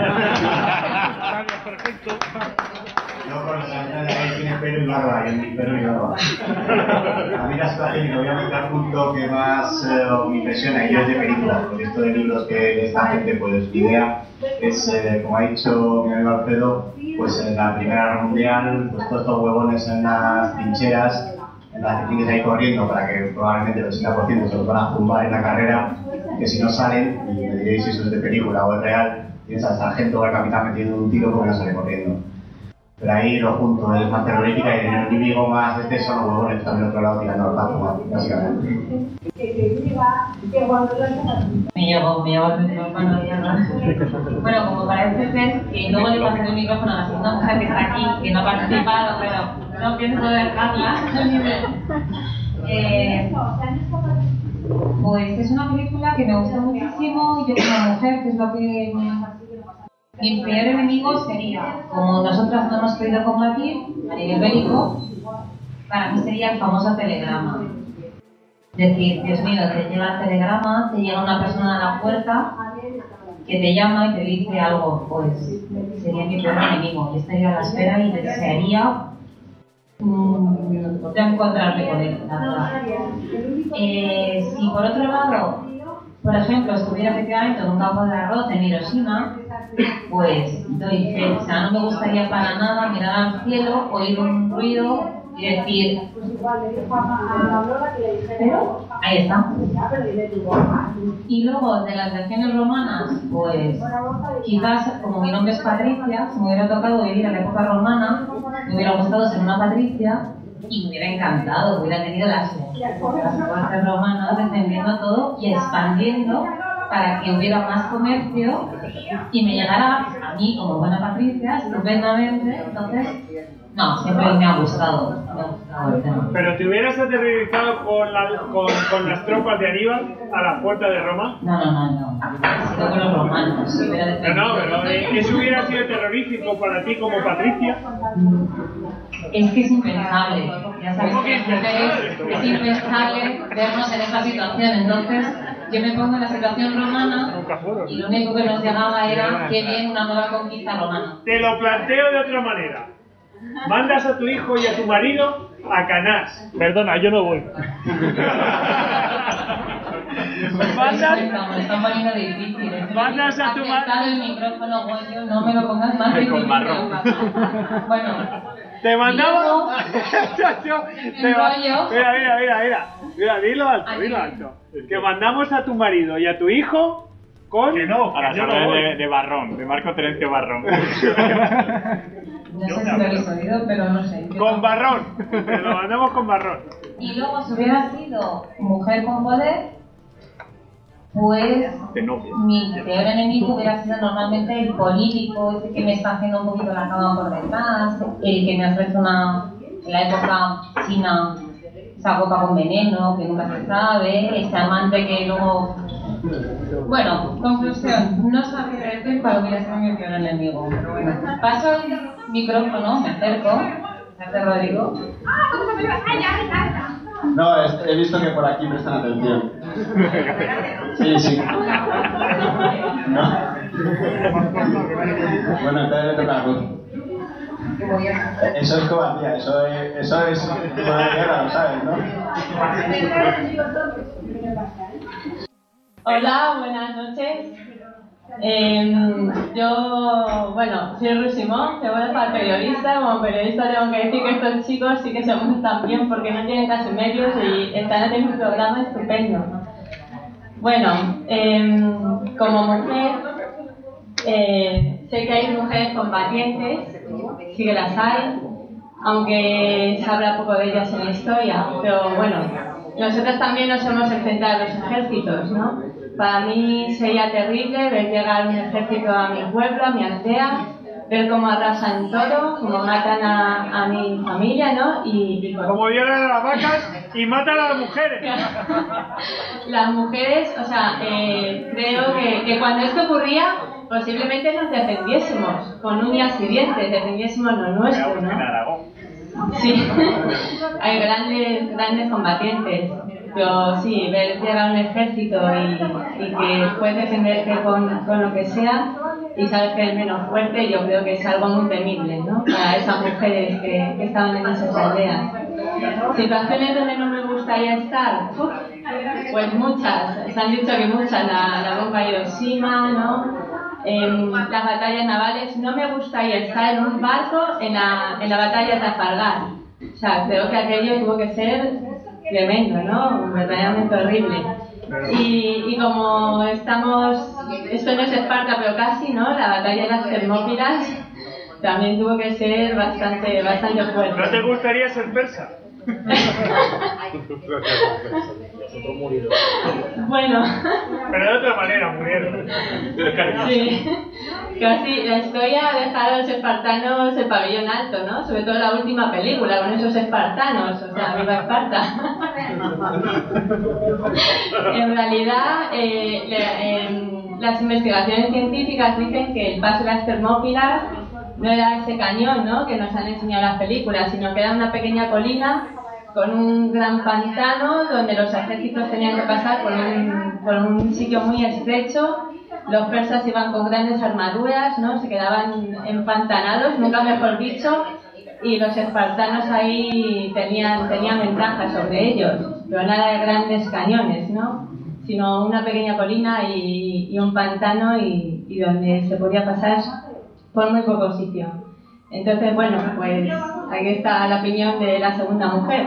Perfecto. Yo con la señora de ahí tiene pelo y barba, y mi pelo y barba. A mí la situación, y lo voy a mezclar un toque más me impresiona, y es de película, porque esto de libros que esta gente, pues mi idea es, como ha dicho mi amigo Alfredo, pues en la Primera Guerra Mundial, pues todos estos huevones en las trincheras, en las que tienes ahí corriendo para que probablemente el 80% se los van a zumbar en la carrera, que si no salen, y me diréis si eso es de película o es real, tienes al sargento o al capitán metiendo un tiro porque no sale corriendo. Pero ahí lo junto, es más terrorífica y en el enemigo más son los huevones también al otro lado tirando al pato, básicamente. Me llevo el micrófono a tierra. Bueno, como parece ser que luego le pasaré el micrófono a la segunda mujer que está aquí, que no ha participado, pero no pienso dejarla. Pues es una película que me gusta muchísimo. Yo como mujer, que es lo que mi peor enemigo sería, como nosotras no hemos podido combatir a nivel bélico, para mí sería el famoso telegrama. Es decir, Dios mío, te llega el telegrama, te llega una persona a la puerta que te llama y te dice algo, pues sería mi peor enemigo. Yo estaría a la espera y desearía ya encontrarme con él, la verdad. Si por otro lado, por ejemplo, estuviera efectivamente en un campo de arroz en Hiroshima, pues doy fe. O sea, no me gustaría para nada mirar al cielo, oír un ruido y decir, pero ahí está. Y luego de las legiones romanas, pues quizás como mi nombre es Patricia, si me hubiera tocado vivir en la época romana, me hubiera gustado ser una Patricia y me hubiera encantado, hubiera tenido las fuerzas romanas defendiendo todo y expandiendo para que hubiera más comercio y me llegara a mí como buena Patricia estupendamente. Entonces, no, siempre me ha gustado el tema. ¿Pero te hubieras aterrorizado con las tropas de Aníbal a las puertas de Roma? No. Ha sido con los romanos. Pero ¿eso hubiera sido terrorífico para ti como Patricia? Es que es impensable. Ya sabes que es impensable vernos en esa situación. Entonces, yo me pongo en la situación romana y lo único que nos llegaba era que viene una nueva conquista romana. Te lo planteo de otra manera. Mandas a tu hijo y a tu marido a Canás. Perdona, yo no voy. Están poniendo difícil. Mandas a tu marido. El micrófono, Goyo, no me lo pongas más difícil. Bueno. Te mandaba. Mira, dilo alto. Que mandamos a tu marido y a tu hijo con. Que no, a la sala de Barrón, de Marco Terencio Barrón. No sé si lo habéis oído, pero no sé. Con Barrón. Lo mandamos con Barrón. Y luego, si hubiera sido mujer con poder, pues mi peor enemigo hubiera sido normalmente el político, ese que me está haciendo un poquito la cama por detrás, el que me ofrece en la época china, esa copa con veneno que nunca se sabe, ese amante que luego... Bueno, conclusión, no sabría decir cuál hubiera sido mi peor enemigo. Bueno, paso el micrófono, me acerco, Rodrigo. No, he visto que por aquí prestan atención. Sí. ¿No? Bueno, entonces le toca a Ruth. Eso es cobardía, eso es guerra, lo sabes, ¿no? Hola, buenas noches. Yo, soy Ruth Simón, te voy a dejar periodista. Como periodista tengo que decir que estos chicos sí que se montan bien porque no tienen casi medios y están haciendo un programa estupendo. Como mujer, sé que hay mujeres combatientes, sí que las hay, aunque se habla poco de ellas en la historia, pero nosotros también nos hemos enfrentado a los ejércitos, ¿no? Para mí sería terrible ver llegar un ejército a mi pueblo, a mi aldea, ver cómo arrasan todo, cómo matan a mi familia, ¿no? Como violan a las vacas y matan a las mujeres. Las mujeres, creo que cuando esto ocurría, posiblemente nos defendiésemos con uñas y dientes, defendiésemos lo nuestro, ¿no? Sí, hay grandes combatientes. Pero sí, ver llegar un ejército y que puedes defenderte con lo que sea y sabes que eres menos fuerte, yo creo que es algo muy temible, ¿no? Para esas mujeres que estaban en esas aldeas. Situaciones donde no me gustaría estar, pues muchas, se han dicho que muchas, la bomba de Hiroshima, ¿no? Las batallas navales, no me gustaría estar en un barco en la batalla de Trafalgar. Creo que aquello tuvo que ser tremendo, ¿no? Verdaderamente horrible. Y como estamos, esto no es Esparta, pero casi, ¿no? La batalla de las Termópilas también tuvo que ser bastante fuerte. ¿No te gustaría ser persa? Pero de otra manera murieron. Sí, casi la historia ha dejado a los espartanos el pabellón alto, ¿no? Sobre todo la última película con esos espartanos, viva Esparta. En realidad, las investigaciones científicas dicen que el paso de las Termópilas no era ese cañón, ¿no?, que nos han enseñado las películas, sino que era una pequeña colina con un gran pantano donde los ejércitos tenían que pasar por un sitio muy estrecho. Los persas iban con grandes armaduras, ¿no? Se quedaban empantanados, nunca mejor dicho, y los espartanos ahí tenían ventaja sobre ellos, pero nada de grandes cañones, ¿no?, sino una pequeña colina y un pantano y donde se podía pasar por muy poco sitio. Entonces, pues aquí está la opinión de la segunda mujer.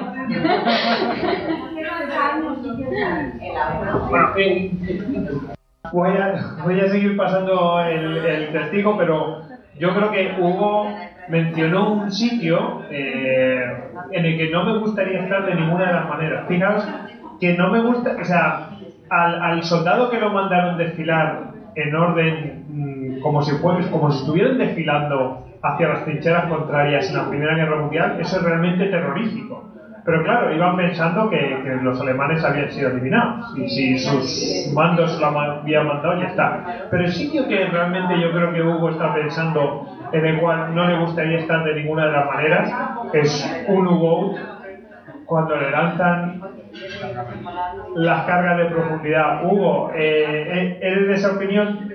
Voy a seguir pasando el testigo, pero yo creo que Hugo mencionó un sitio en el que no me gustaría estar de ninguna de las maneras. Fijaos que no me gusta, al soldado que lo mandaron desfilar en orden como si estuvieran desfilando hacia las trincheras contrarias en la Primera Guerra Mundial, eso es realmente terrorífico. Pero claro, iban pensando que los alemanes habían sido eliminados y si sus mandos lo habían mandado, ya está. Pero el sitio que realmente yo creo que Hugo está pensando, en el cual no le gustaría estar de ninguna de las maneras, es un U-Boat cuando le lanzan las cargas de profundidad. Hugo, ¿eres de esa opinión?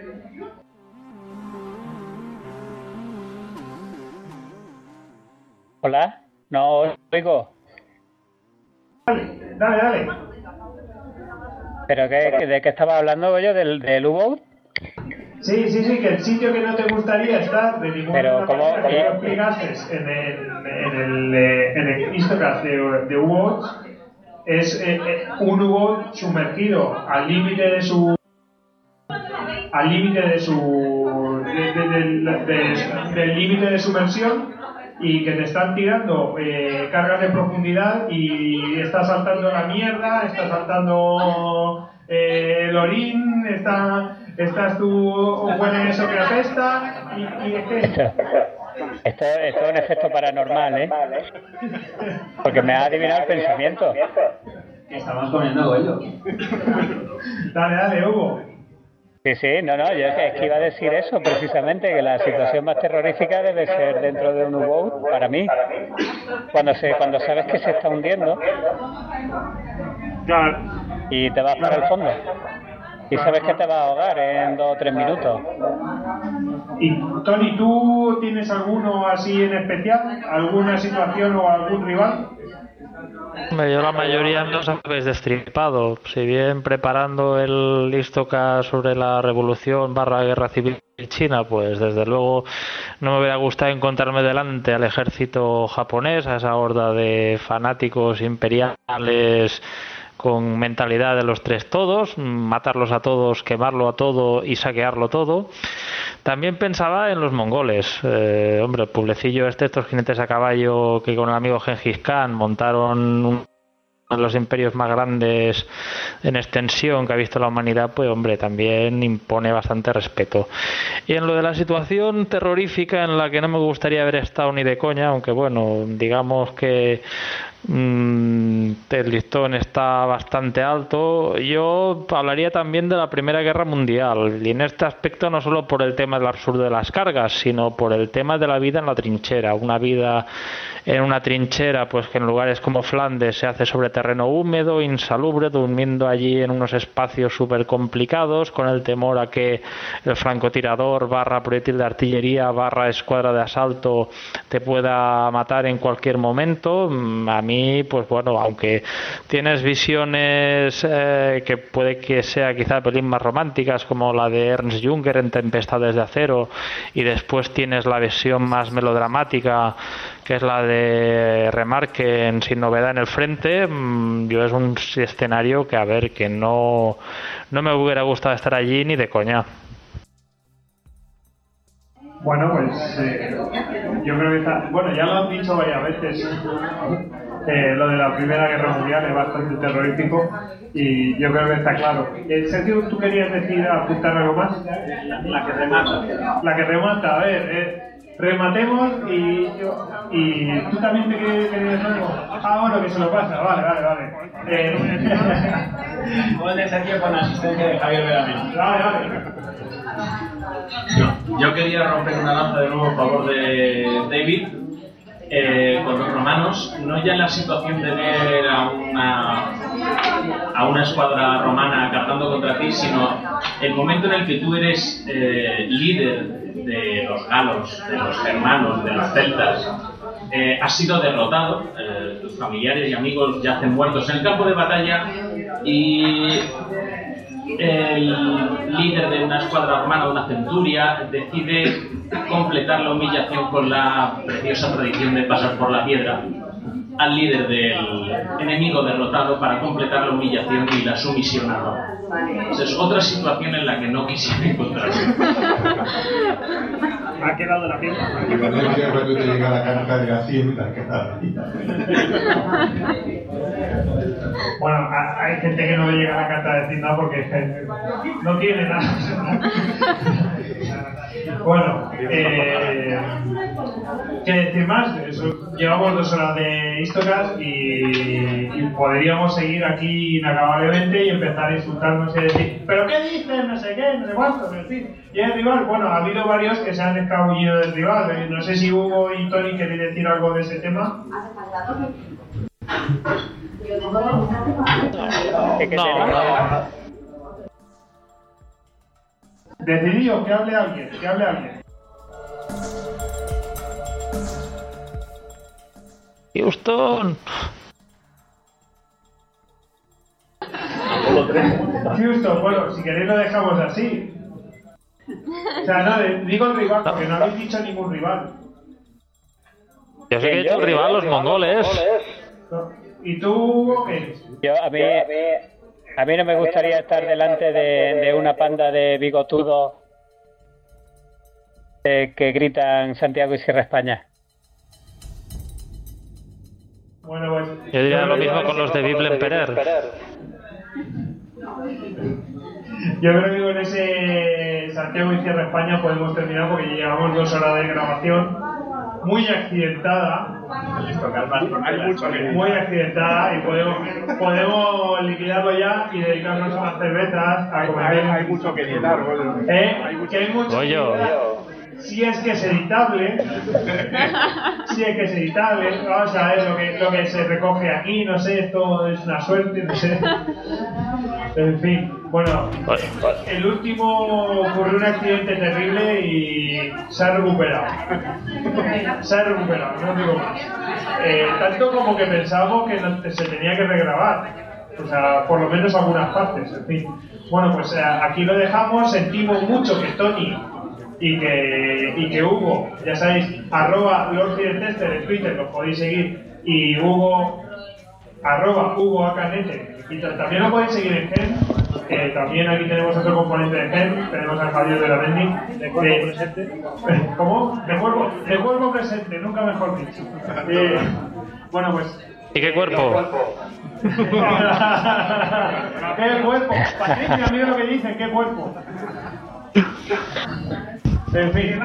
Hola, no oigo. Dale. ¿Pero de qué estaba hablando yo? ¿Del U-Boat? Sí, que el sitio que no te gustaría estar de ninguna manera que explicaste en el Histocast de U-Boats es un U-Boat sumergido al límite de su del límite de sumersión y que te están tirando cargas de profundidad y está saltando la mierda, está saltando el orín, estás tú, huele eso que apesta y es que... Esto es un efecto paranormal, ¿eh? Porque me ha adivinado el pensamiento. Estamos comiendo bollo. Dale, Hugo. Sí, no, yo es que iba a decir eso precisamente, que la situación más terrorífica debe ser dentro de un U-Boat, para mí, cuando sabes que se está hundiendo y te vas para el fondo y sabes que te vas a ahogar en 2 o 3 minutos. Y Tony, ¿tú tienes alguno así en especial? ¿Alguna situación o algún rival? Yo la mayoría no os habéis destripado. Si bien preparando el Listocast sobre la revolución / guerra civil china, pues desde luego no me hubiera gustado encontrarme delante al ejército japonés, a esa horda de fanáticos imperiales con mentalidad de los tres todos, matarlos a todos, quemarlo a todo y saquearlo todo. También pensaba en los mongoles. Hombre, el pueblecillo estos jinetes a caballo que con el amigo Gengis Khan montaron uno de los imperios más grandes en extensión que ha visto la humanidad, pues hombre, también impone bastante respeto. Y en lo de la situación terrorífica en la que no me gustaría haber estado ni de coña, aunque bueno, digamos que el listón está bastante alto, yo hablaría también de la Primera Guerra Mundial, y en este aspecto no solo por el tema del absurdo de las cargas, sino por el tema de la vida en la trinchera. Una vida en una trinchera, pues que en lugares como Flandes se hace sobre terreno húmedo, insalubre, durmiendo allí en unos espacios súper complicados, con el temor a que el francotirador / proyectil de artillería / escuadra de asalto te pueda matar en cualquier momento. A mí, pues bueno, aunque tienes visiones que puede que sea quizá pelín más románticas, como la de Ernst Junger en Tempestades de Acero, y después tienes la versión más melodramática, que es la de Remarque en Sin Novedad en el Frente, yo es un escenario que, a ver, que no me hubiera gustado estar allí ni de coña. Bueno, pues yo creo que está... Bueno, ya lo han dicho varias veces. Lo de la Primera Guerra Mundial es bastante terrorífico y yo creo que está claro. Sergio, ¿tú querías decir, apuntar algo más? La que remata. La que remata, a ver, rematemos y tú también te querías decir algo. Bueno, que se lo pasa, vale. Gol de Sergio con asistencia de Javier Veramente. Vale. Yo quería romper una lanza de nuevo a favor de David con los romanos, no ya en la situación de ver a una escuadra romana cargando contra ti, sino el momento en el que tú eres líder de los galos, de los germanos, de los celtas, has sido derrotado, tus familiares y amigos yacen muertos en el campo de batalla y el líder de una escuadra romana, de una centuria, decide completar la humillación con la preciosa tradición de pasar por la piedra al líder del enemigo derrotado para completar la humillación y la sumisión a Roma. Esa es otra situación en la que no quisiera encontrarme. Me ha quedado la piedra. Imagínate cuando te llega la carta de Hacienda, ¿qué tal? Bueno, hay gente que no le llega la carta de Hacienda porque no tiene nada. Bueno, ¿qué decir más? Llevamos 2 horas de Histocast y podríamos seguir aquí inacabablemente y empezar a insultarnos y decir, ¿pero qué dices? No sé qué, no sé cuánto, en fin. ¿Y el rival? Bueno, ha habido varios que se han escabullido del rival. No sé si Hugo y Tony queréis decir algo de ese tema. No. Decidíos, que hable alguien. Houston, bueno, si queréis lo dejamos así. O sea, no, digo el rival, porque no habéis dicho ningún rival. Yo sé que he dicho el rival, los mongoles. ¿Y tú qué? A mí no me gustaría estar delante de una panda de bigotudos que gritan Santiago y Sierra España. Bueno, pues... Yo diría lo mismo con los de Bible Emperor. Yo creo que con ese Santiago y Sierra España podemos terminar porque llevamos 2 horas de grabación muy accidentada. Muy accidentada y podemos liquidarlo ya y dedicarnos a las cervezas, a comer. Hay mucho que editar, que hay mucho que editar. Si es que es editable, vamos a ver lo que se recoge aquí, no sé, esto es una suerte, no sé. En fin, bueno, el último ocurrió un accidente terrible y se ha recuperado. No digo más. Tanto como que pensábamos que se tenía que regrabar. O sea, por lo menos algunas partes, en fin. Bueno, pues aquí lo dejamos. Sentimos mucho que Tony y que Hugo, ya sabéis, @LordFidelTester en Twitter, los podéis seguir, y Hugo, @HugoAcanete. Y también lo podéis seguir en Gen, que también aquí tenemos otro componente de Gen, tenemos a Javier Belamendi. ¿De cuerpo presente? ¿Cómo? De cuerpo presente, nunca mejor dicho. Bueno, pues... ¿Y qué cuerpo? ¿Qué cuerpo? Patricia, mira lo que dicen, ¿qué cuerpo? En fin,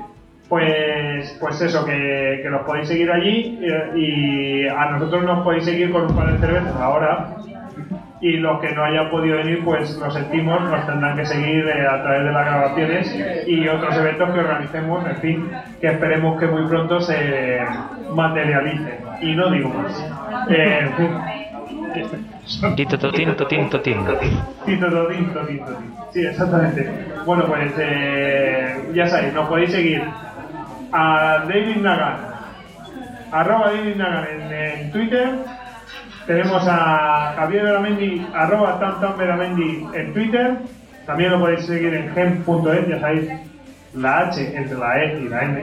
pues eso, que los podéis seguir allí y a nosotros nos podéis seguir con un par de cervezas ahora, y los que no hayan podido venir, pues lo sentimos, nos tendrán que seguir a través de las grabaciones y otros eventos que organicemos, en fin, que esperemos que muy pronto se materialicen. Y no digo más. En fin. Tinto. Sí, exactamente. Bueno, pues ya sabéis, nos podéis seguir a David Nagan, @David Nagan en Twitter. Tenemos a Javier Belamendi, @TamTamBelamendi en Twitter. También lo podéis seguir en gen.es, ya sabéis, la H entre la E y la N.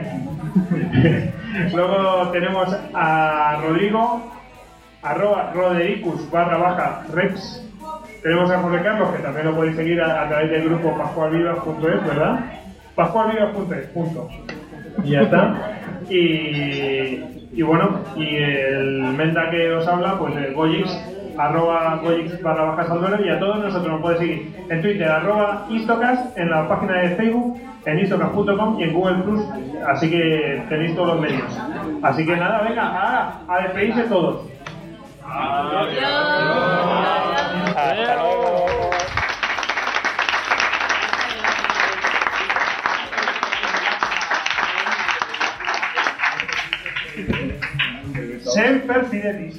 Luego tenemos a Rodrigo, @Rodericus_Rex. Tenemos a José Carlos, que también lo podéis seguir a través del grupo pascualvivas.es, ¿verdad? pascualvivas.es, punto. Y ya está. Y bueno, y el Menda que os habla, pues el Goyix, @Goyix_Salduero, y a todos nosotros nos podéis seguir en Twitter, @Istocast, en la página de Facebook, en istocast.com y en Google Plus, así que tenéis todos los medios. Así que nada, venga, ahora a despedirse todos. Hasta luego. Semper Fidelis.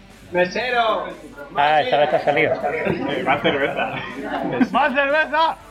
¡Mesero! Esta vez ha salido. ¡Más cerveza! ¡Más cerveza!